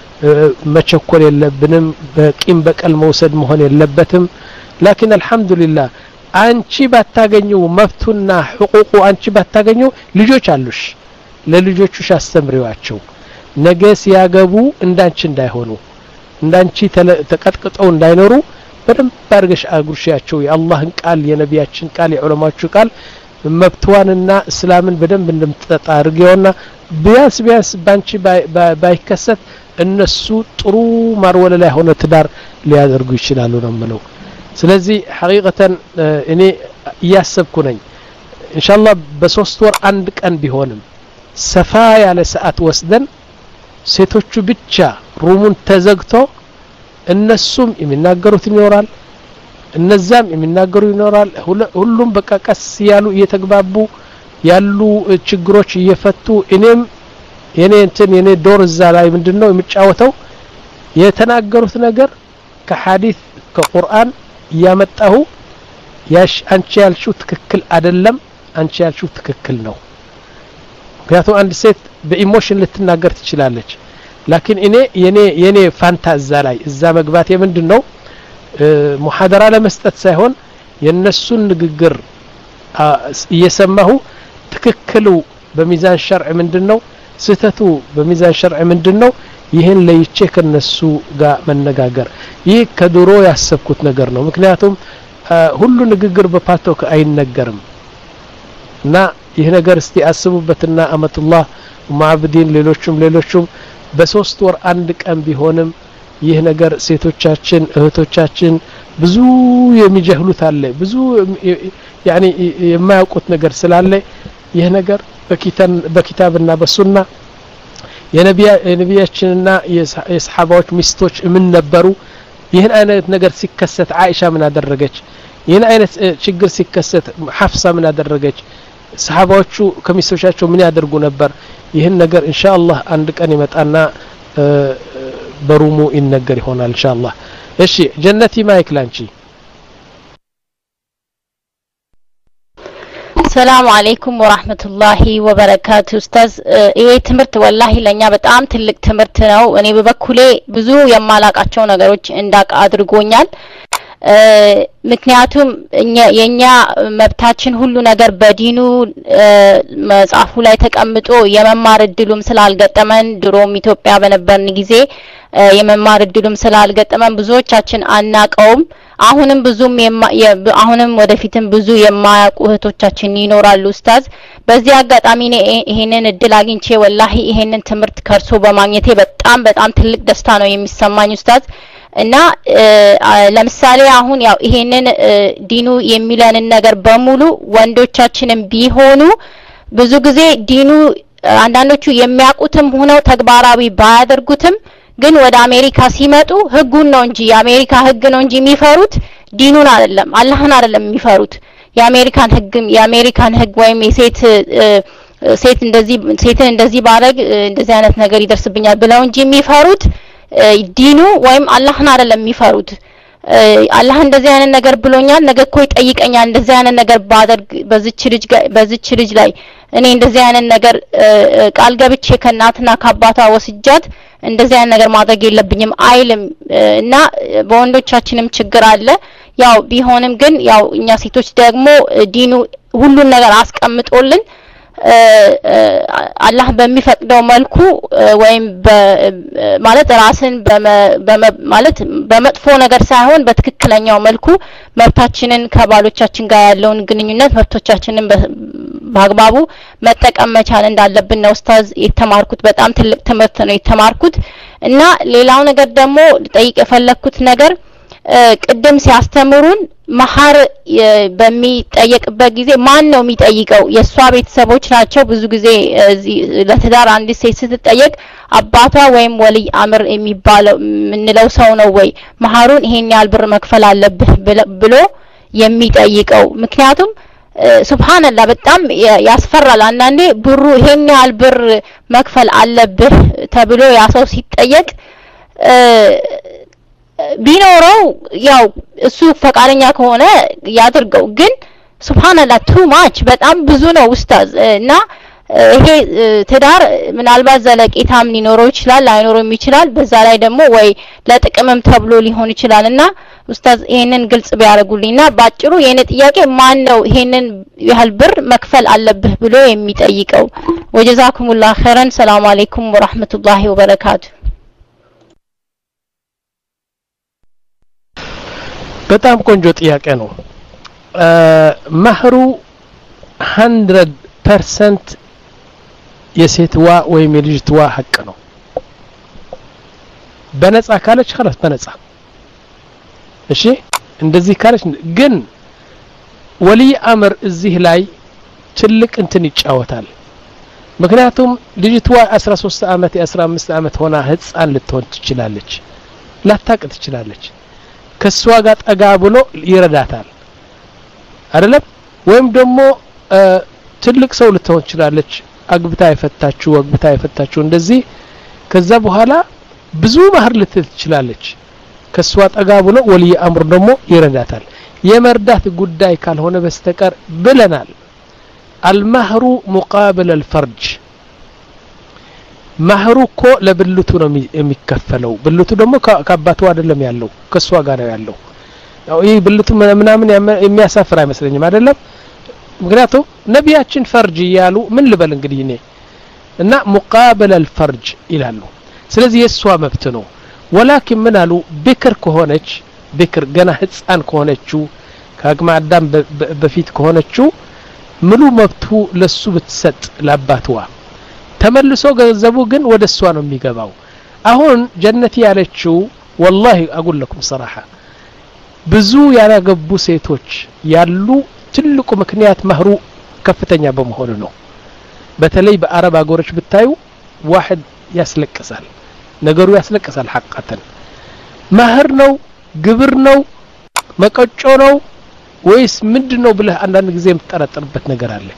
[SPEAKER 1] መቸኮል የለብንም በቂም በቀል መውሰድ መሆን የለበትም لكن الحمد لله አንቺ ባታገኙ መብቱና حقوقو አንቺ ባታገኙ ልጆች አሉሽ ለልጆቹሽ አስተምሪዋቸው ነገ ሲያገቡ እንዳንቺ እንዳይሆኑ እንዳንቺ ተቀጥቅጠው እንዳይኖሩ በደንብ አድርገሽ አጉርሻቸው የአላህን ቃል የነቢያችን ቃል የዑለማዎቹ ቃል መብቷንና እስላምን በደንብ እንደምትጠጣ አድርገውና ቢያስ ቢያስ ባንቺ ባይከሰት እነሱ ጥሩ ማርወለ ላይ ሆነ ትዳር ሊያደርጉ ይችላሉ ነው ማለት ስለዚህ ሐቂቀተን እኔ ያሰብኩ ነኝ ኢንሻአላህ በሶስት ወር አንድ ቀን ቢሆንም ሰፋ ያለ ሰዓት ወስደን ሴቶቹ ብቻ ሩሙን ተዘግቶ እነሱም የሚናገሩት ይኖራል እነዛም የሚናገሩ ይኖራል ሁሉም በቃ ቀስ ያሉ እየተግባቡ ያሉ ችግሮች እየፈቱ እኔም የኔ እንትን የኔ ዶር እዛ ላይ ምንድነው የሚጫወተው የተናገሩት ነገር ከሐዲስ ከቁርአን ያመጣሁ ያሽ አንቺ ያልሽው ትክክል አይደለም አንቺ ያልሽው ትክክል ነው ምክንያቱም አንድ ሴት በኢሞሽን ልትናገር ትችላለች لكن እኔ የኔ የኔ ፋንታዛ ላይ እዛ መግባት የምንድነው ሙሐደራ ለመስጠት ሳይሆን የነሱን ንግግር እየሰማሁ ትክክሉ በሚዛን ሸርዕ ምንድነው ስተቱ በሚዛን ሸርዕ ምንድነው ይሄን ለይቼ ከነሱ ጋር መነጋገር ይህ ከድሮ ያሰብኩት ነገር ነው ምክንያቱም ሁሉ ንግግር በፓቶክ አይነገርም እና ይሄ ነገር እስቲ አስቡበትና አመቱላህ ማዕብዲን ሌሎችም ሌሎችም በሶስት ወር አንድ ቀን ቢሆንም ይህ ነገር ሴቶቻችን እህቶቻችን ብዙ የሚጀህሉት አለ ብዙ ያኒ የማያውቁት ነገር ስላለ ይህ ነገር በኪታብ በኪታብና በሱና የነቢያ የነቢያችንና የሰሃባዎች ሚስቶች ምን ነበሩ ይህን አይነት ነገር ሲከሰት አይሻ ምን አደረገች ይህን አይነት ችግር ሲከሰት ሐፍሳ ምን አደረገች ሰሃባዎቹ ከሚስቶቻቸው ምን ያደርጉ ነበር ይህን ነገር ኢንሻአላህ አንድ ቀን ይመጣና በሩሙ ይነገር ይሆናል ኢንሻአላህ እሺ ጀነቲ ማይክ ላንቺ
[SPEAKER 4] ሰላም አለይኩም ወራህመቱላሂ ወበረካቱ ኡስታዝ ይሄ ትምርት ወላሂ ለኛ በጣም ትልቅ ትምርት ነው እኔ በበኩሌ ብዙ የማላቃቸው ነገሮች እንዳቅ አድርጎኛል ምክንያቱም የኛ መብታችን ሁሉ ነገር በዲኑ መጽሐፉ ላይ ተቀምጦ የመማር እድሉም ስላልገጠመን ድሮም ኢትዮጵያ በነበርን ጊዜ የመማር እድሉም ስላልገጠመን ብዙዎቻችን አናቀውም አሁንም ብዙም አሁንም ወደፊትም ብዙ የማያውቁ እህቶቻችን ይኖራሉ ኡስታዝ በዚህ አጋጣሚ እኔ ይሄንን እድል አግኝቼ ወላሂ ይሄንን ትምርት ከርሶ በማግኘቴ በጣም በጣም ትልቅ ደስታ ነው የሚሰማኝ ኡስታዝ እና ለምሳሌ አሁን ያው ይሄንን ዲኑ የሚለንን ነገር በሙሉ ወንዶቻችንም ቢሆኑ ብዙ ጊዜ ዲኑ አንዳንዶቹ የሚያውቁትም ሆነው ተግባራዊ ባያደርጉትም ግን ወደ አሜሪካ ሲመጡ ህጉን ነው እንጂ የአሜሪካ ህግ ነው እንጂ የሚፈሩት ዲኑን አይደለም አላህን አይደለም የሚፈሩት የአሜሪካን ህግ የአሜሪካን ህግ ወይም የሴት ሴት እንደዚህ ሴትን እንደዚህ ባረግ እንደዚህ አይነት ነገር ይደርስብኛል ብለው እንጂ የሚፈሩት ዲኑ ወይም አላህን አይደለም የሚፈሩት አላህ እንደዚህ አይነት ነገር ብሎኛል ነገ እኮ ይጠይቀኛል እንደዚህ አይነት ነገር ባደርግ በዚች ልጅ በዚች ልጅ ላይ እኔ እንደዚህ አይነት ነገር ቃል ገብቼ ከናትና ከአባቷ ወስጃት እንደዚህ አይነት ነገር ማድረግ የለብኝም አይልም እና በወንዶቻችንም ችግር አለ ያው ቢሆንም ግን ያው እኛ ሴቶች ደግሞ ዲኑ ሁሉን ነገር አስቀምጦልን አላህ በሚፈቅደው መልኩ ወይም ማለት ራስን ማለት በመጥፎ ነገር ሳይሆን በትክክለኛው መልኩ መብታችንን ከባሎቻችን ጋር ያለውን ግንኙነት መብቶቻችንን በአግባቡ መጠቀም መቻል እንዳለብን ነው ኡስታዝ የተማርኩት በጣም ትልቅ ትምህርት ነው የተማርኩት እና ሌላው ነገር ደግሞ ጠይቅ የፈለኩት ነገር ቅድም ሲያስተምሩን መሐር በሚጠየቅበት ጊዜ ማን ነው የሚጠይቀው የሷ ቤተሰቦች ናቸው ብዙ ጊዜ ለትዳር አንድ ሴት ስትጠየቅ አባቷ ወይም ወልይ አምር የሚባለው ምንለው ሰው ነው ወይ መሐሩን ይሄን ያህል ብር መክፈል አለብህ ብሎ የሚጠይቀው ምክንያቱም ሱብሃንአላህ በጣም ያስፈራል አንዳንዴ ብሩ ይሄን ያህል ብር መክፈል አለብህ ተብሎ ያ ሰው ሲጠየቅ ቢኖረው ያው እሱ ፈቃደኛ ከሆነ ያድርገው ግን ሱብሃንአላህ ቱ ማች በጣም ብዙ ነው ኡስታዝ እና ይሄ ትዳር ምናልባት ዘለቄታም ሊኖረው ይችላል አይኖርም ይችላል በዛ ላይ ደግሞ ወይ ለጥቅምም ተብሎ ሊሆን ይችላልና ኡስታዝ ይሄንን ግልጽ ቢያደርጉልኝና ባጭሩ የኔ ጥያቄ ማን ነው ይሄንን ያህል ብር መክፈል አለብህ ብሎ የሚጠይቀው ወጀዛኩሙላህ ኸይራን ሰላም አለይኩም ወራህመቱላሂ ወበረካቱ
[SPEAKER 1] በጣም ቆንጆ ጥያቄ ነው መህሩ one hundred percent የሴትዋ ወይም የልጅቷ ሐቅ ነው በነፃ ካለች خلاص በነፃ እሺ እንደዚህ ካለች ግን ወልይ አምር እዚህ ላይ ትልቅ እንትን ይጫወታል ምክንያቱም ልጅቷ አስራ ሶስት አመት አስራ አምስት አመት ሆና ህፃን ልትሆን ትችላለች ላታቅ ትችላለች ከሷ ጋር ጠጋ ብሎ ይረዳታል አይደለም ወይም ደግሞ ትልቅ ሰው ልትሆን ትችላለች አግብታ የፈታችው አግብታ የፈታችው እንደዚህ ከዛ በኋላ ብዙ ማህር ልትል ትችላለች ከሷ ጠጋ ብሎ ወልይ አምር ደግሞ ይረዳታል የመርዳት ጉዳይ ካልሆነ በስተቀር ብለናል المهر مقابل الفرج ማህሩ እኮ ለብልቱ ነው የሚከፈለው ብልቱ ደግሞ ከአባቱ አይደለም ያለው ከሷ ጋር ነው ያለው ያው ይሄ ብልቱ ምናምን የሚያሳፍር አይመስለኝም አይደለም ምክንያቱም ነቢያችን ፈርጅ ይያሉ ምን ልበል እንግዲህ እኔ እና ሙቃበል الفرج ይላሉ ስለዚህ የሷ መብት ነው ወላኪን ምን አሉ ቢክር ከሆነች ቢክር ገና ህፃን ከሆነችው ከአቅመ አዳም በፊት ከሆነችው ሙሉ መብቱ ለሱ ብትሰጥ ለአባቷ ተመልሶ ገንዘቡ ግን ወደሷ ነው የሚገባው አሁን ጀነቲ ያለችው والله اقول لكم صراحه ብዙ ያላገቡ ሴቶች ያሉ ትልቁ ምክንያት መህሩ ከፍተኛ በመሆኑ ነው በተለይ በአረብ አገሮች ብታዩ واحد ያስለቅሳል ነገሩ ያስለቅሳል ሐቀተን መህር ነው ግብር ነው መቀጮ ነው ወይስ ምንድነው ብለህ አንዳንድ ጊዜ የምትጠረጥርበት ነገር አለ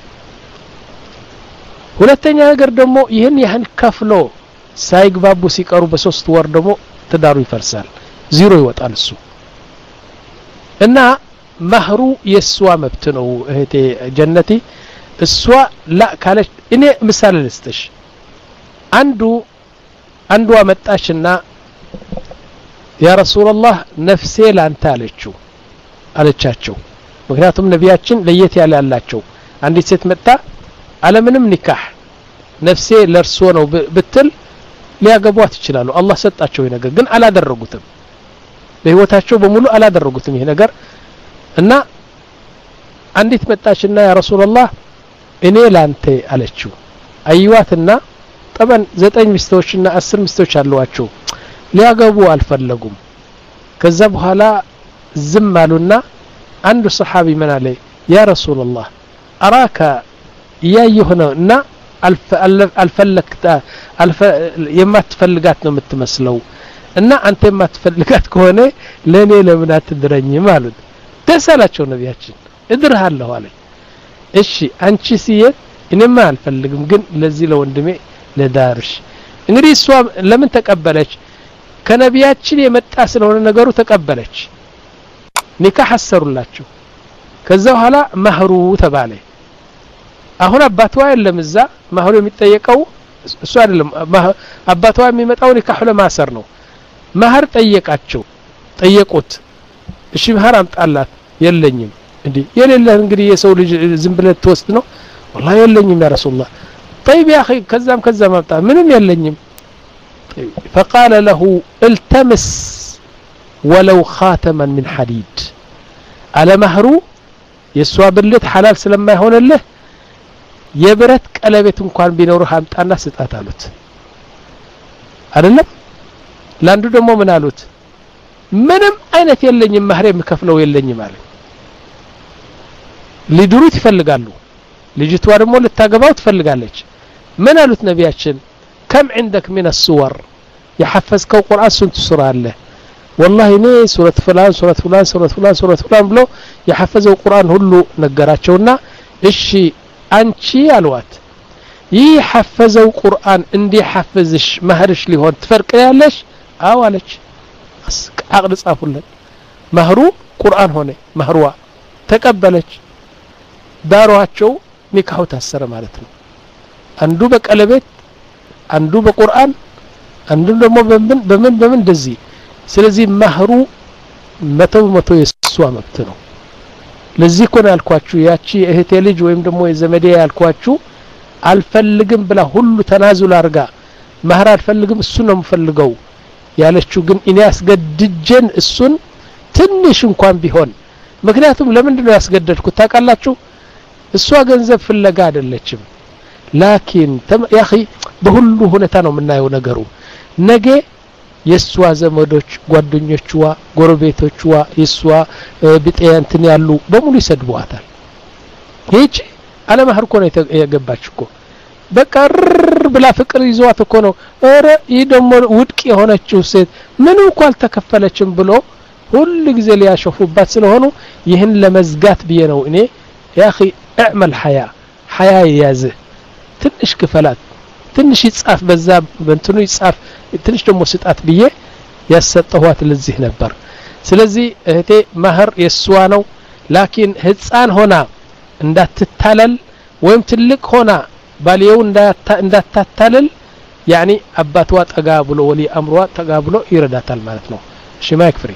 [SPEAKER 1] ሁለተኛ ነገር ደግሞ ይሄን ያህል ከፍሎ ሳይግባቡ ሲቀሩ በሶስት ወር ደግሞ ትዳሩ ይፈርሳል ዜሮ ይወጣል እሱ እና መህሩ የሷ መብት ነው እህቴ ጀነቲ እሷ ላ ካለች እኔ ምሳሌ ልስጥሽ አንዱ አንዱ አመጣችና ያ ረሱላህ ነፍሴ ላንተ አለችው አለቻቸው ምክንያቱም ነቢያችን ለየት ያለ ያላቸው አንዲት ሴት መጣ አለምንም ኒካህ ነፍሴ ለርሶ ነው ብትል ሊያገቧት ይችላሉ አላህ ሰጣቸው ነገር ግን አላደረጉትም በህይወታቸው በሙሉ አላደረጉትም ይሄ ነገር እና አንዲት መጣችና ያ ረሱላህ እኔ ላንተ አለችው አይዋትና ጠበን ዘጠኝ ሚስቶችና አስር ሚስቶች አሏቸው ሊያገቡ አልፈለጉም ከዛ በኋላ ዝም አሉና አንዱ ሰሃቢ ምን አለ ያ ረሱላህ አራካ ያየሆነና አልፈለክታ አልፈ የማትፈልጋት ነው የምትመስለው እና አንተ የማትፈልጋት ከሆነ ለኔ ለምን አትድረኝም አሉት ተሰላቸው ነቢያችን እድርሃለሁ አለ እሺ አንቺ ሲየት እኔማ አልፈልግም ግን ለዚህ ለወንድሜ ለዳርሽ እንግዲህ እሷ ለምን ተቀበለች ከነቢያችን የመጣ ስለሆነ ነገሩ ተቀበለች ኒካህ አሰሩላችሁ ከዛ በኋላ መህሩ ተባለ አሁን አባቷ የለም እዛ መህሩ የሚጠየቀው እሱ አይደለም አባቷ የሚመጣው ኒካህ ለማሰር ነው መህር ጠየቃቸው ጠየቁት እሺ መህር አምጣላት የለኝም እንዴ የሌለ እንግዲህ የሰው ልጅ ዝም ብለ ተወስድ ነው والله የለኝም ያ ረሱላህ طيب يا اخي ከዛም ከዛም አምጣ ምንም የለኝም فقال له التمس ولو خاتما من حديد على مهرو የሷ ብልት حلال ስለማይሆንልህ የብረት ቀለበት እንኳን ቢኖርህ አምጣና ስጣት አሉት አይደለም ላንዱ ደግሞ ምን አሉት ምንም አይነት የለኝም መህር የምከፍለው የለኝም አለ ሊድሩት ይፈልጋሉ ልጅቷ ደግሞ ልታገባው ትፈልጋለች ምን አሉት ነቢያችን كم عندك من الصور يحفظكው ቁርአን ስንት ሱራ አለ والله እኔ ሱረት ፍላን ሱረት ፍላን ሱረት ፍላን ሱረት ፍላን ብሎ የሐፈዘው ቁርአን ሁሉ ነገራቸውና እሺ አንቺ አልዋት ይህ ሐፈዘው ቁርአን እንዲ ሐፈዝሽ መህርሽ ሊሆን ትፈርቅያለሽ አው አለች አቅድ ጻፉለት መህሩ ቁርአን ሆነ መህሩዋ ተቀበለች ዳሯቸው ኒካሁ ታሰረ ማለት ነው አንዱ በቀለበት አንዱ በቁርአን አንዱ ደግሞ በምን በምን በምን እንደዚህ ስለዚህ መህሩ መቶ መቶ የሷ መብት ነው ለዚህ ኮን ያልኳችሁ ያቺ እህቴ ልጅ ወይም ደግሞ የዘመዴ ያልኳችሁ አልፈልግም ብላ ሁሉ ተናዙል አርጋ መህር አልፈልግም እሱ ነው የምፈልገው ያለችው ግን እኔ ያስገድጀን እሱን ትንሽ እንኳን ቢሆን ምክንያቱም ለምንድን ነው ያስገደድኩት ታውቃላችሁ እሷ ገንዘብ ፍለጋ አይደለችም ላኪን ያ اخي በሁሉ ሁኔታ ነው የምናየው ነገሩ ነገ የሷ ዘመዶች ጓደኞችዋ ጎረቤቶችዋ የሷ ቢጤንትን ያሉ በሙሉ ይሰድቧታል ሄጭ አለ መህር ኮነ የገባች እኮ በቃ ብላ ፍቅር ይዟት እኮ ነው ኧረ ይህ ደግሞ ውድቅ የሆነችው ሴት ምን እንኳን ተከፈለችም ብሎ ሁሉ ጊዜ ሊያሾፉባት ስለሆኑ ይህን ለመዝጋት ብዬ ነው እኔ ያ اخي اعمل حياة حياة ያዘ ትንሽ ክፈላት ትንሽ ይጻፍ በዛ በእንትኑ ይጻፍ ትንሽ ደግሞ ስጣት ብዬ ያሰጠኋት ለዚህ ነበር ስለዚህ እህቴ መህር የሷ ነው ላኪን ህፃን ሆና እንዳትታለል ወይም ትልቅ ሆና ባልየው እንዳታታለል ያኒ አባቷ ጠጋ ብሎ ወሊ አምሯ ጠጋ ብሎ ይረዳታል ማለት ነው እሺ ማይክ ፍሪ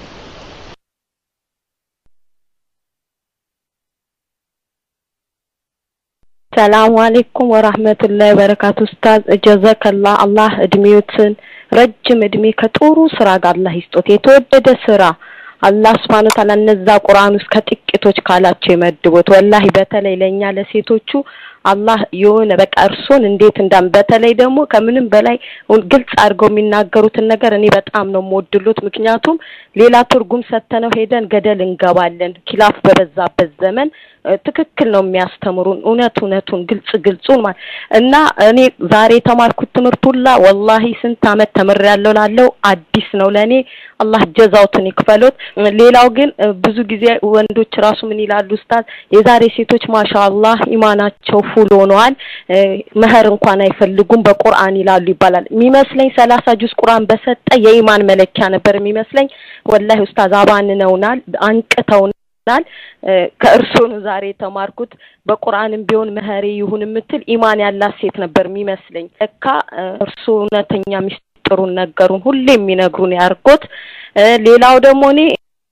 [SPEAKER 5] ሰላም አለይኩም ወራህመቱላሂ ወበረካቱ ኡስታዝ ጀዛከላህ አላህ እድሜዎትን ረጅም እድሜ ከጥሩ ስራ ጋር አላህ ይስጦት የተወደደ ስራ አላህ Subhanahu Ta'ala እነዛ ቁርአን ውስጥ ከጥቂቶች ካላቸው ይመድቡት ወላሂ በተለይ ለኛ ለሴቶቹ አላህ የሆነ በቃ እርሱን እንዴት እንዳም በተለይ ደግሞ ከምንም በላይ ግልጽ አድርገው የሚናገሩትን ነገር እኔ በጣም ነው የምወድሉት ምክንያቱም ሌላ ትርጉም ሰተነው ሄደን ገደል እንገባለን ኪላፍ በበዛበት ዘመን ትክክል ነው የሚያስተምሩን እውነት እውነቱን ግልጽ ግልጹን እና እኔ ዛሬ ተማርኩት ትምርቱላ ወላሂ ስንት አመት ተመርያለሁ ላለው አዲስ ነው ለኔ አላህ ጀዛውትን ይክፈሉት ሌላው ግን ብዙ ጊዜ ወንዶች ራሱ ምን ይላሉ ኡስታዝ የዛሬ ሴቶች ማሻአላህ ኢማናቸው ፉል ሆነዋል መህር እንኳን አይፈልጉም በቁርአን ይላሉ ይባላል የሚመስለኝ ሰላሳ ጁዝ ቁርአን በሰጠ የኢማን መለኪያ ነበር የሚመስለኝ ወላሂ ኡስታዝ አባንነውናል አንቀተውናል ከእርሱ ነው ዛሬ ተማርኩት በቁርአንም ቢሆን መህሪ ይሁን ምትል ኢማን ያላት ሴት ነበር የሚመስለኝ ለካ እርሱ እውነተኛ ሚስጥሩን ነገሩን ሁሌ የሚነግሩን ያርቆት ሌላው ደግሞ እኔ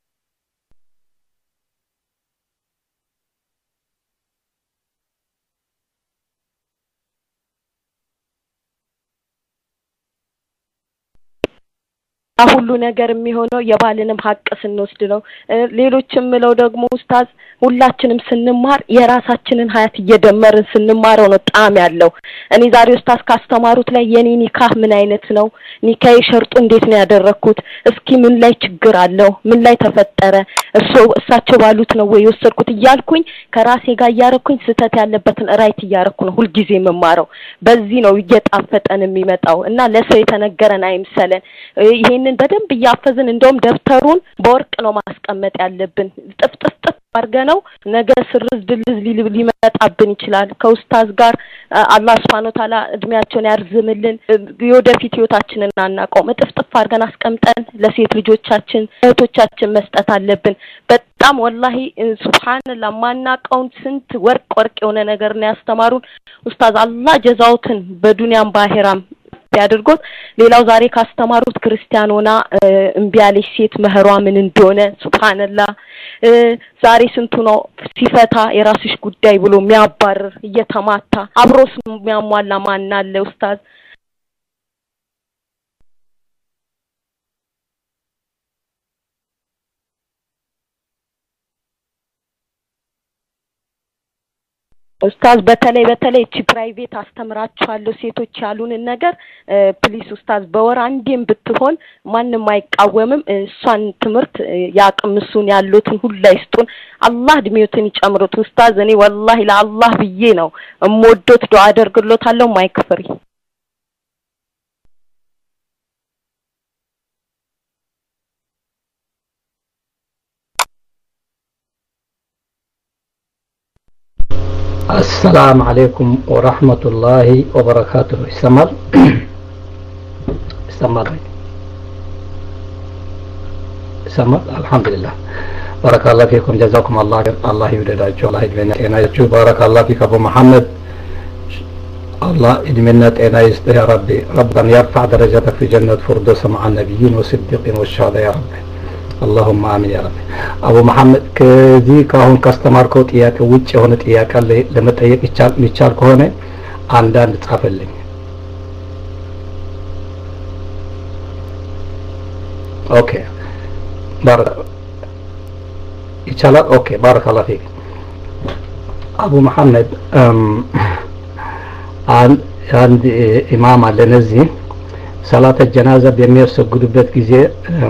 [SPEAKER 5] ሁሉ ነገር የሚሆነው የባልንም ሐቅ ስንወስድ ነው ሌሎችም ምለው ደግሞ ኡስታዝ ሁላችንም ስንማር የራሳችንን ሀያት እየደመርን ስንማረው ነው ጣም ያለው እኔ ዛሬ ኡስታዝ ካስተማሩት ላይ የኔ ኒካህ ምን አይነት ነው ኒካህ ሸርጡ እንዴት ነው ያደረኩት እስኪ ምን ላይ ችግር አለው ምን ላይ ተፈጠረ እሱ እሳቸው ባሉት ነው ወይ ወሰድኩት ይያልኩኝ ከራሴ ጋር ያረኩኝ ስተት ያለበትን ራይት ያረኩ ነው ሁሉ ጊዜ መማረው በዚህ ነው እየጣፈጠን የሚመጣው እና ለሰው የተነገረን አይምሰለን ይሄንን በደንብ ያፈዝን እንደውም ደብተሩን በወርቅ ነው ማስቀመጥ ያለብን ጥፍጥፍ አርገነው ነገ ስርዝ ድልዝ ሊመጣብን ይችላል ከኡስታዝ ጋር አላህ Subhanahu Ta'ala እድሜያቸውን ያርዝምልን የወደፊት ህይወታችንን አናቆም ጥፍጥፍ አርገን አስቀምጠን ለሴት ልጆቻችን እህቶቻችን መስጠት አለብን በጣም ወላሂ ሱብሃንአላህ ማናቀውን ስንት ወርቅ ወርቅ የሆነ ነገር ነው ያስተማሩን ኡስታዝ አላህ ጀዛውትን በዱንያም ባሄራም ያድርጉት ሌላው ዛሬ ካስተማሩት ክርስቲያኖና እንቢያለሽ ሴት መህሯ ምን እንደሆነ ሱብሃንአላህ ዛሬ ስንቱ ነው ሲፈታ የራስሽ ጉዳይ ብሎ የሚያባርር እየተማታ አብሮስ የሚያሟላ ማን አለ ኡስታዝ ኡስታዝ በተለይ በተለይ እቺ ፕራይቬት አስተምራችኋለሁ ሴቶች ያሉን ነገር ፕሊስ ኡስታዝ በወር አንዴም ብትሆን ማንንም አይቃወምም እሷን ትምርት ያቅምሱን ያሉትን ሁሉ ይስጡን አላህ እድሜዎትን ይጨምሩት ኡስታዝ እኔ ወላሂ ለአላህ ብዬ ነው እሞዶት ዱዓ አደርግሎታለሁ ማይክፍሪ
[SPEAKER 6] السلام عليكم ورحمة الله وبركاته استمر استمر استمر الحمد لله بارك الله فيكم جزاكم الله الله يودداችሁ الله ይድመና ጤናችሁ بارك الله فيك ابو محمد الله يدمنا ጤና ይስጥ يا ربي ربنا يرفع درجتك في جنة فردوس مع النبيين والصديقين والشهداء يا رب اللهم آمين يا رب أبو محمد كذي كهون كاستمر كوت إياك وجه هون إياك اللي لما تيجي يشال يشال كهونه عندنا تقفلني أوكي بارك يشال أوكي بارك الله فيك أبو محمد أم عند عند إمام على نزي صلاة الجنازة بيمير سجود بيت كذي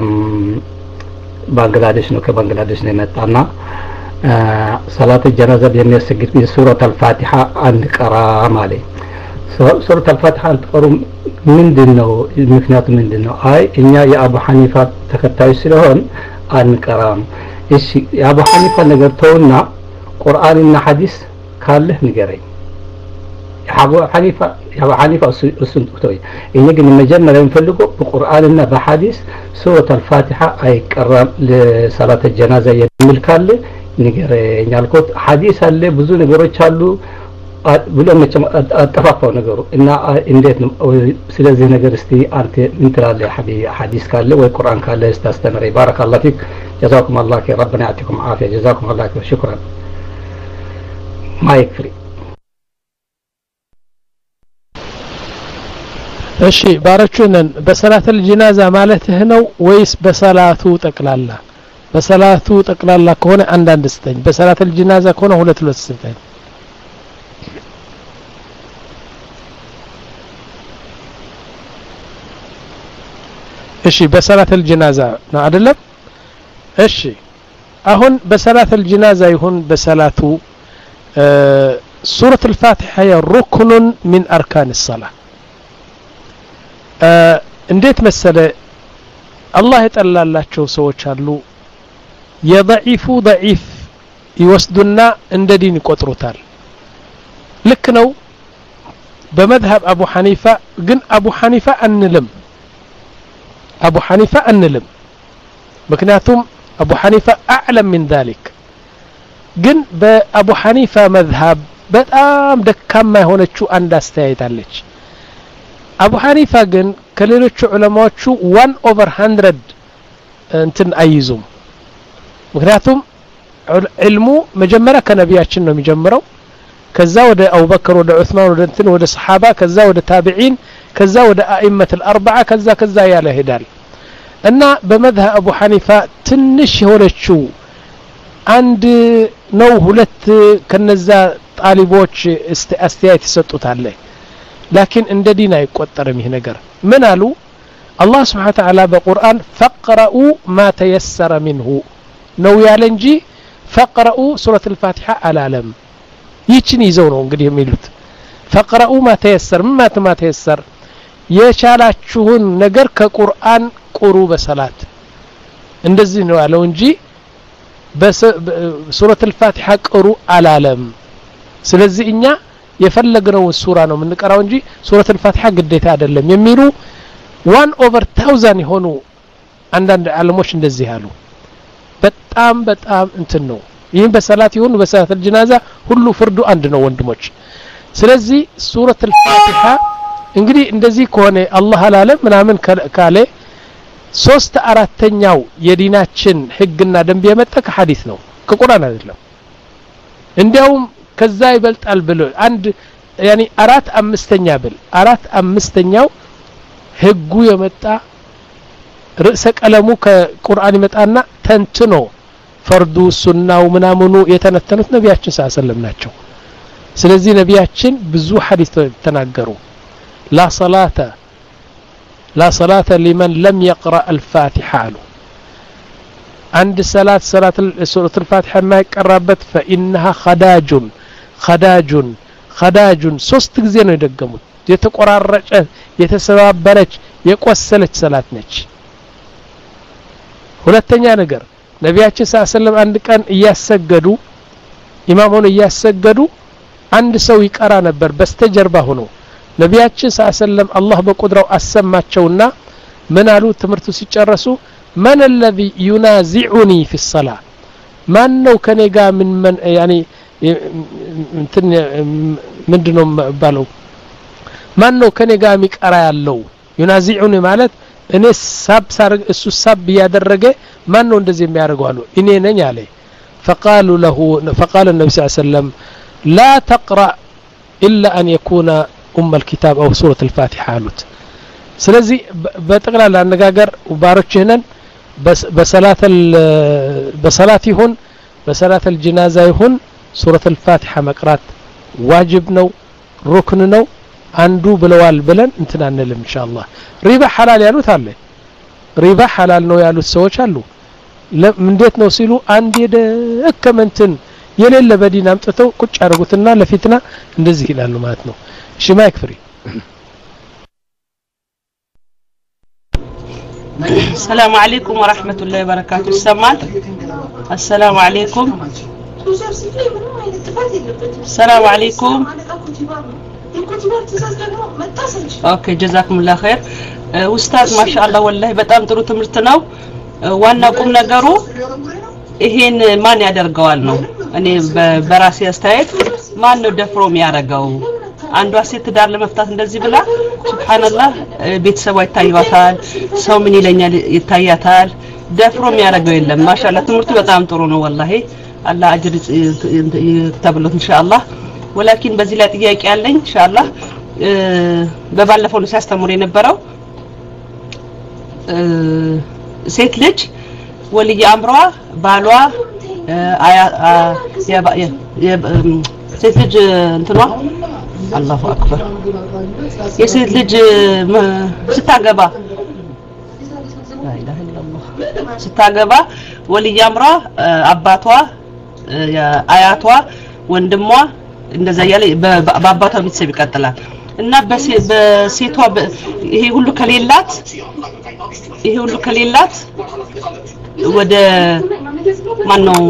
[SPEAKER 6] ባንግላዴሽ ነው ከባንግላዴሽ ነው የመጣና ሰላት ጀናዛ በሚያሰግድ ሱረት አልፋቲሃ አንድ ቀራ ማለት ሱረት አልፋቲሃ አንቀሩ ምንድነው ምክንያቱ ምንድነው አይ እኛ የአቡ ሐኒፋ ተከታዮች ስለሆን አንቀራም እሺ የአቡ ሐኒፋ ነገር ተውና ቁርአንና ሐዲስ ካለህ ንገረኝ የአቡ ሐኒፋ የአቡ ሐኒፋ እሱን ተውይ እኛ ግን መጀመሪያ እንፈልገው በቁርአንና በሐዲስ ሱረት አልፋቲሃ አይቀራም ለሰላት ጀናዛ የሚል ካለ ንገረኝ አልኩት ሐዲስ አለ ብዙ ነገሮች አሉ ብሎ መቼም አጠፋፋው ነገሩ እና እንዴት ነው ስለዚህ ነገር እስቲ አንተ ምን ትላለህ ሐቢቢ ሐዲስ ካለ ወይ ቁርአን ካለ እስታስተምሪ ባረከላሁ ፊክ جزاكم الله خير ربنا يعطيكم عافيه جزاكم الله خير شكرا ما يكفي
[SPEAKER 1] እሺ ባረቹነን በሰላተል ጂናዛ ማለትህ ነው ወይስ በሰላቱ ጠቅላላ በሰላቱ ጠቅላላ ከሆነ አንድ አንድ ስተኝ በሰላተል ጂናዛ ከሆነ ሁለት ሁለት ስተኝ እሺ በሰላተል ጂናዛ ነው አይደለም እሺ አሁን በሰላተል ጂናዛ ይሁን በሰላቱ ሱረት الفاتحه هي ركن من اركان الصلاه እንዴት መሰለ አላህ ይጠላላቸው ሰዎች አሉ የضعيف ضعيف ይወስዱና እንደ ዲን ይቆጥሩታል ልክ ነው በመذهب አቡ ሐኒፋ ግን አቡ ሐኒፋ አንልም አቡ ሐኒፋ አንልም ምክንያቱም አቡ ሐኒፋ اعلم من ذلك ግን በአቡ ሐኒፋ መذهب በጣም ደካማ የሆነችው አንድ አስተያየት አለች አቡ ሐኒፋ ግን ከሌሎች ዑለማዎቹ one over one hundred እንትን አይዙም ምክንያቱም ዒልሙ መጀመሪያ ከነቢያችን ነው የሚጀምረው ከዛ ወደ አቡበከር ወደ ዑስማን ወደ እንትን ወደ ሰሃባ ከዛ ወደ ታቢዒን ከዛ ወደ አኢመት الاربعه ከዛ ከዛ ያለ ሄዳል እና በመذهب አቡ ሐኒፋ ትንሽ የሆነችው አንድ ነው ሁለት ከነዛ ጣሊቦች አስተያየት ይሰጡታል لكن عند دين አይቆጠርም ይሄ ነገር ምን አሉ አላህ Subhanahu Wa Ta'ala በቁርአን فقرؤوا ما تيسر منه ነው ያለ እንጂ فقرؤوا سورة الفاتحة አላለም ይችን ይዘው ነው እንግዲህ የሚሉት فقرؤوا ما تيسر ما ما تيسر የቻላችሁን ነገር ከቁርአን ቁሩ በሰላት እንደዚህ ነው ያለው እንጂ በሱረቱ አልፋቲሃ ቅሩ አላለም ስለዚህ እኛ የፈለግነው ሱራ ነው የምንቀራው እንጂ ሱረቱ አልፋቲሃ ግዴታ አይደለም የሚሉ one over one thousand የሆኑ አንዳንድ ዓለሞች እንደዚህ አሉ በጣም በጣም እንትን ነው ይሄን በሰላት ይሁን በሰላት الجنازه ሁሉ ፍርዱ አንድ ነው ወንድሞች ስለዚህ ሱረቱ አልፋቲሃ እንግዲህ እንደዚህ ከሆነ አላህ አላለም ምናምን ካለ ሶስት አራተኛው የዲናችን ህግና ደንብ የመጣ ከሐዲስ ነው ከቁርአን አይደለም እንዲያውም ከዛ ይበልጣል ብሎ አንድ ያኒ አራት አምስተኛ ብል አራት አምስተኛው ህጉ የመጣ ርዕሰ ቀለሙ ከቁርአን ይመጣና ተንትኖ ፈርዱ ሱናው ምናምኑ የተነተኑት ነቢያችን ሰለላሁ ዐለይሂ ወሰለም ናቸው ስለዚህ ነቢያችን ብዙ ሐዲስ ተናገሩ ላ ሰላተ لا صلاة لمن لم يقرأ الفاتحة له عند صلاة صلاة سورة الفاتحة ما يقرأبت فإنها خداج خداج خداج ሶስት ጊዜ ነው የደገሙት የተቆራረጨ የተሰባበረች የቆሰለች ሰላት ነች ሁለተኛ ነገር ነቢያችን ሰለላሁ ዐለይሂ ወሰለም አንድ ቀን እያሰገዱ ኢማሙን እያሰገዱ አንድ ሰው ይቀራ ነበር በስተጀርባ ሆኖ ነቢያችን ሰለላሁ ዐለይሂ ወሰለም አላህ በቁድራው አሰማቸውና ምን አሉ ትምርቱ ሲጨርሱ من الذي ينازعني في الصلاة ማን ነው ከኔ ጋር ምን ምን ያኒ እንትን ምንድነው ባለው ማን ነው ከኔ ጋር የሚቀራ ያለው ينازعني ማለት እኔ ሳብ ሳርግ እሱ ሳብ ያደረገ ማን ነው እንደዚህ የሚያደርገው አሉ እኔ ነኝ አለ فقالوا له فقال النبي صلى الله عليه وسلم لا تقرأ إلا أن يكون ام الكتاب او سوره الفاتحه አሉት ስለዚህ በጠቅላላ አነጋገር ባሮችህነን በሰላት በሰላት ይሁን በሰላት الجنازه ይሁን سوره الفاتحه መቅራት ዋጅብ ነው ሩክን ነው አንዱ ብለዋል ብለን እንትና እንልም ኢንሻአላህ ሪባ ሐላል ያሉት አለ ሪባ ሐላል ነው ያሉት ሰዎች አሉ እንዴት ነው ሲሉ አንድ የደከመንትን የሌለ በዲን አምጥተው ቁጭ አድርጉትና ለፊትና እንደዚህ ይላሉ ማለት ነው እሺ ማይክ ፍሪ
[SPEAKER 7] السلام عليكم ورحمة الله وبركاته السلام السلام عليكم السلام عليكم اوكي جزاكم الله خير استاذ ما شاء الله والله በጣም ጥሩ ትምህርት ነው ዋና ቁም ነገሩ ይሄን ማን ያደርገዋል ነው እኔ በራሴ አስተያየት ማን ነው ደፍሮ የሚያደርገው አንዷ ሴት ዳር ለመፍታት እንደዚህ ብላ ሱብሃንአላህ ቤተሰቧ ይታያታል ሰው ምን ይለኛል ይታያታል ደፍሮ የሚያደርገው የለም ማሻአላህ ትምህርቱ በጣም ጥሩ ነው والله አላህ አጅር ይተብሉት ኢንሻአላህ ወላኪን በዚህ ላይ ጥያቄ ያለኝ ኢንሻአላህ በባለፈው ነው ሲያስተምሩ የነበረው ሴት ልጅ ወልይ አምሯ ባሏ አያ ሴት ልጅ እንትኗ አላሁ አክበር የሴት ልጅ ስታገባ لا اله الا الله ስታገባ ወልይ አምሯ አባቷ አያቷ ወንድሟ እንደዛ ያለ በአባቷ ቤተሰብ ይቀጥላል እና በሴቷ ይሄ ሁሉ ከሌላት ይሄ ሁሉ ከሌላት ወደ ማን ነው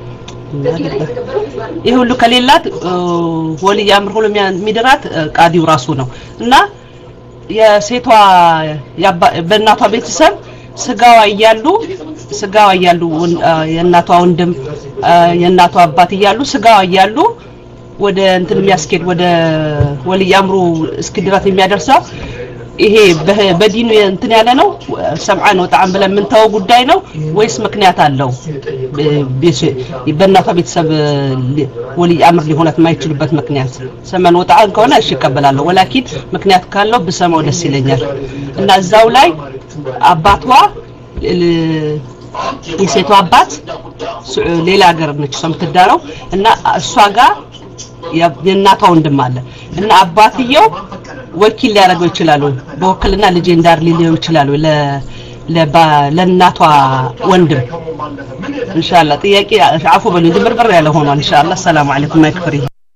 [SPEAKER 7] ይሄ ሁሉ ከሌላት ወልይ አምር ሁሉ የሚደራት ቃዲው ራሱ ነው እና የሴቷ በእናቷ ቤተሰብ ስጋዋ ይያሉ ስጋዋ ይያሉ የእናቷ ወንድም የእናቷ አባት ይያሉ ስጋዋ ይያሉ ወደ እንትን የሚያስኬድ ወደ ወልይ አምሩ እስኪድራት የሚያደርሰው ይሄ በዲኑ እንትን ያለ ነው ሰምዓን ወጣን ብለን ምን ተው ጉዳይ ነው ወይስ ምክንያት አለው በእናቷ ቤተሰብ ወልይ አምር ሊሆናት ማይችልበት ምክንያት ሰማን ወጣን ከሆነ እሺ ይቀበላለሁ ወላኪን ምክንያት ካለው በሰማው ደስ ይለኛል እና እዛው ላይ አባቷ የሴቷ አባት ሌላ ሀገር ነች ሰምትዳረው እና እሷ ጋር የእናቷ ወንድም አለ እና አባትየው ወኪል ሊያደርገው ይችላል በወክልና ልጅ እንዳር ሊለው ይችላል ለእናቷ ወንድም ኢንሻአላህ ጥያቄ አፉ በሉ ድምርብር ያለ ሆኗል ኢንሻአላህ ሰላም አለይኩም ማይክፍሪ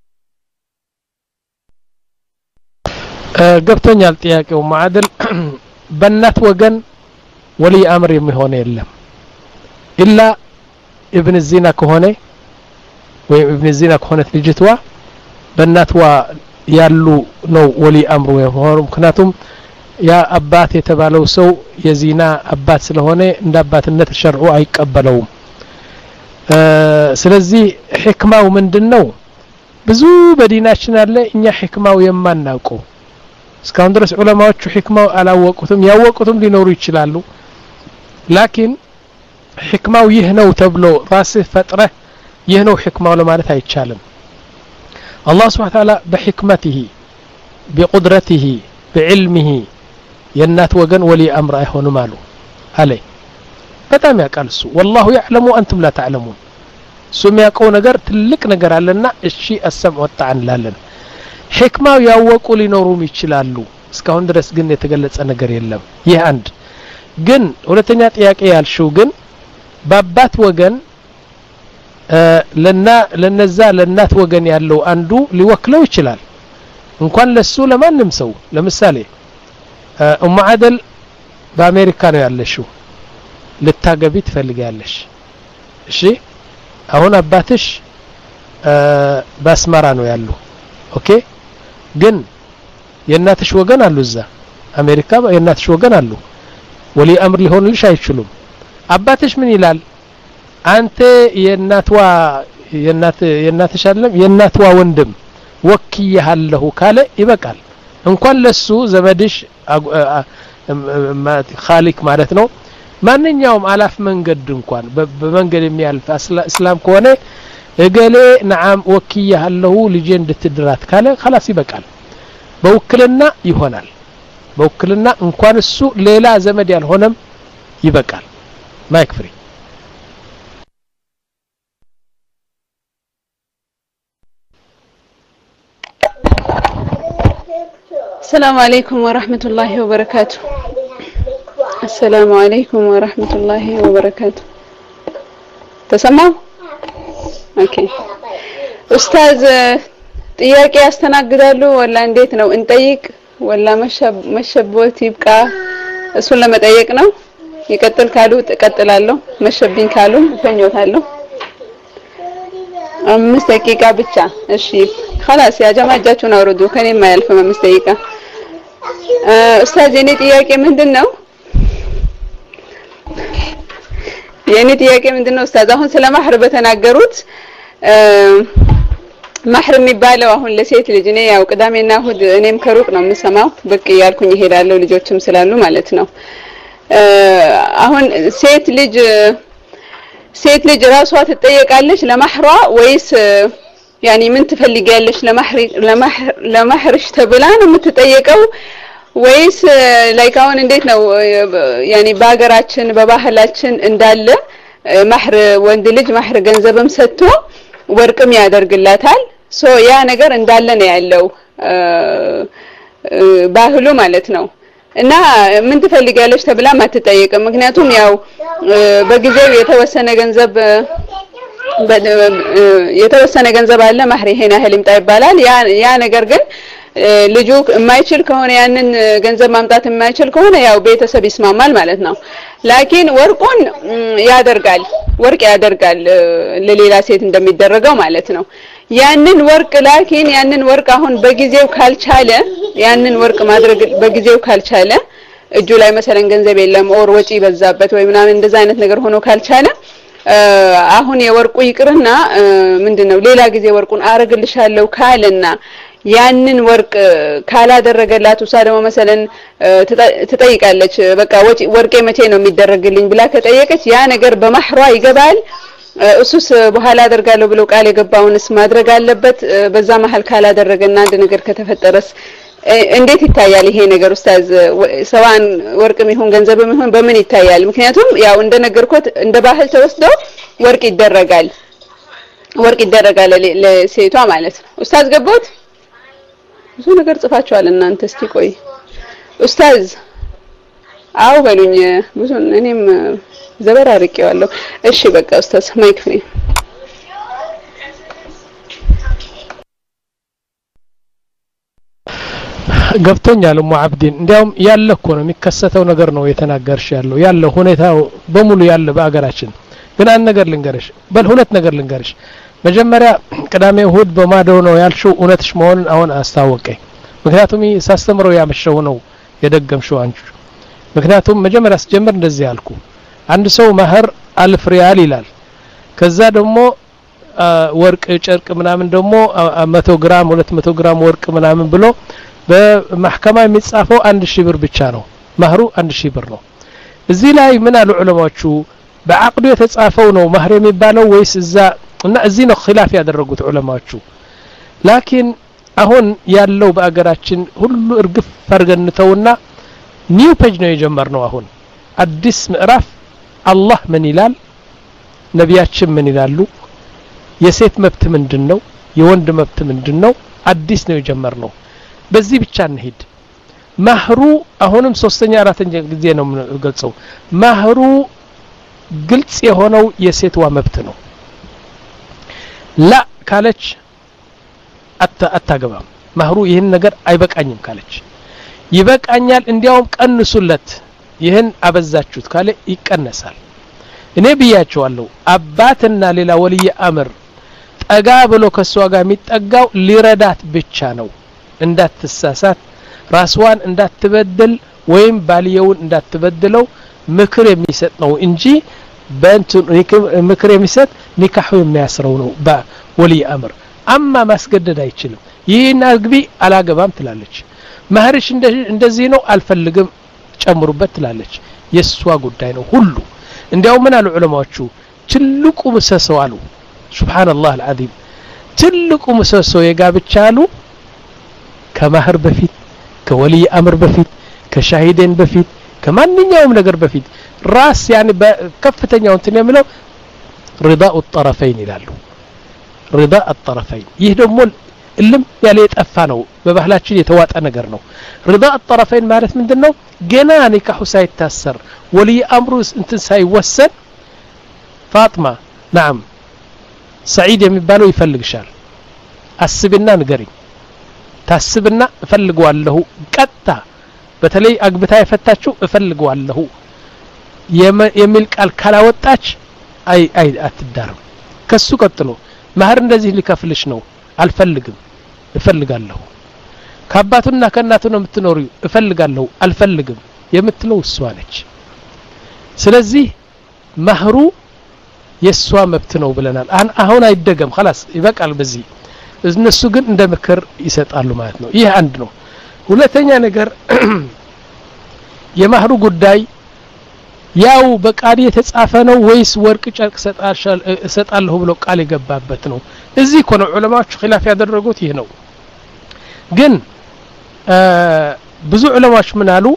[SPEAKER 1] ገብቶኛል ጥያቄው ማዕድል በእናት ወገን ወልይ አምር የሚሆነ የለም ኢላ ابن الزنا كهونه ወይም ابن الزنا ከሆነት ልጅቷ በእናትዋ ያሉ ነው ወሊ አምሩ የሆኑ ምክንያቱም ያ አባት የተባለው ሰው የዚና አባት ስለሆነ እንደ አባትነት ሸርዑ አይቀበለውም ስለዚህ ህክማው ምንድነው ብዙ በዲናችን አለ እኛ ህክማው የማናውቀው እስካሁን ድረስ ዑለማዎቹ ህክማው አላወቁትም ያወቁትም ሊኖሩ ይችላሉ ላኪን ህክማው ይህ ነው ተብሎ ራስህ ፈጥረህ ይህ ነው ህክማው ለማለት አይቻልም አላህ Subhanahu Wa Ta'ala በህክመته بقدرته بعلمه የናት ወገን ወሊ አምር አይሆንም አሉ አለ በጣም ያቃል እሱ والله يعلم وانتم لا تعلمون ሱም ያቀው ነገር ትልቅ ነገር አለና እሺ አሰም ወጣን ላለን ህክማው ያወቁ ሊኖሩም ይችላሉ እስካሁን ድረስ ግን የተገለጸ ነገር የለም ይህ አንድ ግን ሁለተኛ ጥያቄ ያልሽው ግን በአባት ወገን ለና ለነዛ ለናት ወገን ያለው አንዱ ሊወክለው ይችላል እንኳን ለሱ ለማንም ሰው ለምሳሌ ኡም አደል በአሜሪካ ነው ያለሽው ልታገቢ ትፈልጊያለሽ እሺ አሁን አባትሽ በአስመራ ነው ያለው ኦኬ ግን የናትሽ ወገን አሉ እዛ አሜሪካ የናትሽ ወገን አሉ ወሊ አምር ሊሆንልሽ አይችሉም አባትሽ ምን ይላል አንተ የናትዋ የናት የናትሽ አይደለም የናትዋ ወንድም ወክየሃለሁ ካለ ይበቃል እንኳን ለሱ ዘመድሽ ኻሊክ ማለት ነው ማንኛውም አላፍ መንገድ እንኳን በመንገድ የሚያልፍ እስላም ከሆነ እገሌ ነዓም ወክየሃለሁ ልጄ እንድትድራት ካለ خلاص ይበቃል በውክልና ይሆናል በውክልና እንኳን እሱ ሌላ ዘመድ ያልሆነም ይበቃል ማይክ ፍሪ
[SPEAKER 8] السلام عليكم ورحمة الله وبركاته السلام عليكم ورحمة الله وبركاته تسمعوا؟ اوكي استاذ ጥያቄ ያስተናግዳሉ ወላ እንዴት ነው እንጠይቅ ወላ መሸብ መሸቦት ይብቃ እሱን ለመጠየቅ ነው ይቀጥል ካሉ ተቀጥላለሁ መሸብኝ ካሉ ፈኞታለሁ አምስት ደቂቃ ብቻ እሺ خلاص يا جماعه እጃችሁን አውርዱ ከኔ ማያልፍ አምስት ደቂቃ ኡስታዝ የኔ ጥያቄ ምንድነው የኔ ጥያቄ ምንድነው ኡስታዝ አሁን ስለ ማህር በተናገሩት ማህር የሚባለው አሁን ለሴት ልጅ እኔ ያው ቅዳሜና እሁድ እኔም ከሩቅ ነው የምሰማው በቅ ያልኩኝ ይሄዳለው ልጆችም ስላሉ ማለት ነው አሁን ሴት ልጅ ሴት ልጅ ራሷ ትጠየቃለች ለማህሯ ወይስ ያኒ ምን ትፈልጊያለሽ ለማህር ለማህር ለማህርሽ ተብላ ነው የምትጠየቀው ወይስ ላይካውን እንዴት ነው ያኒ በአገራችን በባህላችን እንዳለ ማህር ወንድ ልጅ ማህር ገንዘብም ሰጥቶ ወርቅም ያደርግላታል ሶ ያ ነገር እንዳለ ነው ያለው ባህሉ ማለት ነው እና ምን ትፈልጊያለሽ ተብላ ማትጠየቅም ምክንያቱም ያው በጊዜው የተወሰነ ገንዘብ የተወሰነ ገንዘብ አለ ማህር ይሄን ያህል ይምጣ ይባላል ያ ያ ነገር ግን ልጁ የማይችል ከሆነ ያንን ገንዘብ ማምጣት የማይችል ከሆነ ያው ቤተሰብ ይስማማል ማለት ነው ላኪን ወርቁን ያደርጋል ወርቅ ያደርጋል ለሌላ ሴት እንደሚደረገው ማለት ነው ያንን ወርቅ ላኪን ያንን ወርቅ አሁን በጊዜው ካልቻለ ያንን ወርቅ ማድረግ በጊዜው ካልቻለ እጁ ላይ መሰለን ገንዘብ የለም ኦር ወጪ በዛበት ወይ ምናምን እንደዛ አይነት ነገር ሆኖ ካልቻለ አሁን የወርቁ ይቅርና ምንድነው ሌላ ጊዜ ወርቁን አረግልሻለሁ ካለና ያንን ወርቅ ካላደረገላት ውሳ ደግሞ መሰለን ትጠይቃለች በቃ ወጪ ወርቄ መቼ ነው የሚደረግልኝ ብላ ከጠየቀች ያ ነገር በማህሯ ይገባል እሱስ በኋላ አደርጋለሁ ብሎ ቃል የገባውንስ ማድረግ አለበት በዛ መሃል ካላደረገና አንድ ነገር ከተፈጠረስ እንዴት ይታያል ይሄ ነገር ኡስታዝ ሰዋን ወርቅም ይሁን ገንዘብም ይሁን በምን ይታያል ምክንያቱም ያው እንደነገርኩት እንደ ባህል ተወስደው ወርቅ ይደረጋል ወርቅ ይደረጋል ለሴቷ ማለት ነው ኡስታዝ ገቦት ብዙ ነገር ጽፋችኋል እናንተ እስቲ ቆይ ኡስታዝ አው በሉኝ ብዙ እኔም ዘበር አርቄዋለሁ እሺ በቃ ኡስታዝ ማይክ ፍሪ
[SPEAKER 1] ገብቶኛል ኡሙ አብዲን እንዲያውም ያለ እኮ ነው የሚከሰተው ነገር ነው የተናገርሽ ያለው ያለ ሁኔታው በሙሉ ያለ በአገራችን ግን አንድ ነገር ልንገርሽ በል ሁለት ነገር ልንገርሽ መጀመሪያ ቅዳሜ እሁድ በማዶ ነው ያልሽው እውነትሽ መሆኑን አሁን አስታወቀኝ ምክንያቱም ሳስተምረው ያመሸው ነው የደገምሽው አንቺ ምክንያቱም መጀመሪያ ስጀምር እንደዚህ ያልኩ አንድ ሰው ማህር አልፍ ሪያል ይላል ከዛ ደግሞ ወርቅ ጨርቅ ምናምን ደግሞ መቶ ግራም ሁለት መቶ ግራም ወርቅ ምናምን ብሎ በመሐከማ የሚጻፈው አንድ ሺህ ብር ብቻ ነው ማህሩ አንድ ሺህ ብር ነው እዚህ ላይ ምን አሉ ዑለማዎቹ በአቅዱ የተጻፈው ነው ማህር የሚባለው ወይስ እዛ እና እዚህ ነው ኺላፍ ያደረጉት ዑለማዎቹ ላኪን አሁን ያለው በአገራችን ሁሉ እርግፍ ፈርገንተውና ኒው ፔጅ ነው የጀመርነው አሁን አዲስ ምዕራፍ አላህ ምን ይላል ነቢያችን ምን ይላሉ የሴት መብት ምንድነው የወንድ መብት ምንድነው አዲስ ነው የጀመርነው በዚህ ብቻ እንሂድ ማህሩ አሁንም ሶስተኛ አራተኛ ጊዜ ነው የምገልጸው ማህሩ ግልጽ የሆነው የሴትዋ መብት ነው ላ ካለች አታ አታገባም ማህሩ ይሄን ነገር አይበቃኝም ካለች ይበቃኛል እንዲያውም ቀንሱለት ይሄን አበዛችሁት ካለ ይቀነሳል እኔ ብያቸዋለሁ አባትና ሌላ ወልይ አምር ጠጋ ብሎ ከሷ ጋር የሚጠጋው ሊረዳት ብቻ ነው እንዳትሳሳት ራስዋን እንዳትበደል ወይም ባልየውን እንዳትበደለው ምክር የሚሰጥ ነው እንጂ በእንቱ ምክር የሚሰጥ ኒካሁ የሚያስረው ነው በወልይ አምር አማ ማስገደድ አይችልም ይሄን አግቢ አላገባም ትላለች ማህርሽ እንደዚህ ነው አልፈልግም ጨምሩበት ትላለች የሷ ጉዳይ ነው ሁሉ እንዲያው ምን አሉ ዑለማዎቹ ትልቁ ምሰሶ አሉ ሱብሃንአላህ አልዓዚም ትልቁ ምሰሶ የጋብቻ አሉ ከማህር በፊት ከወልይ አምር በፊት ከሻሂደን በፊት ከማንኛውም ነገር በፊት ራስ يعني በከፍተኛው እንትን የሚለው رضاء الطرفين ይላሉ رضاء الطرفين ይህ ደግሞ እልም ያለ የጠፋ ነው በባህላችን የተዋጣ ነገር ነው رضاء الطرفين ማለት ምንድነው ገና ኒካሁ ሳይታሰር ወልይ አምሩ እንትን ሳይወሰን ፋጥማ نعم ሰዒድ የሚባለው ይፈልግሻል አስብና ንገሪኝ ታስብና እፈልገዋለሁ ቀጣ በተለይ አግብታ የፈታችው እፈልገዋለሁ የሚል ቃል ካላወጣች አይ አይ አትዳርም ከሱ ቀጥሎ ማህር እንደዚህ ሊከፍልሽ ነው አልፈልግም እፈልጋለሁ ከአባቱና ከእናቱ ነው የምትኖሪው እፈልጋለሁ አልፈልግም የምትለው እሷ ነች ስለዚህ ማህሩ የሷ መብት ነው ብለናል አሁን አይደገም خلاص ይበቃል በዚህ እነሱ ግን እንደ ምክር ይሰጣሉ ማለት ነው ይህ አንድ ነው ሁለተኛ ነገር የማህሩ ጉዳይ ያው በቃዲ የተጻፈ ነው ወይስ ወርቅ ጨርቅ ሰጣለሁ ብሎ ቃል የገባበት ነው እዚህ ኮነ ዑለማዎች ኺላፍ ያደረጉት ይህ ነው ግን ብዙ ዑለማዎች ምን አሉ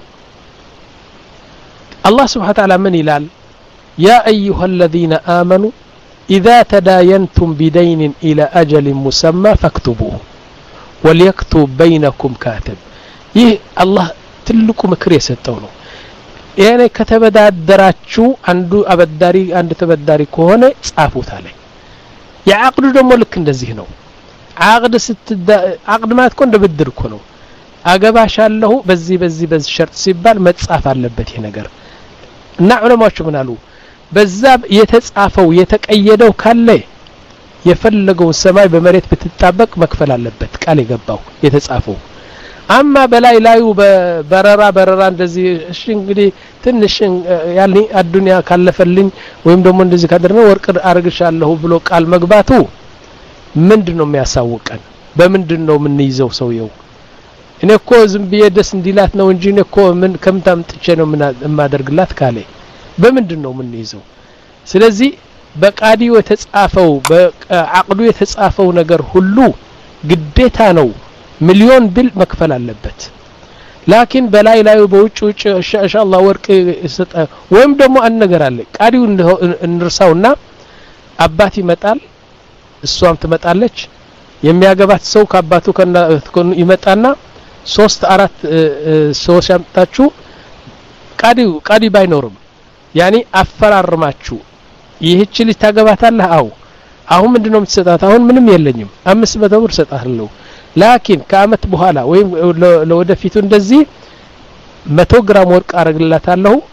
[SPEAKER 1] አላህ Subhanahu Wa Ta'ala ምን ይላል يا أيها الذين آمنوا إذا تداينتم بدين إلى أجل مسمى فاكتبوه وليكتب بينكم كاتب ይህ አላህ ትልቁ ምክር የሰጠው ነው ያኔ ከተበዳደራችሁ አንዱ አበዳሪ አንድ ተበዳሪ ከሆነ ጻፉት አለ የአቅዱ ደግሞ ልክ እንደዚህ ነው አቅድ ስትዳ አቅድ ማለት እኮ እንደብድር እኮ ነው አገባሻለሁ በዚህ በዚህ በዚህ ሸርጥ ሲባል መጻፍ አለበት ይሄ ነገር እና ዑለማዎቹ ምን አሉ በዛ የተጻፈው የተቀየደው ካለ የፈለገው ሰማይ በመሬት ብትጣበቅ መክፈል አለበት ቃል የገባው የተጻፈው አማ በላይ ላዩ በበረራ በረራ እንደዚህ እሺ እንግዲህ ትንሽ ያልኒ አዱንያ ካለፈልኝ ወይም ደግሞ እንደዚህ ካደረነ ወርቅ አርግሻለሁ ብሎ ቃል መግባቱ ምንድነው የሚያሳውቀን በምንድነው የምንይዘው ሰውየው እኔ እኮ ዝም ብዬ ደስ እንዲላት ነው እንጂ እኔ እኮ ምን ከምታምጥቼ ነው የማደርግላት ካለ በምንድነው የምንይዘው ስለዚህ በቃዲው የተጻፈው በአቅዱ የተጻፈው ነገር ሁሉ ግዴታ ነው ሚሊዮን ቢል መክፈል አለበት ላኪን በላይ ላይ በውጭ ውጭ ኢንሻአላህ ወርቅ ይሰጣ ወይም ደግሞ አንድ ነገር አለ ቃዲው እንርሳውና አባት ይመጣል እሷም ትመጣለች የሚያገባት ሰው ከአባቱ ከነ ይመጣና ሶስት አራት ሰዎች ያምጣችሁ ቃዲው ቃዲ ባይኖርም ያኒ አፈራርማችሁ ይህች ልጅ ታገባታለህ አው አሁን ምንድነው የምትሰጣት አሁን ምንም የለኝም አምስት መቶ ብር ሰጣለሁ ላኪን ከአመት በኋላ ወይም ለወደፊቱ እንደዚህ መቶ ግራም ወርቅ አረግላታለሁ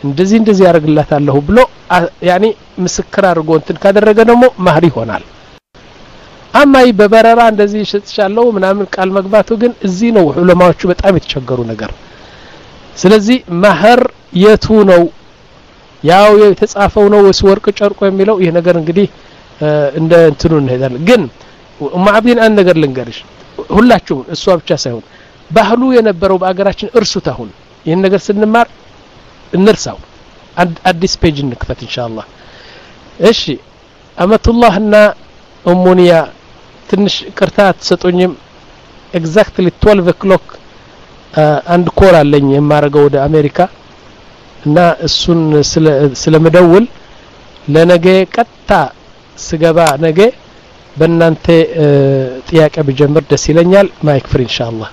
[SPEAKER 1] እንደዚህ እንደዚህ ያደርግላታለሁ ብሎ ያኒ ምስክር አድርጎ እንትን ካደረገ ደግሞ ማህር ይሆናል አማይ በበረራ እንደዚህ ሽጥሻለሁ ምናምን ቃል መግባቱ ግን እዚህ ነው ዑለማዎቹ በጣም የተቸገሩ ነገር ስለዚህ ማህር የቱ ነው ያው የተጻፈው ነው ወይስ ወርቅ ጨርቆ የሚለው ይሄ ነገር እንግዲህ እንደ እንትኑ እንሄዳለን ግን ማዕብዲን አንድ ነገር ልንገርሽ ሁላችሁም እሷ ብቻ ሳይሆን ባህሉ የነበረው በአገራችን እርሱት አሁን ይሄን ነገር ስንማር እንርሳው አዲስ ፔጅ እንክፈት ኢንሻአላህ እሺ አመቱላህና ኡሙኒያ ትንሽ ቅርታ ተሰጡኝም ኤግዛክትሊ twelve o'clock አንድ ኮር አለኝ የማረገው ወደ አሜሪካ እና እሱን ስለመደውል ለነገ ቀጥታ ስገባ ነገ በእናንተ ጥያቄ በጀምር ደስ ይለኛል ማይክ ፍሪ ኢንሻአላህ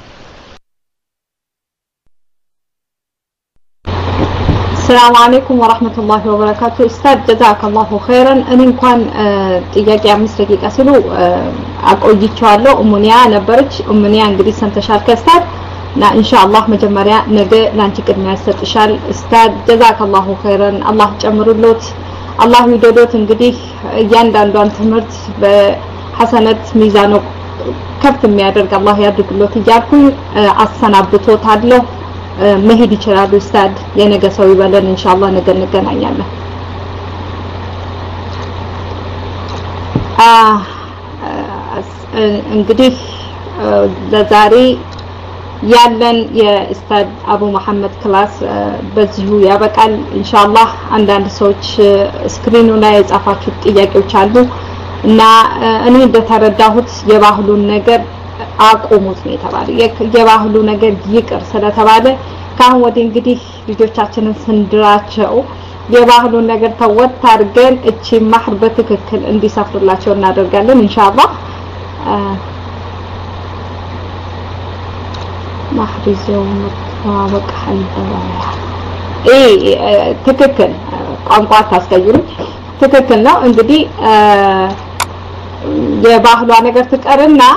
[SPEAKER 3] السلام عليكم ورحمة الله وبركاته استاذ جزاك الله خيرا እኔ እንኳን ጥያቄ አምስት ደቂቃ ሲሉ አቆይቻለሁ ኡሙኒያ ነበርች ኡሙኒያ እንግዲህ ሰንተሻል ከስታድ ና ኢንሻአላህ መጀመሪያ ነገ ላንቺ ቅድሚያ ያሰጥሻል استاذ جزاك الله خيرا አላህ ጨምሩሎት አላህ ይወደዶት እንግዲህ እያንዳንዷን ትምህርት በሐሰነት ሚዛኑ ከፍ የሚያደርግ አላህ ያድርግሎት እያልኩኝ አሰናብቶታለሁ መሄድ ይችላል ኡስታድ የነገ ሰው ይበለን ኢንሻአላህ ነገ እንገናኛለን አ እንግዲህ ለዛሬ ያለን የኡስታድ አቡ መሐመድ ክላስ በዚሁ ያበቃል ኢንሻአላህ አንዳንድ ሰዎች ስክሪኑ ላይ የጻፋችሁ ጥያቄዎች አሉ እና እኔ እንደተረዳሁት የባህሉን ነገር አቆሙት ነው የተባለ የባህሉ ነገር ይቅር ስለተባለ ካሁን ወዲህ እንግዲህ ልጆቻችንን ስንድራቸው የባህሉን ነገር ተወት አድርገን እቺ ማህር በትክክል እንዲሰፍርላቸው እናደርጋለን ኢንሻአላህ ማህር ይዘው መጣበቅ አልበላያ ايه ትክክል ቋንቋ ታስቀይሩ ትክክል ነው እንግዲህ የባህሏ ነገር ትቀርና